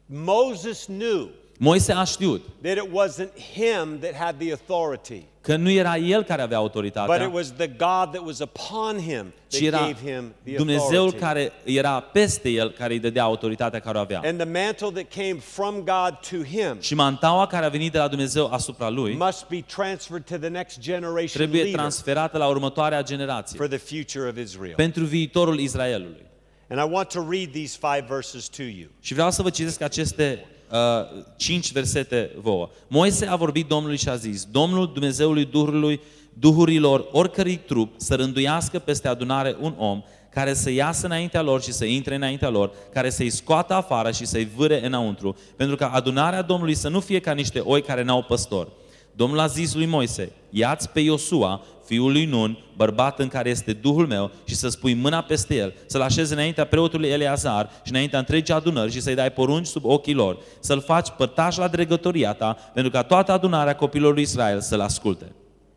[SPEAKER 5] Moses knew
[SPEAKER 1] Moise a știut
[SPEAKER 5] that it wasn't him that had the authority,
[SPEAKER 1] că nu era el care avea
[SPEAKER 5] but it
[SPEAKER 1] autoritatea,
[SPEAKER 5] was the God that was upon him
[SPEAKER 1] ci
[SPEAKER 5] that
[SPEAKER 1] era
[SPEAKER 5] gave him the
[SPEAKER 1] Dumnezeul
[SPEAKER 5] authority.
[SPEAKER 1] care era peste el care îi dădea autoritatea care o avea.
[SPEAKER 5] And the mantle that came from God to him
[SPEAKER 1] Și mantaua care a venit de la Dumnezeu asupra lui
[SPEAKER 5] must be transferred to the next generation
[SPEAKER 1] trebuie
[SPEAKER 5] leader
[SPEAKER 1] transferată la următoarea generație
[SPEAKER 5] for the future of Israel.
[SPEAKER 1] pentru viitorul Israelului.
[SPEAKER 5] And I want to read these five verses to you.
[SPEAKER 1] Și vreau să vă citesc aceste uh, cinci versete vouă. Moise a vorbit Domnului și a zis: Domnul Dumnezeului Duhului, duhurilor oricărui trup să rânduiască peste adunare un om care să iasă înaintea lor și să intre înaintea lor, care să-i scoată afară și să-i vâre înăuntru, pentru ca adunarea Domnului să nu fie ca niște oi care n-au păstor. Domnul a zis lui Moise: ia-ți pe Iosua, fiul lui Nun, bărbat în care este Duhul meu, și să spui mâna peste el, să-l așezi înaintea preotului Eleazar și înaintea întregii adunări și să-i dai porunci sub ochii lor, să-l faci părtaș la dregătoria ta, pentru ca toată adunarea copilor lui Israel să-l asculte.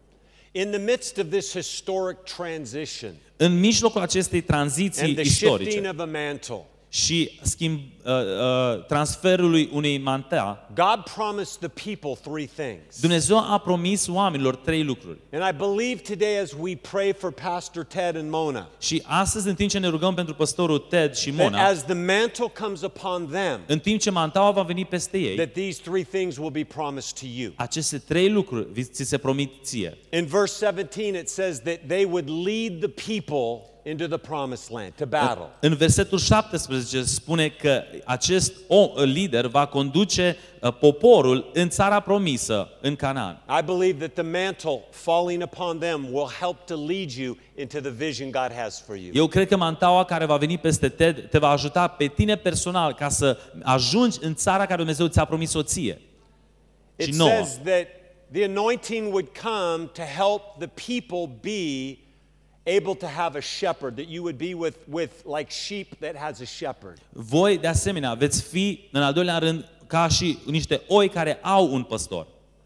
[SPEAKER 5] In the midst of this historic transition
[SPEAKER 1] În mijlocul acestei
[SPEAKER 5] and
[SPEAKER 1] tranziții
[SPEAKER 5] the shifting
[SPEAKER 1] istorice
[SPEAKER 5] of a mantle,
[SPEAKER 1] și schimb, uh, uh, transferului unei mantea,
[SPEAKER 5] God promised the people three things.
[SPEAKER 1] Dumnezeu a promis oamenilor trei lucruri.
[SPEAKER 5] And I believe today as we pray for Pastor Ted and Mona,
[SPEAKER 1] Și astăzi, în timp ce ne rugăm pentru păstorul Ted și
[SPEAKER 5] that
[SPEAKER 1] Mona,
[SPEAKER 5] as the mantle comes upon them,
[SPEAKER 1] în timp ce mantaua va veni peste ei,
[SPEAKER 5] that these three things will be promised to you.
[SPEAKER 1] aceste trei lucruri vi- ți se promit ție.
[SPEAKER 5] In verse seventeen, it says that they would lead the people into the promised land, to battle.
[SPEAKER 1] În versetul șaptesprezece spune că acest o, lider va conduce uh, poporul în țara promisă, în Canaan.
[SPEAKER 5] I believe that the mantle falling upon them will help to lead you into the vision God has for you.
[SPEAKER 1] Eu cred că mantaua care va veni peste Ted te va ajuta pe tine personal ca să ajungi în țara care Dumnezeu ți-a promis-o ție. Și
[SPEAKER 5] It
[SPEAKER 1] nouă.
[SPEAKER 5] says that the anointing would come to help the people be able to have a shepherd, that you would be with, with like sheep that has a shepherd.
[SPEAKER 1] Voi, de asemenea, veți fi, în al doilea rând, ca și niște oi care au un păstor.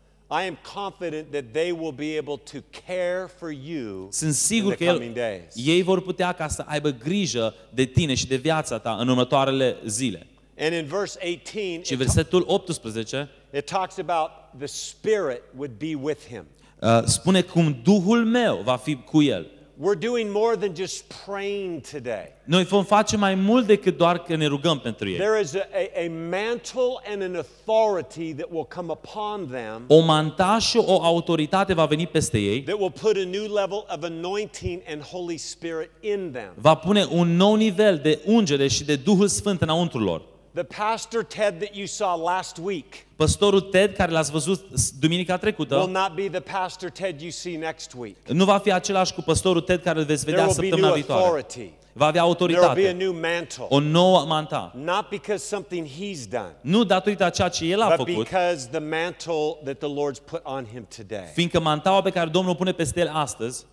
[SPEAKER 5] I am confident that they will be able to care for you
[SPEAKER 1] Sunt
[SPEAKER 5] in
[SPEAKER 1] sigur
[SPEAKER 5] the
[SPEAKER 1] că
[SPEAKER 5] coming
[SPEAKER 1] el,
[SPEAKER 5] days.
[SPEAKER 1] ei vor putea ca să aibă grijă de tine și de viața ta în următoarele zile.
[SPEAKER 5] And in verse eighteen,
[SPEAKER 1] Și
[SPEAKER 5] it,
[SPEAKER 1] versetul optsprezece
[SPEAKER 5] it talks about the Spirit would be with him.
[SPEAKER 1] uh, spune cum Duhul meu va fi cu el.
[SPEAKER 5] We're doing more than just praying today.
[SPEAKER 1] Noi vom face mai mult decât doar că ne rugăm pentru ei.
[SPEAKER 5] There is a, a, a mantle and an authority that will come upon them
[SPEAKER 1] O manta și o autoritate va veni peste ei,
[SPEAKER 5] that will put a new level of anointing and Holy Spirit in them.
[SPEAKER 1] va pune un nou nivel de ungere și de Duhul Sfânt înăuntru lor.
[SPEAKER 5] The pastor Ted that you saw last week
[SPEAKER 1] Păstorul Ted, care l-ați văzut duminica
[SPEAKER 5] will
[SPEAKER 1] trecută,
[SPEAKER 5] not be the pastor Ted you see next week.
[SPEAKER 1] nu va fi același cu păstorul Ted care îl veți
[SPEAKER 5] There
[SPEAKER 1] vedea
[SPEAKER 5] will be
[SPEAKER 1] săptămâna
[SPEAKER 5] new
[SPEAKER 1] viitoare.
[SPEAKER 5] authority.
[SPEAKER 1] Va avea
[SPEAKER 5] There will be a
[SPEAKER 1] autoritate,
[SPEAKER 5] new mantle.
[SPEAKER 1] o nouă manta.
[SPEAKER 5] Not because something he's done,
[SPEAKER 1] Nu datorită a ceea ce el a
[SPEAKER 5] but
[SPEAKER 1] făcut,
[SPEAKER 5] because the mantle that the Lord's put on him today.
[SPEAKER 1] fiindcă mantaua pe care Domnul o pune peste el astăzi,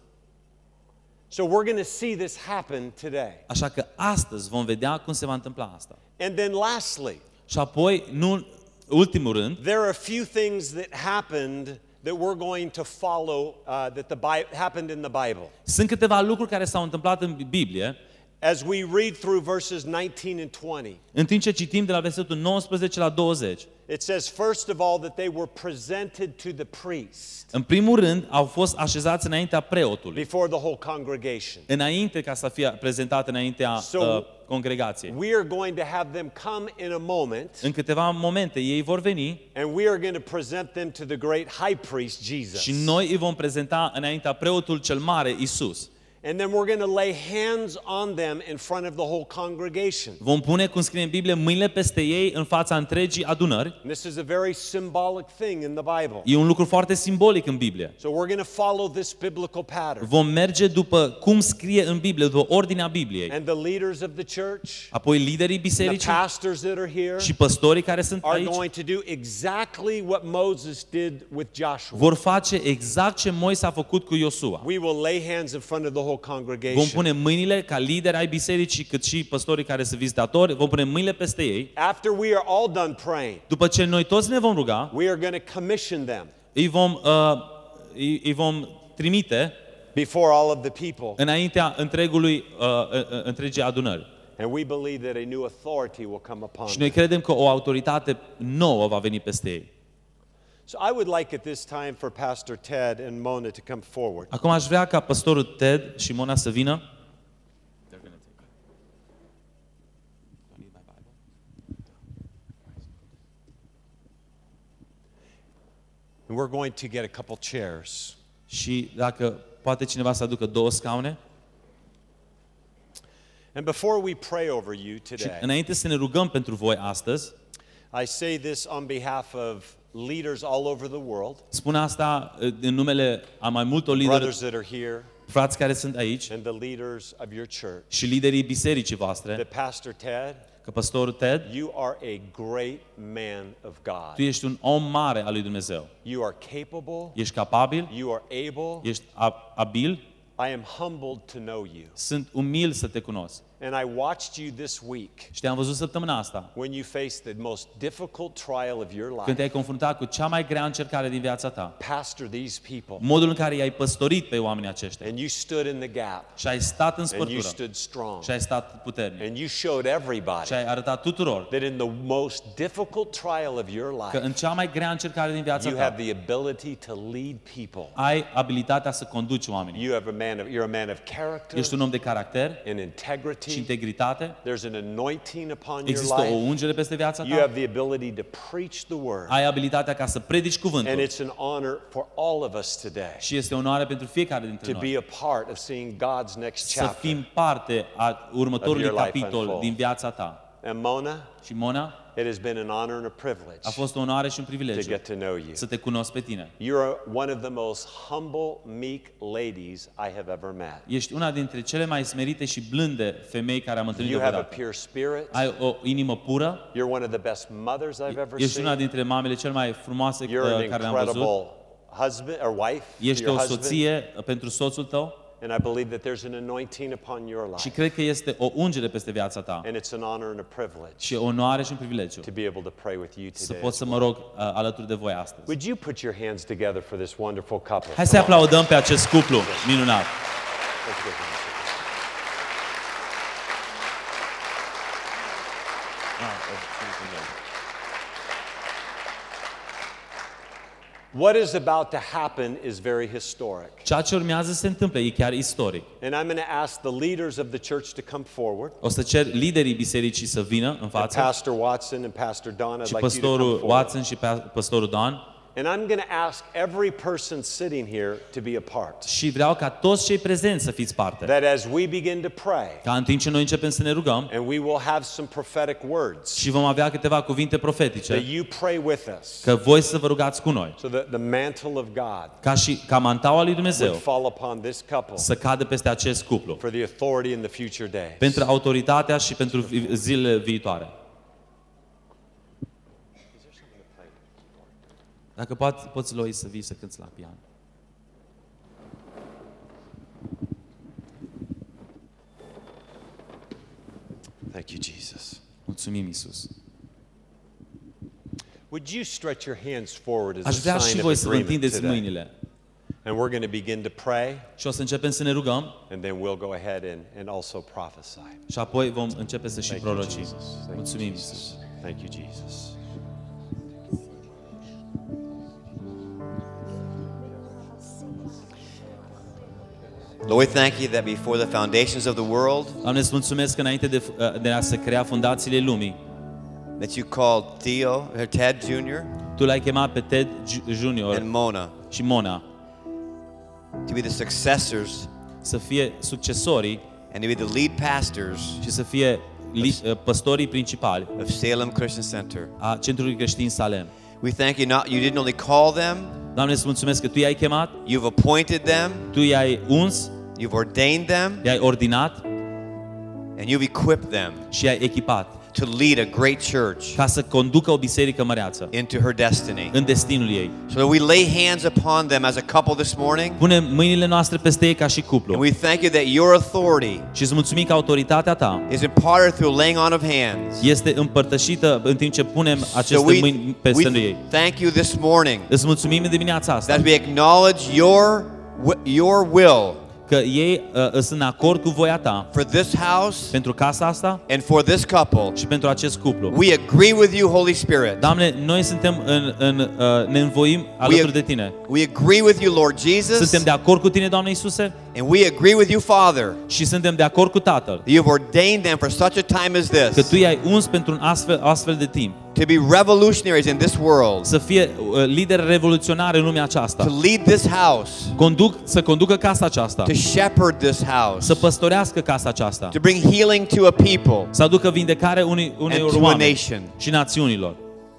[SPEAKER 5] So we're going to see this happen today.
[SPEAKER 1] așa că astăzi vom vedea cum se va întâmpla asta.
[SPEAKER 5] And then lastly,
[SPEAKER 1] Și apoi, nu ultimul rând,
[SPEAKER 5] there are a few things that happened that we're going to follow uh, that the Bi- happened in the Bible.
[SPEAKER 1] sunt câteva lucruri care s-au întâmplat în Biblie,
[SPEAKER 5] As we read through verses nineteen and twenty,
[SPEAKER 1] în timp ce citim de la versetul nouăsprezece la douăzeci.
[SPEAKER 5] it says, first of all, that they were presented to the priest
[SPEAKER 1] În primul rând, au fost așezați înaintea preotului,
[SPEAKER 5] before the whole congregation.
[SPEAKER 1] înainte ca să fie prezentat înaintea
[SPEAKER 5] So-
[SPEAKER 1] uh, congregației.
[SPEAKER 5] We are going to have them come in a moment,
[SPEAKER 1] În câteva momente ei vor veni
[SPEAKER 5] and we are going to present them to the great high priest, Jesus.
[SPEAKER 1] și noi îi vom prezenta înaintea preotul cel mare, Isus.
[SPEAKER 5] And then we're going to lay hands on them in front of the whole congregation.
[SPEAKER 1] Vom pune, cum scrie în Biblie, mâinile peste ei în fața întregii adunări.
[SPEAKER 5] And this is a very symbolic thing in the Bible.
[SPEAKER 1] E un lucru foarte simbolic în Biblie.
[SPEAKER 5] So we're going to follow this biblical pattern.
[SPEAKER 1] Vom merge după cum scrie în Biblie, după ordinea Bibliei.
[SPEAKER 5] And the leaders of the church,
[SPEAKER 1] Apoi liderii
[SPEAKER 5] the
[SPEAKER 1] bisericii
[SPEAKER 5] pastors that are here,
[SPEAKER 1] și păstorii care sunt
[SPEAKER 5] are
[SPEAKER 1] aici
[SPEAKER 5] going to do exactly what Moses did with Joshua.
[SPEAKER 1] vor face exact ce Moise a făcut cu Iosua.
[SPEAKER 5] We will lay hands in front of the whole
[SPEAKER 1] Vom
[SPEAKER 5] congregation.
[SPEAKER 1] pune mâinile ca lideri ai bisericii, cât și păstorii care sunt vizitatori, vom pune mâinile peste ei.
[SPEAKER 5] After we are all done praying,
[SPEAKER 1] După ce noi toți ne vom ruga,
[SPEAKER 5] we are going to commission them
[SPEAKER 1] îi vom, uh, îi, îi vom trimite
[SPEAKER 5] before all of the people.
[SPEAKER 1] înaintea întregului, uh, uh, întregii adunări.
[SPEAKER 5] And we believe that a new authority will come upon
[SPEAKER 1] Și
[SPEAKER 5] them.
[SPEAKER 1] noi credem că o autoritate nouă va veni peste ei.
[SPEAKER 5] So I would like at this time for Pastor Ted and Mona to come forward.
[SPEAKER 1] Acum aș vrea ca păstorul Ted și Mona să vină.
[SPEAKER 5] And we're going to get a couple chairs.
[SPEAKER 1] Și dacă poate cineva să aducă două scaune.
[SPEAKER 5] And before we pray over you
[SPEAKER 1] Și
[SPEAKER 5] today,
[SPEAKER 1] înainte să ne rugăm pentru voi astăzi,
[SPEAKER 5] I say this on behalf of leaders all over the world,
[SPEAKER 1] spun asta uh, în numele a mai multor lideri,
[SPEAKER 5] brothers that are here,
[SPEAKER 1] frați care sunt aici
[SPEAKER 5] and the leaders of your church.
[SPEAKER 1] și liderii bisericii voastre,
[SPEAKER 5] That Pastor Ted,
[SPEAKER 1] că păstorul Ted,
[SPEAKER 5] you are a great man of
[SPEAKER 1] tu
[SPEAKER 5] God.
[SPEAKER 1] ești un om mare al lui Dumnezeu.
[SPEAKER 5] You are capable,
[SPEAKER 1] Ești capabil,
[SPEAKER 5] you are able.
[SPEAKER 1] ești ab- abil,
[SPEAKER 5] I am humbled to know you.
[SPEAKER 1] sunt umil să te cunosc.
[SPEAKER 5] And I watched you this week
[SPEAKER 1] Și te-am văzut săptămâna asta,
[SPEAKER 5] when you faced the most difficult trial of your
[SPEAKER 1] când
[SPEAKER 5] life.
[SPEAKER 1] te-ai confruntat cu cea mai grea încercare din viața ta.
[SPEAKER 5] Pastor these people.
[SPEAKER 1] Modul în care i-ai păstorit pe oamenii aceștia.
[SPEAKER 5] And you stood in the gap.
[SPEAKER 1] Și ai stat în
[SPEAKER 5] And you
[SPEAKER 1] spărtură.
[SPEAKER 5] stood strong.
[SPEAKER 1] Și ai stat puternic.
[SPEAKER 5] And you showed everybody
[SPEAKER 1] Și ai arătat tuturor
[SPEAKER 5] that in the most difficult trial of your
[SPEAKER 1] că
[SPEAKER 5] life,
[SPEAKER 1] în cea mai grea încercare din viața
[SPEAKER 5] you
[SPEAKER 1] ta
[SPEAKER 5] have the ability to lead people.
[SPEAKER 1] ai abilitatea să conduci oamenii.
[SPEAKER 5] You have a man of, you're a man of character
[SPEAKER 1] Ești un om de caracter
[SPEAKER 5] and
[SPEAKER 1] și
[SPEAKER 5] integrity.
[SPEAKER 1] integritate.
[SPEAKER 5] There's an anointing upon your
[SPEAKER 1] Există o
[SPEAKER 5] life.
[SPEAKER 1] ungere peste viața
[SPEAKER 5] You
[SPEAKER 1] ta.
[SPEAKER 5] have the ability to preach the word.
[SPEAKER 1] Ai abilitatea ca să predici
[SPEAKER 5] And
[SPEAKER 1] cuvântul.
[SPEAKER 5] it's an honor for all of us today
[SPEAKER 1] Și este o onoare pentru fiecare dintre
[SPEAKER 5] to
[SPEAKER 1] noi
[SPEAKER 5] be a part of seeing God's next
[SPEAKER 1] să
[SPEAKER 5] chapter.
[SPEAKER 1] fim parte a următorului
[SPEAKER 5] of your life
[SPEAKER 1] capitol
[SPEAKER 5] unfold.
[SPEAKER 1] din viața ta.
[SPEAKER 5] And Mona,
[SPEAKER 1] Și Mona,
[SPEAKER 5] it has been an honor and a privilege
[SPEAKER 1] a fost o onoare și un
[SPEAKER 5] to
[SPEAKER 1] privilegiu
[SPEAKER 5] get to know you.
[SPEAKER 1] să te cunosc pe tine.
[SPEAKER 5] You're one of the most humble, meek ladies I have ever met.
[SPEAKER 1] Ești una dintre cele mai smerite și blânde femei care am întâlnit
[SPEAKER 5] You have a
[SPEAKER 1] vreodată.
[SPEAKER 5] pure spirit.
[SPEAKER 1] Ai o inimă pură,
[SPEAKER 5] You're one of the best mothers I've ever
[SPEAKER 1] ești una
[SPEAKER 5] seen.
[SPEAKER 1] dintre mamele cel mai frumoase
[SPEAKER 5] You're an
[SPEAKER 1] uh, care le-am văzut.
[SPEAKER 5] incredible husband or wife to
[SPEAKER 1] Ești
[SPEAKER 5] your
[SPEAKER 1] o
[SPEAKER 5] husband.
[SPEAKER 1] soție pentru soțul tău
[SPEAKER 5] And I believe that there's an anointing upon your
[SPEAKER 1] și
[SPEAKER 5] life.
[SPEAKER 1] cred că este o ungere peste viața ta.
[SPEAKER 5] And it's an honor and a privilege
[SPEAKER 1] Și o onoare și un privilegiu
[SPEAKER 5] to be able to pray with you
[SPEAKER 1] să
[SPEAKER 5] today.
[SPEAKER 1] pot să mă rog uh, alături de voi astăzi.
[SPEAKER 5] Would you put your hands together for this wonderful couple?
[SPEAKER 1] Hai să aplaudăm pe acest cuplu minunat.
[SPEAKER 5] Let's give them- What is about to happen is very historic.
[SPEAKER 1] Ceea ce urmează să se întâmple e chiar istoric.
[SPEAKER 5] And I'm going to ask the leaders of the church to come forward.
[SPEAKER 1] O să cer liderii bisericii să vină în
[SPEAKER 5] And
[SPEAKER 1] față
[SPEAKER 5] Pastor Watson and Pastor Don, I'd
[SPEAKER 1] și
[SPEAKER 5] like you to come
[SPEAKER 1] păstorul
[SPEAKER 5] forward.
[SPEAKER 1] Watson și pe- păstorul Dan
[SPEAKER 5] And I'm going to ask every person sitting here to be a part.
[SPEAKER 1] Și vreau ca toți cei prezenți să fiți parte.
[SPEAKER 5] That as we begin to pray,
[SPEAKER 1] Ca în timp ce noi începem să ne rugăm
[SPEAKER 5] and we will have some prophetic words,
[SPEAKER 1] și vom avea câteva cuvinte profetice,
[SPEAKER 5] that you pray with us,
[SPEAKER 1] că voi să vă rugați cu noi.
[SPEAKER 5] so that the mantle of God
[SPEAKER 1] Ca și ca mantaua lui Dumnezeu
[SPEAKER 5] would fall upon this couple
[SPEAKER 1] să cadă peste acest cuplu.
[SPEAKER 5] for the authority in the future days.
[SPEAKER 1] Pentru autoritatea și pentru vi- zilele viitoare. Dacă poți, poți Loi să vii să cânți la pian.
[SPEAKER 3] Thank you, Jesus.
[SPEAKER 1] Mulțumim, Iisus.
[SPEAKER 5] Would you stretch your hands forward as
[SPEAKER 1] Aș
[SPEAKER 5] a
[SPEAKER 1] vrea și
[SPEAKER 5] sign
[SPEAKER 1] voi
[SPEAKER 5] of
[SPEAKER 1] să vă
[SPEAKER 5] agreement
[SPEAKER 1] întindeți
[SPEAKER 5] today?
[SPEAKER 1] mâinile.
[SPEAKER 5] And we're going to begin to pray,
[SPEAKER 1] Și o să începem să ne rugăm
[SPEAKER 5] and then we'll go ahead and, and also prophesy.
[SPEAKER 1] și apoi vom începe să și
[SPEAKER 5] Thank you,
[SPEAKER 1] prorocim.
[SPEAKER 5] Jesus. Thank you,
[SPEAKER 1] Mulțumim,
[SPEAKER 5] Jesus.
[SPEAKER 1] Iisus.
[SPEAKER 5] Thank you, Jesus.
[SPEAKER 3] Lord, we thank you that before the foundations of the world,
[SPEAKER 1] Doamne, îți mulțumesc că înainte de, de a se crea fundațiile lumii,
[SPEAKER 3] that you called Theo, or Ted Junior
[SPEAKER 1] Tu l-ai chemat pe Ted Ju- Junior
[SPEAKER 3] and Mona
[SPEAKER 1] și Mona
[SPEAKER 3] to be the successors
[SPEAKER 1] să fie succesorii
[SPEAKER 3] and to be the lead pastors
[SPEAKER 1] și să fie li, păstorii principali
[SPEAKER 3] of Salem Christian Center.
[SPEAKER 1] a Centrului Creștin Salem.
[SPEAKER 3] We thank you not you didn't only call them,
[SPEAKER 1] Doamne, îți mulțumesc că Tu i-ai chemat,
[SPEAKER 3] you've appointed them,
[SPEAKER 1] Tu i-ai uns,
[SPEAKER 3] you've ordained them,
[SPEAKER 1] i-ai ordinat
[SPEAKER 3] and you've equipped them
[SPEAKER 1] și i-ai echipat
[SPEAKER 3] to lead a great church
[SPEAKER 1] ca să conducă o biserică măreață
[SPEAKER 3] into her destiny.
[SPEAKER 1] în destinul ei.
[SPEAKER 3] So we lay hands upon them as a couple this morning,
[SPEAKER 1] Punem mâinile noastre peste ei ca și cuplu
[SPEAKER 3] and we thank you that your authority
[SPEAKER 1] și îți mulțumim că autoritatea Ta
[SPEAKER 3] is imparted through laying on of hands.
[SPEAKER 1] este împărtășită în timp ce punem
[SPEAKER 3] So
[SPEAKER 1] aceste
[SPEAKER 3] we,
[SPEAKER 1] mâini peste
[SPEAKER 3] we
[SPEAKER 1] ei.
[SPEAKER 3] thank you this morning
[SPEAKER 1] Îți mulțumim în dimineața asta
[SPEAKER 3] that we acknowledge your your will
[SPEAKER 1] că ei uh, sunt în acord cu voia Ta
[SPEAKER 3] for this house
[SPEAKER 1] pentru casa asta
[SPEAKER 3] and for this couple.
[SPEAKER 1] și pentru acest cuplu.
[SPEAKER 3] We agree with you, Holy Spirit.
[SPEAKER 1] Doamne, noi suntem în, în uh, ne învoim alături de Tine.
[SPEAKER 3] We agree with you, Lord Jesus,
[SPEAKER 1] Suntem de acord cu Tine, Doamne Iisuse,
[SPEAKER 3] and we agree with you, Father,
[SPEAKER 1] și suntem de acord cu Tatăl,
[SPEAKER 3] that you've ordained them for such a time as
[SPEAKER 1] că
[SPEAKER 3] this
[SPEAKER 1] Tu i-ai uns pentru un astfel, astfel de timp,
[SPEAKER 3] to be revolutionaries in this world,
[SPEAKER 1] să fie uh, lideri revoluționari în lumea
[SPEAKER 3] to
[SPEAKER 1] aceasta,
[SPEAKER 3] lead this house,
[SPEAKER 1] conduc, să conducă casa aceasta,
[SPEAKER 3] to shepherd this house,
[SPEAKER 1] să păstorească casa aceasta,
[SPEAKER 3] to bring healing to a people
[SPEAKER 1] să aducă vindecare unei, unei
[SPEAKER 3] and to a
[SPEAKER 1] oameni
[SPEAKER 3] nation.
[SPEAKER 1] și națiunilor.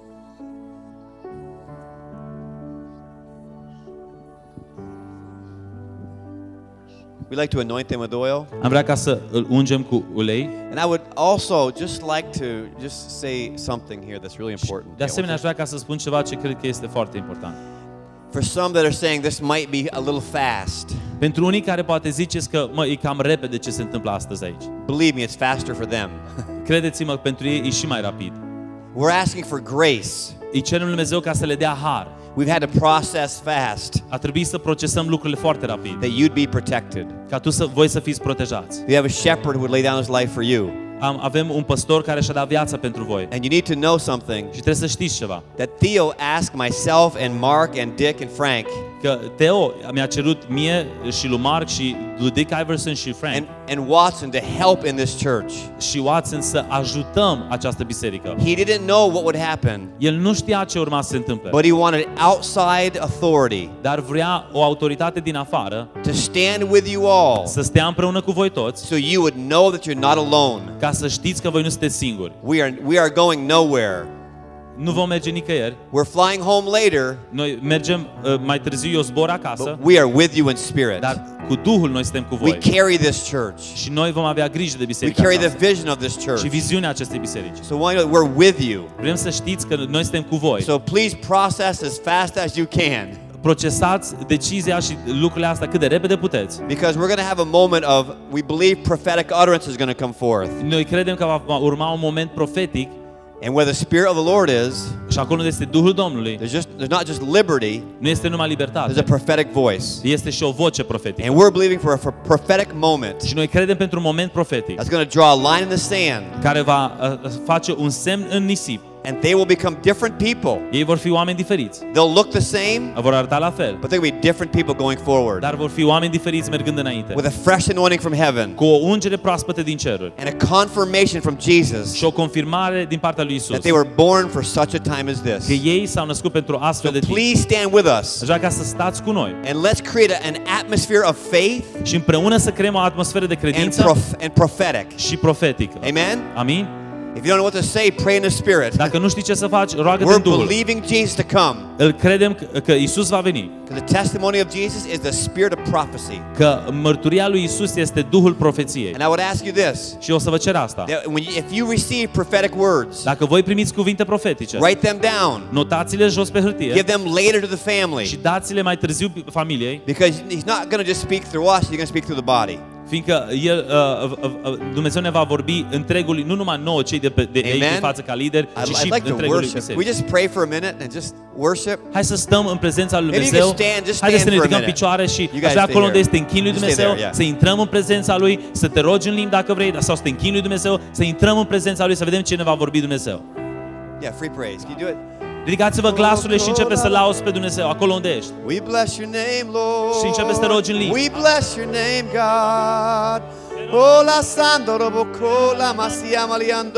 [SPEAKER 3] We like to anoint them with oil.
[SPEAKER 1] Am vrea ca să îl ungem cu ulei.
[SPEAKER 3] And I would also just like to just say something here that's really important.
[SPEAKER 1] De asemenea, aș vrea ca să spun ceva ce cred că este foarte important.
[SPEAKER 3] For some that are saying this might be a little fast,
[SPEAKER 1] Pentru unii care poate ziceți că, mă, e cam repede ce se întâmplă astăzi aici.
[SPEAKER 3] believe me, it's faster for them.
[SPEAKER 1] Credeți-mă, pentru ei e și mai rapid.
[SPEAKER 3] We're asking for grace.
[SPEAKER 1] Îi cerem lui Dumnezeu ca să le dea har.
[SPEAKER 3] We've had to process fast
[SPEAKER 1] A trebuit să procesăm lucrurile foarte rapid,
[SPEAKER 3] that you'd be protected.
[SPEAKER 1] ca tu să, voi să fiți protejați.
[SPEAKER 3] We have a shepherd who would lay down his life for you.
[SPEAKER 1] Am, avem un păstor care și-a dat viața pentru voi.
[SPEAKER 3] And you need to know something,
[SPEAKER 1] Și trebuie să știți ceva.
[SPEAKER 3] that Theo asked myself and Mark and Dick and Frank
[SPEAKER 1] Că Teo mi-a cerut mie și lui Mark și lui Dick Iverson și Frank
[SPEAKER 3] and, and Watson to help in this church.
[SPEAKER 1] și Watson să ajutăm această biserică.
[SPEAKER 3] He didn't know what would happen,
[SPEAKER 1] El nu știa ce urma să se întâmple,
[SPEAKER 3] but he wanted outside authority
[SPEAKER 1] dar vrea o autoritate din afară
[SPEAKER 3] to stand with you all
[SPEAKER 1] să stea împreună cu voi toți,
[SPEAKER 3] so you would know that you're not alone.
[SPEAKER 1] ca să știți că voi nu sunteți singuri.
[SPEAKER 3] We are, we are going nowhere.
[SPEAKER 1] Nu vom merge nicăieri.
[SPEAKER 3] We're flying home later,
[SPEAKER 1] Noi mergem uh, mai târziu, eu zbor acasă,
[SPEAKER 3] but we are with you in spirit.
[SPEAKER 1] dar cu Duhul noi suntem cu
[SPEAKER 3] We
[SPEAKER 1] voi.
[SPEAKER 3] carry this church.
[SPEAKER 1] Și noi vom avea grijă de
[SPEAKER 3] We
[SPEAKER 1] biserica
[SPEAKER 3] carry the
[SPEAKER 1] aceasta
[SPEAKER 3] vision of this
[SPEAKER 1] și
[SPEAKER 3] church.
[SPEAKER 1] viziunea acestei biserici.
[SPEAKER 3] So why not- we're with you.
[SPEAKER 1] Vrem să știți că noi suntem cu voi.
[SPEAKER 3] So please process as fast as you can,
[SPEAKER 1] Procesați decizia și lucrurile astea cât de repede puteți.
[SPEAKER 3] because we're going to have a moment of, we believe prophetic utterance is going to come forth.
[SPEAKER 1] Noi credem că va urma un moment profetic
[SPEAKER 3] And where the Spirit of the Lord is,
[SPEAKER 1] și acolo unde este Duhul Domnului,
[SPEAKER 3] there's just there's not just liberty,
[SPEAKER 1] nu este numai
[SPEAKER 3] there's a
[SPEAKER 1] libertate,
[SPEAKER 3] prophetic voice.
[SPEAKER 1] este și o voce profetică.
[SPEAKER 3] And we're believing for a for prophetic moment
[SPEAKER 1] Și noi credem pentru un moment profetic
[SPEAKER 3] that's going to draw a line in the sand
[SPEAKER 1] care va uh, face un semn în nisip
[SPEAKER 3] And they will become different people.
[SPEAKER 1] Ei vor fi oameni diferiți.
[SPEAKER 3] They'll look the same,
[SPEAKER 1] Vor arăta la fel,
[SPEAKER 3] but they will be different people going forward.
[SPEAKER 1] dar vor fi oameni diferiți mergând înainte.
[SPEAKER 3] With a fresh anointing from heaven
[SPEAKER 1] Cu o ungere proaspătă din ceruri
[SPEAKER 3] and a confirmation from Jesus
[SPEAKER 1] și o confirmare din partea lui Isus
[SPEAKER 3] that they were born for such a time as
[SPEAKER 1] că
[SPEAKER 3] this.
[SPEAKER 1] ei s-au născut pentru astfel
[SPEAKER 3] So
[SPEAKER 1] de timp.
[SPEAKER 3] please stand with us
[SPEAKER 1] Așa ca să stați cu noi
[SPEAKER 3] and let's create a- an atmosphere of faith
[SPEAKER 1] și împreună să creăm o atmosferă de
[SPEAKER 3] and,
[SPEAKER 1] credință
[SPEAKER 3] prof- and prophetic.
[SPEAKER 1] și profetică.
[SPEAKER 3] Amen?
[SPEAKER 1] Amin?
[SPEAKER 3] If you don't know what to say, pray in the Spirit.
[SPEAKER 1] Dacă nu știi ce să faci, roagă-te
[SPEAKER 3] We're
[SPEAKER 1] în Duhul.
[SPEAKER 3] believing Jesus to come.
[SPEAKER 1] Îl credem că, că Isus va veni.
[SPEAKER 3] Because the testimony of Jesus is the spirit of prophecy.
[SPEAKER 1] Că mărturia lui Isus este Duhul profeției.
[SPEAKER 3] And I would ask you this.
[SPEAKER 1] Și o să vă cer asta.
[SPEAKER 3] That when you, if you receive prophetic words,
[SPEAKER 1] Dacă voi primiți cuvinte profetice,
[SPEAKER 3] write them down.
[SPEAKER 1] notați-le jos pe hârtie
[SPEAKER 3] Give them later to the
[SPEAKER 1] și
[SPEAKER 3] family.
[SPEAKER 1] dați-le mai târziu familiei,
[SPEAKER 3] Because He's not going to just speak through us, He's going to speak through the body.
[SPEAKER 1] fiindcă el, uh, uh, uh, Dumnezeu ne va vorbi întregului, nu numai nouă cei de, pe, de aici
[SPEAKER 3] Amen.
[SPEAKER 1] în față ca lideri,
[SPEAKER 3] I'd,
[SPEAKER 1] ci
[SPEAKER 3] I'd
[SPEAKER 1] și
[SPEAKER 3] like to
[SPEAKER 1] întregului
[SPEAKER 3] worship. We
[SPEAKER 1] biserici.
[SPEAKER 3] just pray for a minute and just worship.
[SPEAKER 1] Hai să stăm în prezența lui
[SPEAKER 3] Maybe you
[SPEAKER 1] Dumnezeu.
[SPEAKER 3] can stand, just
[SPEAKER 1] Haideți să
[SPEAKER 3] stand
[SPEAKER 1] ne
[SPEAKER 3] for a
[SPEAKER 1] ridicăm
[SPEAKER 3] minute.
[SPEAKER 1] picioare și
[SPEAKER 3] You guys
[SPEAKER 1] așa
[SPEAKER 3] stay
[SPEAKER 1] acolo unde
[SPEAKER 3] here.
[SPEAKER 1] este închin lui
[SPEAKER 3] Just stay
[SPEAKER 1] Dumnezeu,
[SPEAKER 3] there, yeah.
[SPEAKER 1] să intrăm în prezența lui, să te rogi în limbi dacă vrei, sau să te închini lui Dumnezeu, să intrăm în prezența lui, să vedem ce ne va vorbi Dumnezeu.
[SPEAKER 3] Yeah, free praise. Can you do it?
[SPEAKER 1] Ridicați-vă glasurile și începeți să lauzi pe Dumnezeu acolo unde ești.
[SPEAKER 3] We bless your name, Lord.
[SPEAKER 1] Și începe să te rogi în limbi.
[SPEAKER 3] We bless your name, God. Ola sando robo cola masia maliando.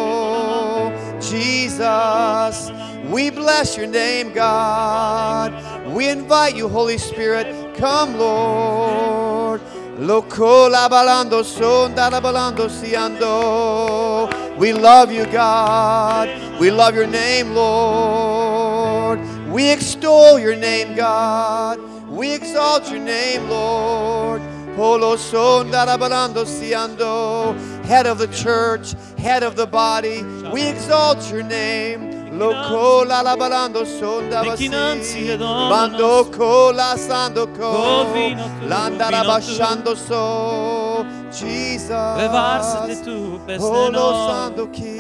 [SPEAKER 3] Jesus, we bless your name, God. We invite you, Holy Spirit. Come, Lord. Locola balando sonda la balando siando. We love you, God. We love your name, Lord. We extol your name, God. We exalt your name, Lord. Polo sonda la balando siando. Head of the church, head of the body. We exalt your name. Locola la balando sonda
[SPEAKER 1] Ne
[SPEAKER 3] basi.
[SPEAKER 1] închinăm ție, Domnul
[SPEAKER 3] Bando
[SPEAKER 1] nostru.
[SPEAKER 3] cola sando co.
[SPEAKER 1] Oh, vino tu,
[SPEAKER 3] Landa
[SPEAKER 1] vino tu.
[SPEAKER 3] rabashando so. Jesus.
[SPEAKER 1] Revarsă-te tu peste
[SPEAKER 3] Polo
[SPEAKER 1] noi.
[SPEAKER 3] sando ki.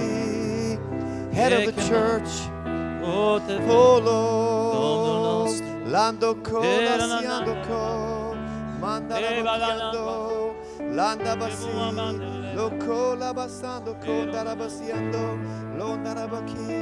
[SPEAKER 3] Head of the
[SPEAKER 1] Echem.
[SPEAKER 3] church.
[SPEAKER 1] O, te rog,
[SPEAKER 3] Polo.
[SPEAKER 1] Domnul nostru.
[SPEAKER 3] Lando cola
[SPEAKER 1] Era na-
[SPEAKER 3] siando co. Manda
[SPEAKER 1] E ba la la
[SPEAKER 3] rabashando. Landa basi.
[SPEAKER 1] bua mandele.
[SPEAKER 3] Lo cola basando co. Darabasiando. Londa rabaki.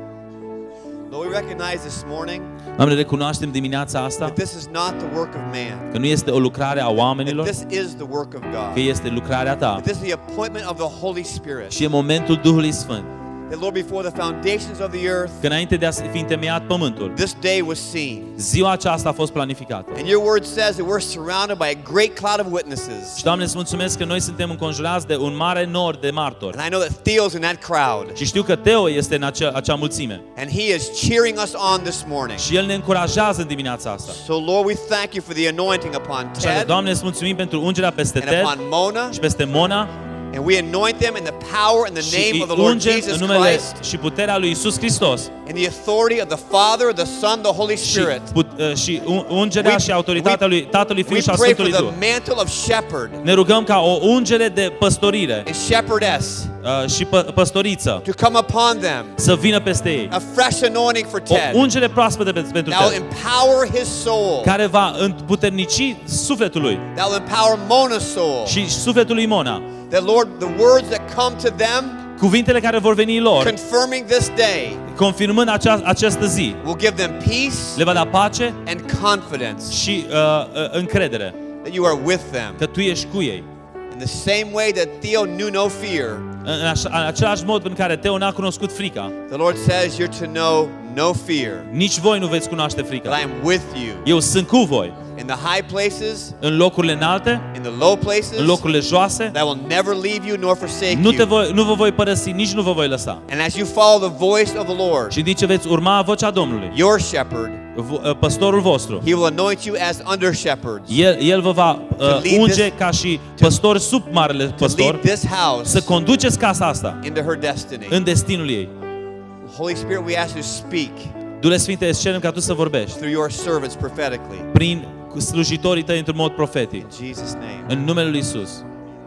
[SPEAKER 3] Lord, we recognize this morning
[SPEAKER 1] Doamne, recunoaștem dimineața asta
[SPEAKER 3] that this is not the work of man.
[SPEAKER 1] că nu este o lucrare a
[SPEAKER 3] That
[SPEAKER 1] oamenilor,
[SPEAKER 3] this is the work of God.
[SPEAKER 1] că este lucrarea ta
[SPEAKER 3] That this is the appointment of the Holy Spirit.
[SPEAKER 1] și e momentul Duhului Sfânt.
[SPEAKER 3] That, Lord, before the foundations of the earth,
[SPEAKER 1] Că înainte de a fi întemeiat pământul,
[SPEAKER 3] this day was seen.
[SPEAKER 1] ziua aceasta a fost planificată.
[SPEAKER 3] And your word says that we're surrounded by a great cloud of witnesses.
[SPEAKER 1] Și, Doamne, îți mulțumesc că noi suntem înconjurați de un mare nor de martori.
[SPEAKER 3] And I know that Theo's in that crowd.
[SPEAKER 1] Și știu că Teo este în acea, acea mulțime.
[SPEAKER 3] And he is cheering us on this morning.
[SPEAKER 1] Și el ne încurajează în dimineața asta.
[SPEAKER 3] So, Lord, we thank you for the anointing upon
[SPEAKER 1] Așa că,
[SPEAKER 3] Ted
[SPEAKER 1] Doamne, îți mulțumim pentru ungerea peste
[SPEAKER 3] and
[SPEAKER 1] Ted
[SPEAKER 3] upon Mona.
[SPEAKER 1] și peste Mona
[SPEAKER 3] And we anoint them in the power and the
[SPEAKER 1] și
[SPEAKER 3] name
[SPEAKER 1] îi
[SPEAKER 3] of the Lord
[SPEAKER 1] ungem
[SPEAKER 3] Jesus
[SPEAKER 1] în numele
[SPEAKER 3] Christ.
[SPEAKER 1] și puterea lui Isus Hristos.
[SPEAKER 3] In the authority of the Father, the Son, the Holy
[SPEAKER 1] Și,
[SPEAKER 3] Spirit.
[SPEAKER 1] put, uh, și un- ungerea
[SPEAKER 3] We-
[SPEAKER 1] și autoritatea lui Tatălui,
[SPEAKER 3] We
[SPEAKER 1] Fiului și a
[SPEAKER 3] pray for
[SPEAKER 1] Sfântului
[SPEAKER 3] the
[SPEAKER 1] Duh.
[SPEAKER 3] mantle of shepherd
[SPEAKER 1] Ne rugăm ca o ungere de păstorire
[SPEAKER 3] and shepherdess
[SPEAKER 1] uh, și pă, păstoriță
[SPEAKER 3] to come upon them.
[SPEAKER 1] să vină peste ei.
[SPEAKER 3] A fresh anointing for
[SPEAKER 1] O
[SPEAKER 3] Ted
[SPEAKER 1] ungere proaspătă pe- pentru
[SPEAKER 3] that will
[SPEAKER 1] Ted,
[SPEAKER 3] empower his soul,
[SPEAKER 1] care va împuternici sufletul lui
[SPEAKER 3] that will empower Mona's soul.
[SPEAKER 1] și sufletul lui Mona.
[SPEAKER 3] That, Lord, the words that come to them,
[SPEAKER 1] Cuvintele care vor veni lor,
[SPEAKER 3] confirming this day,
[SPEAKER 1] confirmând acea, această zi,
[SPEAKER 3] will give them peace
[SPEAKER 1] le va da pace
[SPEAKER 3] and confidence
[SPEAKER 1] și uh, uh, încredere
[SPEAKER 3] that you are with them.
[SPEAKER 1] că tu ești cu ei.
[SPEAKER 3] In the same way that Theo knew no fear,
[SPEAKER 1] În, așa, în același mod în care Teo n-a cunoscut frica,
[SPEAKER 3] the Lord says you're to know no fear,
[SPEAKER 1] nici voi nu veți cunoaște
[SPEAKER 3] that I
[SPEAKER 1] frica.
[SPEAKER 3] am with you.
[SPEAKER 1] Eu sunt cu voi
[SPEAKER 3] In the high places,
[SPEAKER 1] în locurile înalte,
[SPEAKER 3] in the low places,
[SPEAKER 1] în locurile joase.
[SPEAKER 3] that will never leave you nor forsake
[SPEAKER 1] Nu, te
[SPEAKER 3] you.
[SPEAKER 1] voi, nu vă voi părăsi, nici nu vă voi lăsa.
[SPEAKER 3] And as you follow the voice of the Lord,
[SPEAKER 1] Și din ce veți urma vocea Domnului,
[SPEAKER 3] your shepherd,
[SPEAKER 1] v- păstorul vostru,
[SPEAKER 3] he will anoint you as under shepherds
[SPEAKER 1] El, el vă va uh,
[SPEAKER 3] lead
[SPEAKER 1] unge
[SPEAKER 3] this-
[SPEAKER 1] ca și păstori sub marele
[SPEAKER 3] to
[SPEAKER 1] păstor
[SPEAKER 3] lead this house
[SPEAKER 1] să conduceți casa asta
[SPEAKER 3] into her destiny.
[SPEAKER 1] în destinul ei.
[SPEAKER 3] Holy Spirit, we ask you to speak
[SPEAKER 1] Duhul Sfinte, îți cerem ca tu să vorbești
[SPEAKER 3] through your servants prophetically.
[SPEAKER 1] prin slujitorii tăi într-un mod profetic.
[SPEAKER 3] In Jesus' name.
[SPEAKER 1] În numele lui Isus.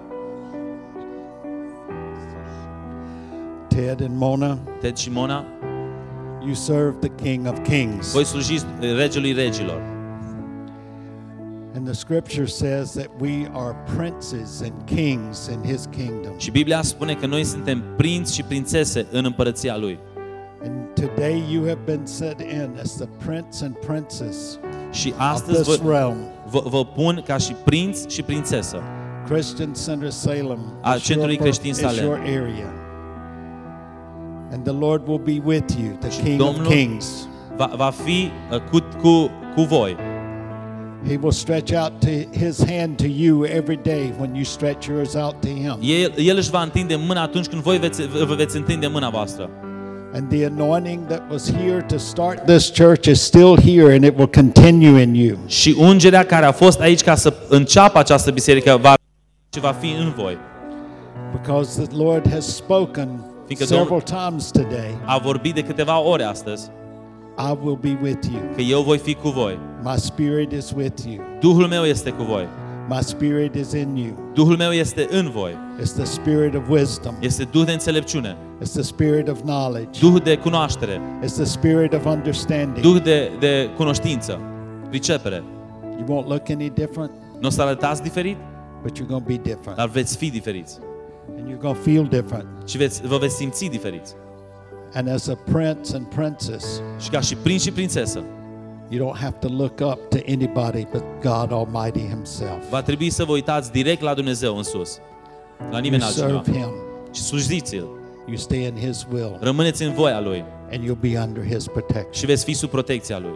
[SPEAKER 2] Ted and Mona,
[SPEAKER 1] Ted și Mona,
[SPEAKER 2] you serve the King of Kings.
[SPEAKER 1] voi slujiți regelui regilor.
[SPEAKER 2] And the scripture says that we are princes and kings in his kingdom.
[SPEAKER 1] Și Biblia spune că noi suntem prinți și prințese în împărăția lui.
[SPEAKER 2] Today you have been set in as the prince and princess
[SPEAKER 1] Și
[SPEAKER 2] of
[SPEAKER 1] astăzi
[SPEAKER 2] this
[SPEAKER 1] vă,
[SPEAKER 2] realm.
[SPEAKER 1] vă, vă pun ca și prinț și prințesă
[SPEAKER 2] Christian Center Salem
[SPEAKER 1] a
[SPEAKER 2] is
[SPEAKER 1] centrului
[SPEAKER 2] your,
[SPEAKER 1] creștin
[SPEAKER 2] is
[SPEAKER 1] Salem.
[SPEAKER 2] your area. And the Lord will be with you, the
[SPEAKER 1] Și
[SPEAKER 2] King of
[SPEAKER 1] Domnul
[SPEAKER 2] Kings.
[SPEAKER 1] va, va fi uh, cu, cu, cu voi.
[SPEAKER 2] He will stretch out to his hand to you every day when you stretch yours out to him.
[SPEAKER 1] El, el își va întinde mâna atunci când voi veți, vă veți întinde mâna voastră.
[SPEAKER 2] And the anointing that was here to start this church is still here and it will continue in you.
[SPEAKER 1] Și ungerea care a fost aici ca să înceapă această biserică va, va fi în voi.
[SPEAKER 2] Because the Lord has spoken
[SPEAKER 1] Fiindcă
[SPEAKER 2] several
[SPEAKER 1] Domnul
[SPEAKER 2] times today,
[SPEAKER 1] a vorbit de câteva ore astăzi
[SPEAKER 2] I will be with you.
[SPEAKER 1] că eu voi fi cu voi.
[SPEAKER 2] My spirit is with you.
[SPEAKER 1] Duhul meu este cu voi.
[SPEAKER 2] My spirit is in you.
[SPEAKER 1] Duhul meu este în voi.
[SPEAKER 2] It's the spirit of wisdom.
[SPEAKER 1] Este Duh de înțelepciune,
[SPEAKER 2] It's the spirit of knowledge.
[SPEAKER 1] Duh de cunoaștere,
[SPEAKER 2] It's the spirit of understanding.
[SPEAKER 1] Duh de, de cunoștință, pricepere.
[SPEAKER 2] You won't look any different,
[SPEAKER 1] Nu o să arătați diferit,
[SPEAKER 2] but you're going to be different.
[SPEAKER 1] dar veți fi diferiți.
[SPEAKER 2] And you're going to feel different.
[SPEAKER 1] Și veți, vă veți simți diferiți.
[SPEAKER 2] And as a prince and princess,
[SPEAKER 1] Și ca și prinț și prințesă,
[SPEAKER 2] you don't have to look up to anybody but God Almighty Himself.
[SPEAKER 1] va trebui să vă uitați direct la Dumnezeu în sus. La
[SPEAKER 2] You
[SPEAKER 1] nimeni altcineva.
[SPEAKER 2] serve Him.
[SPEAKER 1] Și slujiți-l.
[SPEAKER 2] You stay in His will.
[SPEAKER 1] Rămâneți în voia Lui
[SPEAKER 2] And you'll be under His protection.
[SPEAKER 1] și veți fi sub protecția Lui.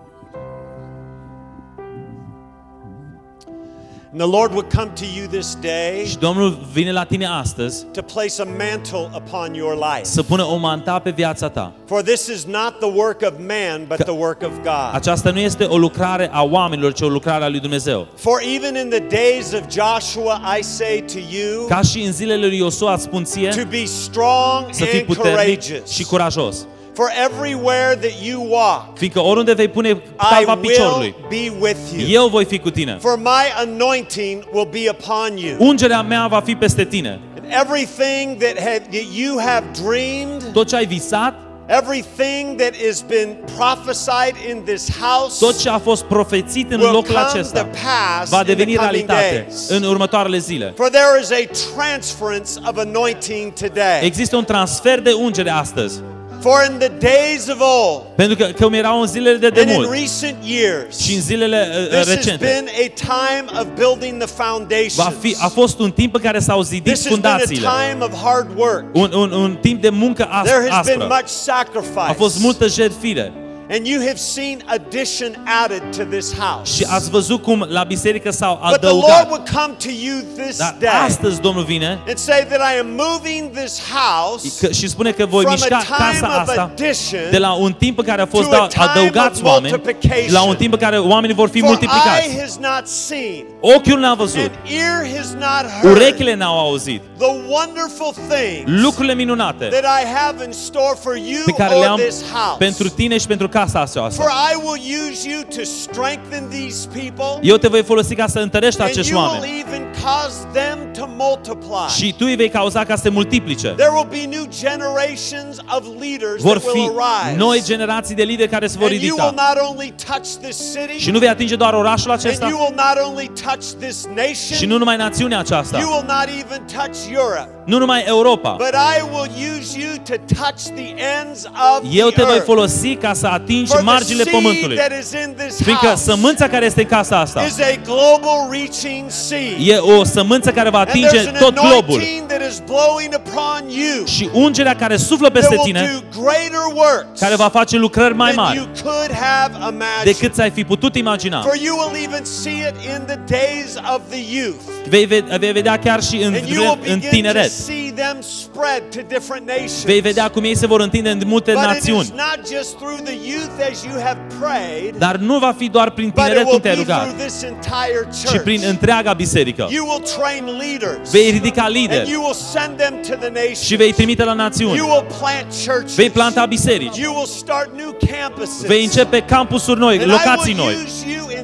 [SPEAKER 5] And the Lord would come to you this day
[SPEAKER 1] Și Domnul vine la tine astăzi
[SPEAKER 5] to place a mantle upon your life.
[SPEAKER 1] să pună o manta pe viața ta.
[SPEAKER 5] For this is not the work of man, but the work of God.
[SPEAKER 1] Aceasta nu este o lucrare a oamenilor, ci o lucrare a lui Dumnezeu.
[SPEAKER 5] For even in the days of Joshua, I say to you,
[SPEAKER 1] Ca și în zilele lui Iosua îți spun ție
[SPEAKER 5] to be strong
[SPEAKER 1] să fii
[SPEAKER 5] and
[SPEAKER 1] puternic
[SPEAKER 5] courageous.
[SPEAKER 1] și curajos.
[SPEAKER 5] For everywhere that you walk,
[SPEAKER 1] Fiindcă oriunde vei pune
[SPEAKER 5] I
[SPEAKER 1] talpa
[SPEAKER 5] will
[SPEAKER 1] piciorului,
[SPEAKER 5] be with you.
[SPEAKER 1] eu voi fi cu tine.
[SPEAKER 5] For my anointing will be upon you.
[SPEAKER 1] Ungerea mea va fi peste tine.
[SPEAKER 5] And everything that, had, that you have dreamed,
[SPEAKER 1] Tot ce ai visat,
[SPEAKER 5] everything that has been prophesied in this house,
[SPEAKER 1] tot ce a fost profețit în
[SPEAKER 5] will
[SPEAKER 1] locul
[SPEAKER 5] come to
[SPEAKER 1] acesta
[SPEAKER 5] pass
[SPEAKER 1] va
[SPEAKER 5] in the
[SPEAKER 1] deveni
[SPEAKER 5] coming
[SPEAKER 1] realitate
[SPEAKER 5] days.
[SPEAKER 1] în următoarele zile.
[SPEAKER 5] For there is a transference of anointing today.
[SPEAKER 1] Există un transfer de ungere astăzi.
[SPEAKER 5] For in the days of old,
[SPEAKER 1] Pentru că cum erau în zilele de
[SPEAKER 5] and in
[SPEAKER 1] demult
[SPEAKER 5] recent years,
[SPEAKER 1] și în zilele uh,
[SPEAKER 5] this has
[SPEAKER 1] recente,
[SPEAKER 5] been a time of building the foundations.
[SPEAKER 1] va fi, a fost un timp în care s-au zidit
[SPEAKER 5] This has been a
[SPEAKER 1] fundațiile.
[SPEAKER 5] time of hard work.
[SPEAKER 1] Un, un, un timp de muncă as,
[SPEAKER 5] There has been
[SPEAKER 1] aspră.
[SPEAKER 5] much sacrifice.
[SPEAKER 1] A fost multă jertfire.
[SPEAKER 5] And you have seen addition added to this house.
[SPEAKER 1] Și ați văzut cum la biserică s-au
[SPEAKER 5] But the Lord
[SPEAKER 1] adăugat.
[SPEAKER 5] would come to you this
[SPEAKER 1] Dar
[SPEAKER 5] day
[SPEAKER 1] astăzi Domnul vine
[SPEAKER 5] and say that I am moving this house
[SPEAKER 1] că, și spune că voi
[SPEAKER 5] from a
[SPEAKER 1] mișca casa
[SPEAKER 5] time of
[SPEAKER 1] asta
[SPEAKER 5] addition
[SPEAKER 1] de la un timp în care au fost
[SPEAKER 5] to a
[SPEAKER 1] da-
[SPEAKER 5] time
[SPEAKER 1] adăugați
[SPEAKER 5] of
[SPEAKER 1] oameni
[SPEAKER 5] multiplication.
[SPEAKER 1] la un timp în care oamenii vor fi
[SPEAKER 5] for eye
[SPEAKER 1] multiplicați.
[SPEAKER 5] has not seen,
[SPEAKER 1] Ochiul n-a văzut,
[SPEAKER 5] and ear has not heard
[SPEAKER 1] urechile n-au auzit,
[SPEAKER 5] the wonderful things
[SPEAKER 1] lucrurile minunate
[SPEAKER 5] that I have in store for you
[SPEAKER 1] pe care le
[SPEAKER 5] or
[SPEAKER 1] am
[SPEAKER 5] this house.
[SPEAKER 1] pentru tine și pentru casa
[SPEAKER 5] For
[SPEAKER 1] aceasta.
[SPEAKER 5] I will use you to strengthen these people,
[SPEAKER 1] Eu te voi folosi ca să întărești
[SPEAKER 5] and
[SPEAKER 1] acești
[SPEAKER 5] you will
[SPEAKER 1] oameni
[SPEAKER 5] even cause them to multiply.
[SPEAKER 1] și tu îi vei cauza ca să se multiplice.
[SPEAKER 5] There will be new generations of leaders
[SPEAKER 1] Vor
[SPEAKER 5] that
[SPEAKER 1] fi
[SPEAKER 5] will arise.
[SPEAKER 1] noi generații de lideri care se vor
[SPEAKER 5] And you will
[SPEAKER 1] ridica.
[SPEAKER 5] not only touch this city,
[SPEAKER 1] Și nu vei atinge doar orașul
[SPEAKER 5] and
[SPEAKER 1] acesta
[SPEAKER 5] you will not only touch this
[SPEAKER 1] și
[SPEAKER 5] nation,
[SPEAKER 1] nu numai națiunea
[SPEAKER 5] you
[SPEAKER 1] aceasta,
[SPEAKER 5] will not even touch Europe.
[SPEAKER 1] nu numai Europa.
[SPEAKER 5] But I will use you to touch the ends of
[SPEAKER 1] Eu
[SPEAKER 5] the
[SPEAKER 1] te voi
[SPEAKER 5] earth.
[SPEAKER 1] folosi ca să atingi
[SPEAKER 5] For the
[SPEAKER 1] marginile
[SPEAKER 5] seed
[SPEAKER 1] pământului.
[SPEAKER 5] that is in this
[SPEAKER 1] Fiindcă
[SPEAKER 5] house
[SPEAKER 1] sămânța care este în casa asta
[SPEAKER 5] is a global reaching seed.
[SPEAKER 1] e o sămânță care va
[SPEAKER 5] And
[SPEAKER 1] atinge
[SPEAKER 5] there's an
[SPEAKER 1] tot globul.
[SPEAKER 5] anointing that is blowing upon you
[SPEAKER 1] Și ungerea care suflă
[SPEAKER 5] that
[SPEAKER 1] peste
[SPEAKER 5] will
[SPEAKER 1] tine,
[SPEAKER 5] do greater works
[SPEAKER 1] care va face lucrări mai
[SPEAKER 5] than you
[SPEAKER 1] mari
[SPEAKER 5] could have imagined.
[SPEAKER 1] decât ți-ai fi putut imagina.
[SPEAKER 5] For you will even see it in the days of the youth.
[SPEAKER 1] Vei, ve- vei vedea chiar și în,
[SPEAKER 5] And you will
[SPEAKER 1] în
[SPEAKER 5] begin to
[SPEAKER 1] tineret.
[SPEAKER 5] see them spread to different nations.
[SPEAKER 1] Vei vedea cum ei se vor întinde în multe
[SPEAKER 5] But it
[SPEAKER 1] națiuni.
[SPEAKER 5] is not just through the youth as you have prayed,
[SPEAKER 1] Dar nu va fi doar prin
[SPEAKER 5] but it
[SPEAKER 1] tineret
[SPEAKER 5] will
[SPEAKER 1] cum te-ai
[SPEAKER 5] be
[SPEAKER 1] rugat,
[SPEAKER 5] through this entire
[SPEAKER 1] ci
[SPEAKER 5] church.
[SPEAKER 1] prin întreaga biserică.
[SPEAKER 5] You will train leaders.
[SPEAKER 1] Vei ridica
[SPEAKER 5] And
[SPEAKER 1] lideri
[SPEAKER 5] you will send them to the nations.
[SPEAKER 1] și vei trimite la națiuni.
[SPEAKER 5] You will plant churches.
[SPEAKER 1] Vei planta biserici.
[SPEAKER 5] You will start new campuses.
[SPEAKER 1] Vei începe campusuri noi,
[SPEAKER 5] And
[SPEAKER 1] locații
[SPEAKER 5] I will
[SPEAKER 1] noi.
[SPEAKER 5] use you in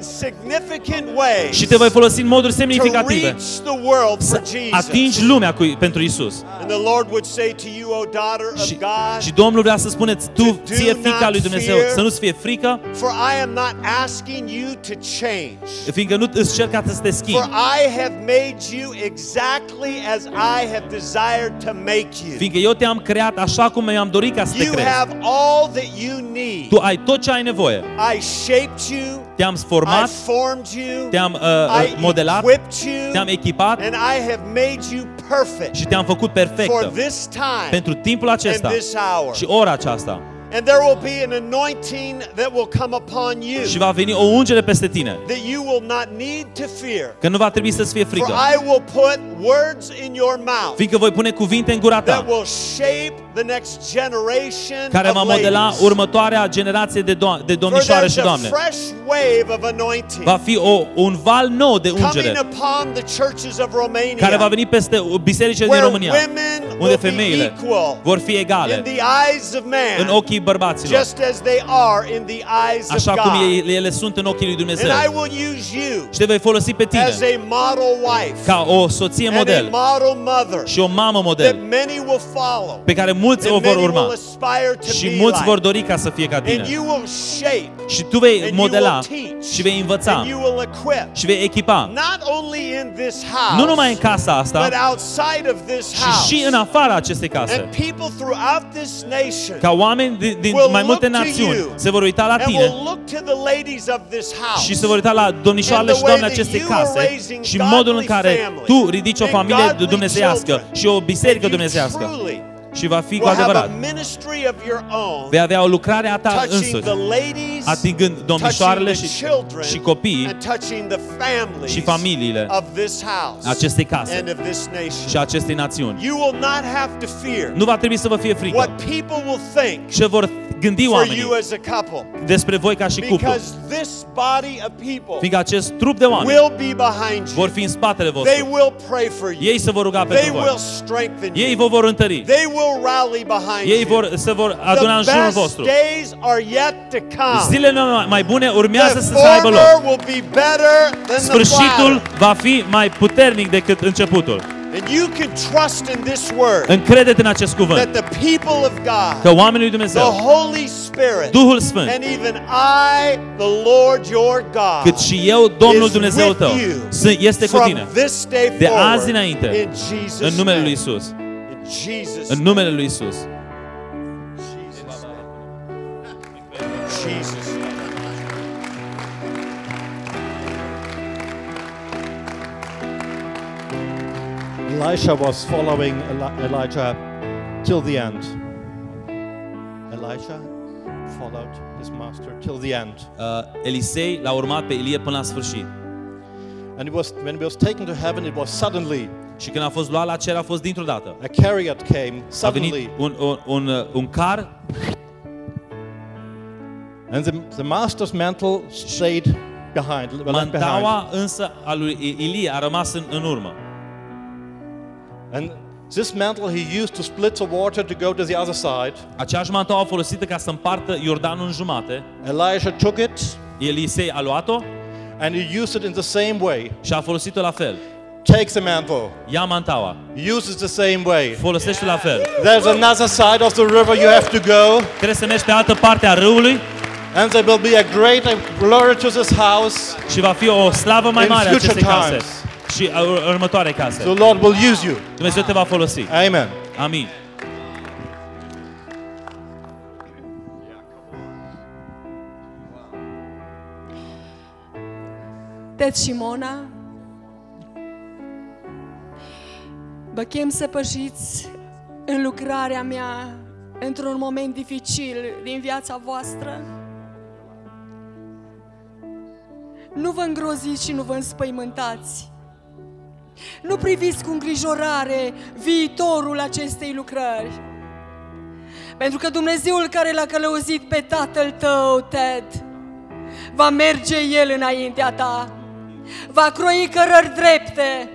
[SPEAKER 5] significant ways
[SPEAKER 1] și te voi folosi în moduri
[SPEAKER 5] to
[SPEAKER 1] semnificative
[SPEAKER 5] reach the world for
[SPEAKER 1] să
[SPEAKER 5] Jesus.
[SPEAKER 1] atingi lumea cu, pentru Isus.
[SPEAKER 5] And the Lord would say to you, O daughter of
[SPEAKER 1] Și,
[SPEAKER 5] God,
[SPEAKER 1] și Domnul vrea să spuneți tu,
[SPEAKER 5] to
[SPEAKER 1] ție
[SPEAKER 5] do
[SPEAKER 1] fiica
[SPEAKER 5] not
[SPEAKER 1] lui Dumnezeu,
[SPEAKER 5] fear.
[SPEAKER 1] să nu-ți fie frică,
[SPEAKER 5] for I am not asking you to change.
[SPEAKER 1] fiindcă nu îți cer ca să te
[SPEAKER 5] For
[SPEAKER 1] schimbi.
[SPEAKER 5] I have made you exactly as I have desired to make you.
[SPEAKER 1] Fiindcă eu te-am creat așa cum mi-am dorit ca să te
[SPEAKER 5] You
[SPEAKER 1] creez.
[SPEAKER 5] have all that you need.
[SPEAKER 1] Tu ai tot ce ai nevoie.
[SPEAKER 5] I shaped you.
[SPEAKER 1] Te-am
[SPEAKER 5] I
[SPEAKER 1] format,
[SPEAKER 5] formed you.
[SPEAKER 1] te-am uh,
[SPEAKER 5] I
[SPEAKER 1] modelat,
[SPEAKER 5] equipped you.
[SPEAKER 1] te-am echipat
[SPEAKER 5] And I have made you perfect
[SPEAKER 1] și te-am făcut
[SPEAKER 5] for
[SPEAKER 1] perfectă
[SPEAKER 5] this time
[SPEAKER 1] pentru timpul
[SPEAKER 5] and
[SPEAKER 1] acesta
[SPEAKER 5] this hour.
[SPEAKER 1] și ora aceasta.
[SPEAKER 5] And there will be an anointing that will come upon you
[SPEAKER 1] Și va veni o ungere peste tine,
[SPEAKER 5] that you will not need to fear.
[SPEAKER 1] că nu va trebui să-ți fie
[SPEAKER 5] For
[SPEAKER 1] frică.
[SPEAKER 5] I will put words in your mouth
[SPEAKER 1] Fiindcă voi pune cuvinte în gura
[SPEAKER 5] that
[SPEAKER 1] ta,
[SPEAKER 5] will shape the next generation
[SPEAKER 1] care va
[SPEAKER 5] of
[SPEAKER 1] modela
[SPEAKER 5] ladies.
[SPEAKER 1] următoarea generație de, do- de
[SPEAKER 5] For
[SPEAKER 1] domnișoare
[SPEAKER 5] there's
[SPEAKER 1] și
[SPEAKER 5] a
[SPEAKER 1] doamne.
[SPEAKER 5] fresh wave of anointing
[SPEAKER 1] Va fi o, un val nou de
[SPEAKER 5] coming
[SPEAKER 1] ungere
[SPEAKER 5] upon the churches of Romania,
[SPEAKER 1] care va veni peste bisericile din
[SPEAKER 5] where
[SPEAKER 1] România,
[SPEAKER 5] women
[SPEAKER 1] unde
[SPEAKER 5] will be
[SPEAKER 1] femeile
[SPEAKER 5] equal
[SPEAKER 1] vor fi
[SPEAKER 5] in
[SPEAKER 1] egale
[SPEAKER 5] the eyes of
[SPEAKER 1] în
[SPEAKER 5] man,
[SPEAKER 1] ochii bărbaților,
[SPEAKER 5] just as they are in the eyes of
[SPEAKER 1] așa cum
[SPEAKER 5] God.
[SPEAKER 1] ele, ele sunt în ochii lui Dumnezeu.
[SPEAKER 5] And I will use you
[SPEAKER 1] Și te vei folosi pe tine
[SPEAKER 5] as a model wife
[SPEAKER 1] ca o soție
[SPEAKER 5] and a
[SPEAKER 1] model
[SPEAKER 5] model mother
[SPEAKER 1] și o mamă
[SPEAKER 5] that
[SPEAKER 1] model
[SPEAKER 5] many will follow
[SPEAKER 1] pe care mulți o
[SPEAKER 5] and
[SPEAKER 1] vor
[SPEAKER 5] many
[SPEAKER 1] urma
[SPEAKER 5] will aspire to
[SPEAKER 1] și
[SPEAKER 5] be
[SPEAKER 1] mulți vor
[SPEAKER 5] like.
[SPEAKER 1] dori ca să fie ca
[SPEAKER 5] And
[SPEAKER 1] tine.
[SPEAKER 5] you will shape
[SPEAKER 1] Și tu vei
[SPEAKER 5] and
[SPEAKER 1] modela
[SPEAKER 5] you will teach
[SPEAKER 1] și vei învăța
[SPEAKER 5] and you will equip,
[SPEAKER 1] și vei echipa,
[SPEAKER 5] not only in this house
[SPEAKER 1] nu numai în casa
[SPEAKER 5] but
[SPEAKER 1] asta,
[SPEAKER 5] outside of this
[SPEAKER 1] ci
[SPEAKER 5] house.
[SPEAKER 1] și în afara acestei case.
[SPEAKER 5] And people throughout this nation
[SPEAKER 1] Ca oameni din, din
[SPEAKER 5] will
[SPEAKER 1] mai multe
[SPEAKER 5] look to
[SPEAKER 1] națiuni
[SPEAKER 5] you
[SPEAKER 1] se vor uita la
[SPEAKER 5] and
[SPEAKER 1] tine
[SPEAKER 5] will look to the ladies of this house
[SPEAKER 1] și se vor uita la domnișoarele
[SPEAKER 5] and
[SPEAKER 1] și
[SPEAKER 5] the way
[SPEAKER 1] doamne
[SPEAKER 5] that
[SPEAKER 1] acestei
[SPEAKER 5] you are
[SPEAKER 1] case
[SPEAKER 5] raising
[SPEAKER 1] și modul în
[SPEAKER 5] godly
[SPEAKER 1] care
[SPEAKER 5] families
[SPEAKER 1] tu ridici o
[SPEAKER 5] and
[SPEAKER 1] familie
[SPEAKER 5] godly
[SPEAKER 1] dumnezeiască
[SPEAKER 5] children.
[SPEAKER 1] și o biserică
[SPEAKER 5] And you
[SPEAKER 1] dumnezeiască
[SPEAKER 5] truly
[SPEAKER 1] și va fi cu
[SPEAKER 5] will have
[SPEAKER 1] adevărat.
[SPEAKER 5] a ministry of your own,
[SPEAKER 1] Vei avea o lucrare a ta
[SPEAKER 5] touching
[SPEAKER 1] însuți,
[SPEAKER 5] the ladies,
[SPEAKER 1] atingând domnișoarele
[SPEAKER 5] touching
[SPEAKER 1] și,
[SPEAKER 5] the children,
[SPEAKER 1] și copiii
[SPEAKER 5] and touching the families
[SPEAKER 1] și familiile
[SPEAKER 5] of this house
[SPEAKER 1] acestei case
[SPEAKER 5] and of this nation.
[SPEAKER 1] și acestei națiuni.
[SPEAKER 5] You will not have to fear
[SPEAKER 1] Nu va trebui să vă fie frică
[SPEAKER 5] what people will think
[SPEAKER 1] ce vor gândi
[SPEAKER 5] for
[SPEAKER 1] oamenii
[SPEAKER 5] you as a couple,
[SPEAKER 1] despre voi ca și cuplu,
[SPEAKER 5] because this body of people
[SPEAKER 1] fiindcă acest trup de oameni
[SPEAKER 5] will be behind
[SPEAKER 1] vor
[SPEAKER 5] you.
[SPEAKER 1] fi în spatele
[SPEAKER 5] They
[SPEAKER 1] vostru.
[SPEAKER 5] will pray for you.
[SPEAKER 1] Ei se vor ruga
[SPEAKER 5] They
[SPEAKER 1] pentru voi.
[SPEAKER 5] will strengthen
[SPEAKER 1] Ei
[SPEAKER 5] you.
[SPEAKER 1] vă vor întări.
[SPEAKER 5] They will rally behind
[SPEAKER 1] Ei
[SPEAKER 5] you.
[SPEAKER 1] vor, se vor aduna în
[SPEAKER 5] The
[SPEAKER 1] jurul
[SPEAKER 5] best
[SPEAKER 1] vostru.
[SPEAKER 5] days are yet to come.
[SPEAKER 1] Zilele mai bune urmează
[SPEAKER 5] The
[SPEAKER 1] să se aibă loc.
[SPEAKER 5] former will be better than the
[SPEAKER 1] Sfârșitul
[SPEAKER 5] latter.
[SPEAKER 1] va fi mai puternic decât începutul.
[SPEAKER 5] And you can trust in this word
[SPEAKER 1] Încrede-te în acest
[SPEAKER 5] that
[SPEAKER 1] cuvânt
[SPEAKER 5] the people of God,
[SPEAKER 1] că oamenii lui
[SPEAKER 5] the
[SPEAKER 1] Dumnezeu,
[SPEAKER 5] Holy Spirit,
[SPEAKER 1] Duhul Sfânt,
[SPEAKER 5] and even I, the Lord your God,
[SPEAKER 1] cât și eu, Domnul
[SPEAKER 5] is
[SPEAKER 1] Dumnezeu
[SPEAKER 5] with
[SPEAKER 1] tău,
[SPEAKER 5] you
[SPEAKER 1] sunt- este cu
[SPEAKER 5] from
[SPEAKER 1] tine
[SPEAKER 5] this day
[SPEAKER 1] de
[SPEAKER 5] forward,
[SPEAKER 1] azi înainte,
[SPEAKER 5] in Jesus'
[SPEAKER 1] în numele lui
[SPEAKER 5] name.
[SPEAKER 1] Isus.
[SPEAKER 5] In Jesus'
[SPEAKER 1] În numele lui Isus.
[SPEAKER 5] Jesus' name. Jesus' name.
[SPEAKER 7] Elisha was following Eli- Elijah till the end. Elisha followed his master till the end.
[SPEAKER 1] Uh, Elisei l-a urmat pe Ilie până la sfârșit.
[SPEAKER 7] And it was when he was taken to heaven, it was suddenly
[SPEAKER 1] Și când a fost luat la cer, a fost dintr-o dată.
[SPEAKER 7] a chariot came
[SPEAKER 1] A venit
[SPEAKER 7] suddenly,
[SPEAKER 1] un, un, un, uh, un car
[SPEAKER 7] and the, the master's mantle stayed behind. left behind.
[SPEAKER 1] Mantaua însă a lui Ilie a rămas în, în urmă.
[SPEAKER 7] And this mantle he used to split the water to go to the other side.
[SPEAKER 1] Aceeași mantaua a folosit ca să împartă Iordanul în jumate.
[SPEAKER 7] Elisha took it
[SPEAKER 1] Elisei a luat-o
[SPEAKER 7] and he used it in the same way.
[SPEAKER 1] și a folosit-o la fel.
[SPEAKER 7] Take the mantle,
[SPEAKER 1] Ia mantaua,
[SPEAKER 7] use it the same way.
[SPEAKER 1] folosește la fel.
[SPEAKER 7] There's another side of the river you have to go,
[SPEAKER 1] Trebuie să mergi pe altă parte a râului
[SPEAKER 7] and there will be a great glory to this house.
[SPEAKER 1] și va fi o slavă mai
[SPEAKER 7] In
[SPEAKER 1] mare a
[SPEAKER 7] future
[SPEAKER 1] acestei case
[SPEAKER 7] times.
[SPEAKER 1] și a ur- următoarei case.
[SPEAKER 7] The Lord will use you.
[SPEAKER 1] Dumnezeu te va folosi.
[SPEAKER 7] Amen.
[SPEAKER 1] Amin.
[SPEAKER 4] Ted și Mona, vă chem să pășiți în lucrarea mea într-un moment dificil din viața voastră. Nu vă îngroziți și nu vă înspăimântați. Nu priviți cu îngrijorare viitorul acestei lucrări. Pentru că Dumnezeul care l-a călăuzit pe tatăl tău, Ted, va merge El înaintea ta, va croi cărări drepte,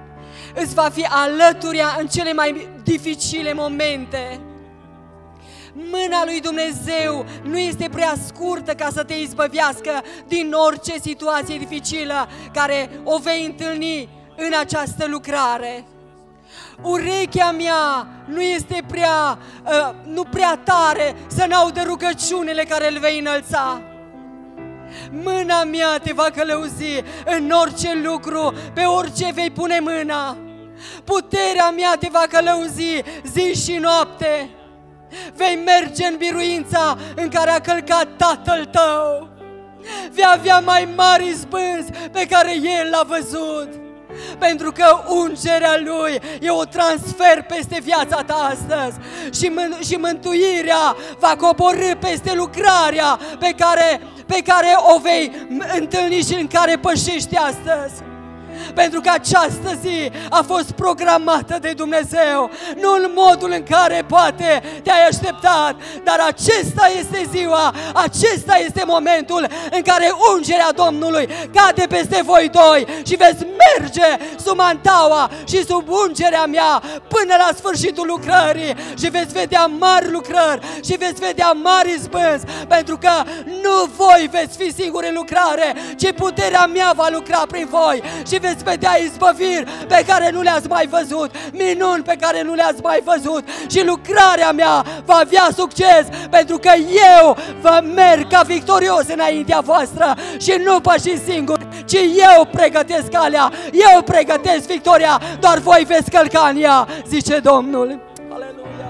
[SPEAKER 4] îți va fi alăturea în cele mai dificile momente, Mâna lui Dumnezeu nu este prea scurtă ca să te izbăvească din orice situație dificilă care o vei întâlni în această lucrare. Urechea mea nu este prea, uh, nu prea tare să n-audă rugăciunile care îl vei înălța. Mâna mea te va călăuzi în orice lucru, pe orice vei pune mâna. Puterea mea te va călăuzi zi și noapte. Vei merge în biruința în care a călcat tatăl tău. Vei avea mai mari izbânzi pe care el l-a văzut. Pentru că ungerea lui e o transfer peste viața ta astăzi și, mân- și mântuirea va coborî peste lucrarea pe care, pe care o vei întâlni și în care pășești astăzi. Pentru că această zi a fost programată de Dumnezeu, nu în modul în care poate te-ai așteptat, dar acesta este ziua, acesta este momentul în care ungerea Domnului cade peste voi doi și veți merge sub mantaua și sub ungerea mea până la sfârșitul lucrării și veți vedea mari lucrări și veți vedea mari izbânzi, pentru că nu voi veți fi singuri în lucrare, ci puterea mea va lucra prin voi și veți vedea izbăviri pe care nu le-ați mai văzut, minuni pe care nu le-ați mai văzut și lucrarea mea va avea succes, pentru că eu vă merg ca victorios înaintea voastră și nu pășiți singuri, ci eu pregătesc calea, eu pregătesc victoria, doar voi veți călca în ea, zice Domnul. Aleluia!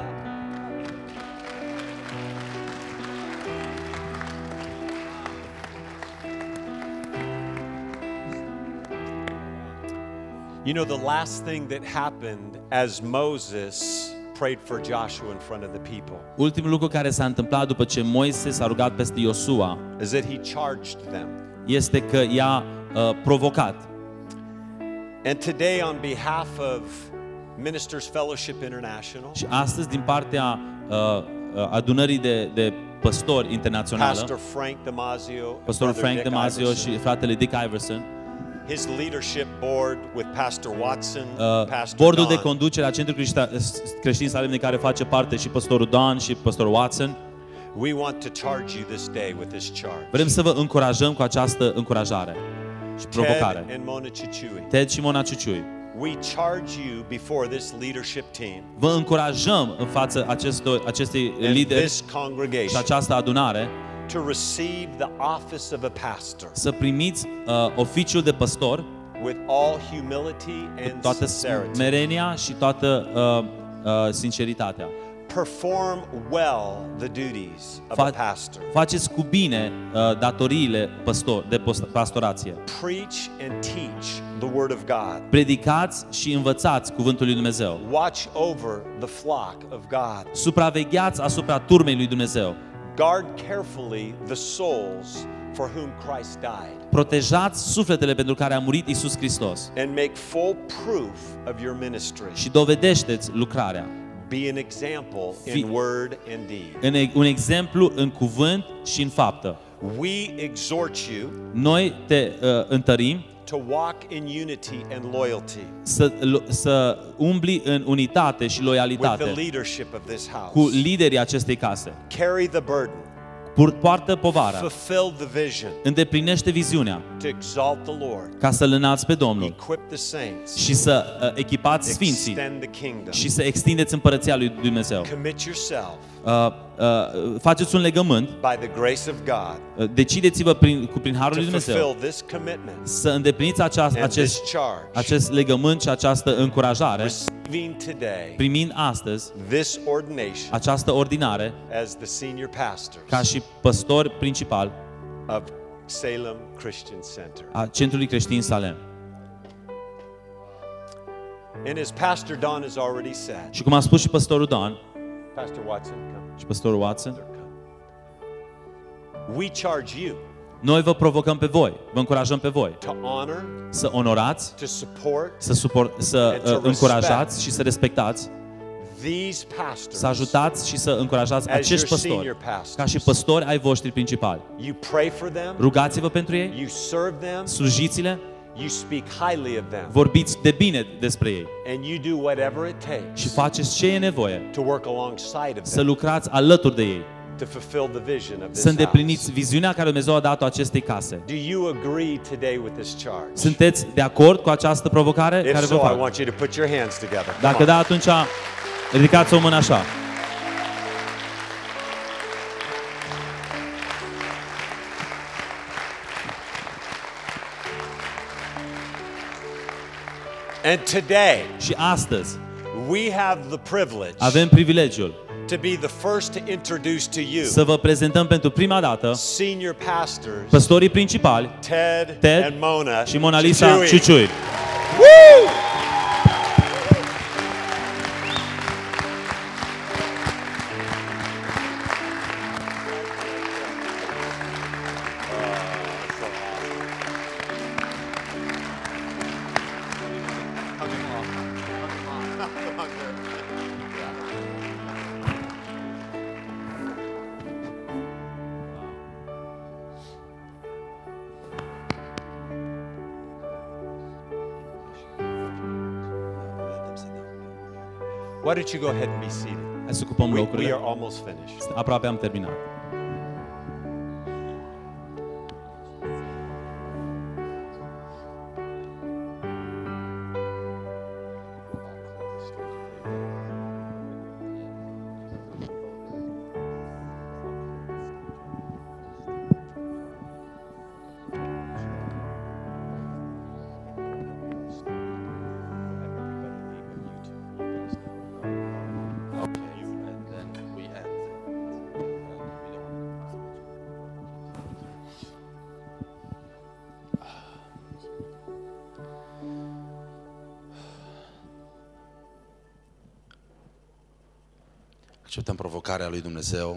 [SPEAKER 5] You know, the last thing that happened as Moses prayed for Joshua in front of the people
[SPEAKER 1] Ultimul lucru care s-a întâmplat după ce Moise s-a rugat peste Iosua
[SPEAKER 5] is that he charged them.
[SPEAKER 1] este că i-a uh, provocat.
[SPEAKER 5] And today, on behalf of Ministers Fellowship International,
[SPEAKER 1] Și astăzi, din partea uh, uh, adunării de, de păstori internațională,
[SPEAKER 5] Pastor Frank Damasio, and
[SPEAKER 1] pastorul
[SPEAKER 5] Brother
[SPEAKER 1] Frank
[SPEAKER 5] Dick
[SPEAKER 1] Damasio
[SPEAKER 5] Iverson,
[SPEAKER 1] și fratele Dick Iverson,
[SPEAKER 5] his leadership board with Pastor Watson,
[SPEAKER 1] uh,
[SPEAKER 5] Pastor
[SPEAKER 1] bordul de
[SPEAKER 5] Don,
[SPEAKER 1] conducere a Centrului Creștin Salem, de care face parte și pastorul Don și pastorul Watson.
[SPEAKER 5] we want to charge you this day with this charge.
[SPEAKER 1] Vrem să vă încurajăm cu această încurajare și provocare.
[SPEAKER 5] Ted and Mona Chichui,
[SPEAKER 1] Ted și Mona Ciuciui,
[SPEAKER 5] we charge you before this leadership team
[SPEAKER 1] vă încurajăm în fața acestor, acestei
[SPEAKER 5] and
[SPEAKER 1] lideri
[SPEAKER 5] this
[SPEAKER 1] și
[SPEAKER 5] congregation
[SPEAKER 1] această adunare
[SPEAKER 5] to receive the office of a pastor
[SPEAKER 1] să primiți uh, oficiul de păstor
[SPEAKER 5] with all humility
[SPEAKER 1] cu
[SPEAKER 5] and
[SPEAKER 1] toată
[SPEAKER 5] sincerity.
[SPEAKER 1] smerenia și toată uh, uh, sinceritatea.
[SPEAKER 5] Perform well the duties of a
[SPEAKER 1] Fa-
[SPEAKER 5] pastor.
[SPEAKER 1] faceți cu bine uh, datoriile păstor, de post- pastorație.
[SPEAKER 5] Preach and teach the word of God.
[SPEAKER 1] Predicați și învățați cuvântul lui Dumnezeu.
[SPEAKER 5] Watch over the flock of God.
[SPEAKER 1] Supravegheați asupra turmei lui Dumnezeu.
[SPEAKER 5] Guard carefully the souls for whom Christ died.
[SPEAKER 1] Protejați sufletele pentru care a murit Iisus Hristos
[SPEAKER 5] And make full proof of your ministry.
[SPEAKER 1] și dovedește-ți lucrarea.
[SPEAKER 5] Be an example
[SPEAKER 1] Fi-
[SPEAKER 5] in word and deed.
[SPEAKER 1] În e- un exemplu în cuvânt și în faptă.
[SPEAKER 5] We exhort you
[SPEAKER 1] Noi te uh, întărim
[SPEAKER 5] to walk in unity and loyalty
[SPEAKER 1] să, să umbli în unitate și
[SPEAKER 5] with the
[SPEAKER 1] loialitate
[SPEAKER 5] leadership of this
[SPEAKER 1] cu
[SPEAKER 5] house.
[SPEAKER 1] liderii acestei case.
[SPEAKER 5] Carry the burden.
[SPEAKER 1] Pur- Poartă povara,
[SPEAKER 5] Fulfill the vision
[SPEAKER 1] îndeplinește viziunea
[SPEAKER 5] to exalt the Lord.
[SPEAKER 1] ca să-L înalți pe Domnul
[SPEAKER 5] Equip the saints.
[SPEAKER 1] și să uh, echipați sfinții
[SPEAKER 5] Extend the kingdom.
[SPEAKER 1] și să extindeți împărăția lui Dumnezeu.
[SPEAKER 5] Commit yourself
[SPEAKER 1] Uh, uh, faceți un legământ,
[SPEAKER 5] by the grace of God
[SPEAKER 1] uh, decideți-vă prin, cu prin harul
[SPEAKER 5] to
[SPEAKER 1] lui Dumnezeu
[SPEAKER 5] fulfill this commitment
[SPEAKER 1] să îndepliniți aceast,
[SPEAKER 5] and
[SPEAKER 1] acest,
[SPEAKER 5] this charge.
[SPEAKER 1] acest legământ și această încurajare,
[SPEAKER 5] Receiving today
[SPEAKER 1] primind astăzi
[SPEAKER 5] this ordination
[SPEAKER 1] această ordinare
[SPEAKER 5] as the senior pastors
[SPEAKER 1] ca și păstor principal
[SPEAKER 5] of Salem Christian Center.
[SPEAKER 1] a Centrului Creștin Salem.
[SPEAKER 5] And as Pastor Don has already said,
[SPEAKER 1] Și cum a spus și păstorul Don
[SPEAKER 5] Pastor Watson, come.
[SPEAKER 1] și păstorul Watson,
[SPEAKER 5] We charge you
[SPEAKER 1] noi vă provocăm pe voi, vă încurajăm pe voi
[SPEAKER 5] to honor,
[SPEAKER 1] să onorați,
[SPEAKER 5] to support
[SPEAKER 1] să, suport, să uh, încurajați și să respectați,
[SPEAKER 5] these pastors
[SPEAKER 1] să ajutați și să încurajați
[SPEAKER 5] as
[SPEAKER 1] acești
[SPEAKER 5] your senior
[SPEAKER 1] păstori
[SPEAKER 5] pastors.
[SPEAKER 1] ca și păstori ai voștri principali.
[SPEAKER 5] You pray for them,
[SPEAKER 1] Rugați-vă pentru ei,
[SPEAKER 5] you serve them,
[SPEAKER 1] slujiți-le
[SPEAKER 5] You speak highly of them.
[SPEAKER 1] Vorbiți de bine despre ei
[SPEAKER 5] And you do whatever it
[SPEAKER 1] și
[SPEAKER 5] takes
[SPEAKER 1] faceți ce e nevoie
[SPEAKER 5] to work alongside of
[SPEAKER 1] să
[SPEAKER 5] them
[SPEAKER 1] lucrați alături de ei,
[SPEAKER 5] to fulfill the vision of
[SPEAKER 1] să
[SPEAKER 5] this
[SPEAKER 1] îndepliniți
[SPEAKER 5] house.
[SPEAKER 1] viziunea care Dumnezeu a dat-o acestei case.
[SPEAKER 5] Do you agree today with this charge?
[SPEAKER 1] Sunteți de acord cu această provocare
[SPEAKER 5] If
[SPEAKER 1] care vă
[SPEAKER 5] so, I
[SPEAKER 1] fac?
[SPEAKER 5] want you to put your hands together. Come
[SPEAKER 1] Dacă
[SPEAKER 5] on.
[SPEAKER 1] da, atunci ridicați o mână așa.
[SPEAKER 5] And today,
[SPEAKER 1] Și astăzi
[SPEAKER 5] we have the privilege
[SPEAKER 1] avem privilegiul
[SPEAKER 5] to be the first to introduce to you
[SPEAKER 1] să vă prezentăm pentru prima dată
[SPEAKER 5] senior pastors
[SPEAKER 1] păstorii principali,
[SPEAKER 5] Ted,
[SPEAKER 1] Ted
[SPEAKER 5] and Mona
[SPEAKER 1] și Mona Lisa
[SPEAKER 5] Ciuciui.
[SPEAKER 1] Ciuciui.
[SPEAKER 5] Woo! Why don't you go ahead and be seated?
[SPEAKER 1] Hai să ocupăm
[SPEAKER 5] We, we
[SPEAKER 1] locurile.
[SPEAKER 5] are almost finished.
[SPEAKER 1] Aproape am terminat.
[SPEAKER 8] Acceptăm provocarea lui Dumnezeu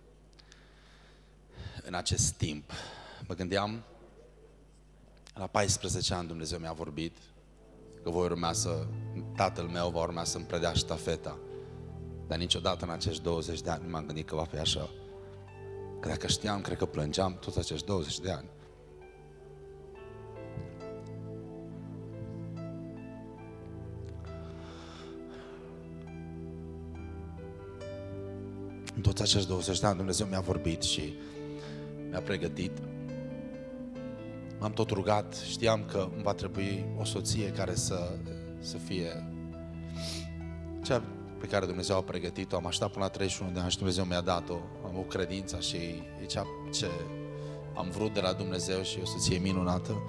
[SPEAKER 8] în acest timp. Mă gândeam, la paisprezece ani Dumnezeu mi-a vorbit că voi urma să, tatăl meu va urma să-mi predea ștafeta. Dar niciodată în acești douăzeci de ani nu m-am gândit că va fi așa. Că dacă știam, cred că plângeam toți acești douăzeci de ani. În toți acești douăzeci de ani Dumnezeu mi-a vorbit și mi-a pregătit. M-am tot rugat, știam că îmi va trebui o soție care să, să fie cea pe care Dumnezeu a pregătit-o. Am așteptat până la treizeci și unu de ani și Dumnezeu mi-a dat-o. Am avut credința și e cea ce am vrut de la Dumnezeu și o soție minunată.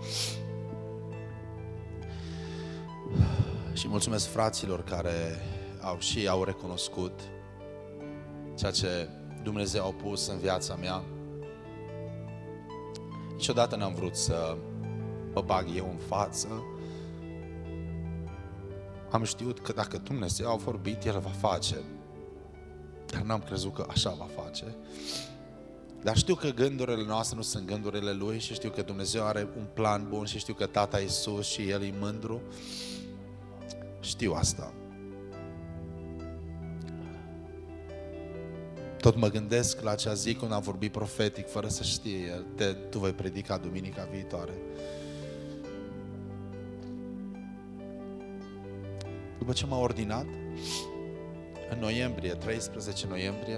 [SPEAKER 8] Și mulțumesc fraților care au și au recunoscut ceea ce Dumnezeu a pus în viața mea. Niciodată n-am vrut să mă bag eu în față. Am știut că dacă Dumnezeu a vorbit, El va face. Dar n-am crezut că așa va face. Dar știu că gândurile noastre nu sunt gândurile Lui și știu că Dumnezeu are un plan bun și știu că Tata e sus și El e mândru. Știu asta. Tot mă gândesc la acea zi când am vorbit profetic, fără să știe El. Te, tu vei predica duminica viitoare. După ce m-a ordinat, în noiembrie, treisprezece noiembrie,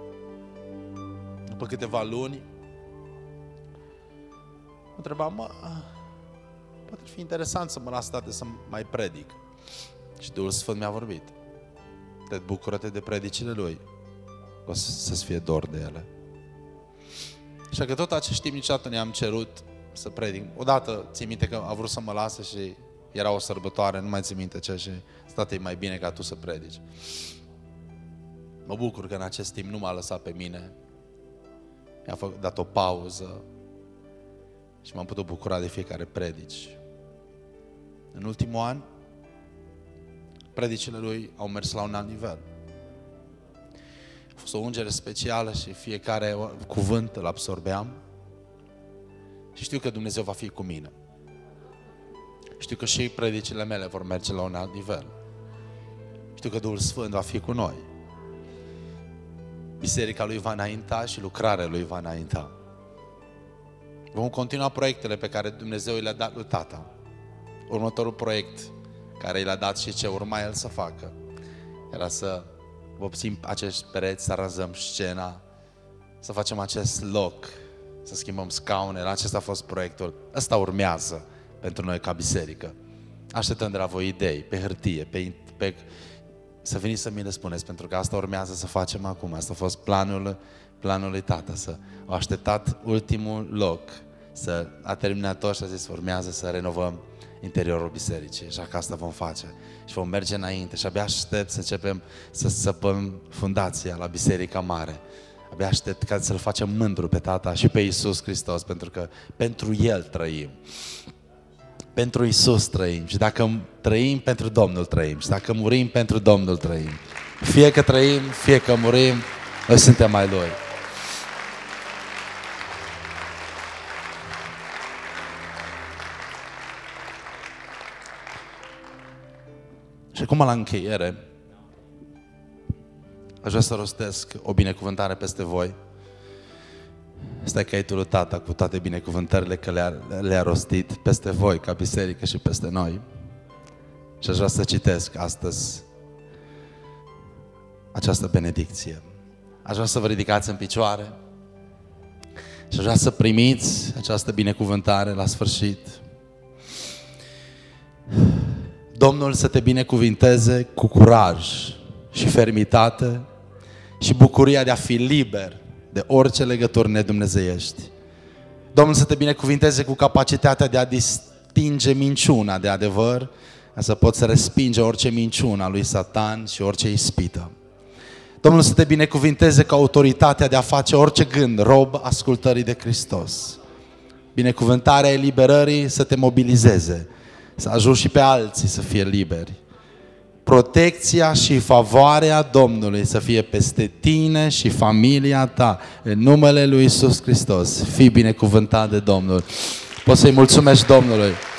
[SPEAKER 8] după câteva luni, mă întrebam, mă, poate fi interesant să mă las tate să mai predic. Și Duhul Sfânt mi-a vorbit. Te bucură-te de predicile Lui. O să-ți fie dor de ele. Așa că tot acest timp niciodată ne-am cerut să predic. Odată ții minte că a vrut să mă lase și era o sărbătoare, nu mai ții minte ce și state, e mai bine ca tu să predici. Mă bucur că în acest timp nu m-a lăsat pe mine. Mi-a dat o pauză și m-am putut bucura de fiecare predici. În ultimul an, predicile lui au mers la un alt nivel. A fost o ungere specială și fiecare cuvânt îl absorbeam. Și știu că Dumnezeu va fi cu mine. Știu că și predicile mele vor merge la un alt nivel. Știu că Duhul Sfânt va fi cu noi. Biserica Lui va înainta și lucrarea Lui va înainta. Vom continua proiectele pe care Dumnezeu le-a dat lui Tata. următorul proiect care i-a dat și ce urma el să facă era să vopsim acești pereți, să aranjăm scena, să facem acest loc, să schimbăm scaunele. Acesta a fost proiectul. Ăsta urmează pentru noi ca biserică. Așteptăm de la voi idei, pe hârtie, pe, pe, să veniți să mi le spuneți, pentru că asta urmează să facem acum. Asta a fost planul, planul lui tata, să a așteptat ultimul loc, să a terminat tot și a zis urmează să renovăm interiorul bisericii. Așa că asta vom face și vom merge înainte și abia aștept să începem să săpăm fundația la Biserica Mare. Abia aștept ca să-L facem mândru pe Tata și pe Iisus Hristos, pentru că pentru El trăim. Pentru Iisus trăim și dacă trăim, pentru Domnul trăim și dacă murim, pentru Domnul trăim. Fie că trăim, fie că murim, noi suntem ai Lui. Și acum la încheiere aș vrea să rostesc o binecuvântare peste voi. Stai caietul lui Tata cu toate binecuvântările că le-a, le-a rostit peste voi ca biserică și peste noi. Și aș vrea să citesc astăzi această benedicție. Aș vrea să vă ridicați în picioare și aș vrea să primiți această binecuvântare la sfârșit. Domnul să te binecuvinteze cu curaj și fermitate și bucuria de a fi liber de orice legături nedumnezeiești. Domnul să te binecuvinteze cu capacitatea de a distinge minciuna de adevăr, ca să poți să respinge orice minciună a lui Satan și orice ispită. Domnul să te binecuvinteze cu autoritatea de a face orice gând rob ascultării de Hristos. Binecuvântarea eliberării să te mobilizeze, să ajuți și pe alții să fie liberi. Protecția și favoarea Domnului să fie peste tine și familia ta. În numele lui Iisus Hristos, fii binecuvântat de Domnul. Poți să-i mulțumești Domnului.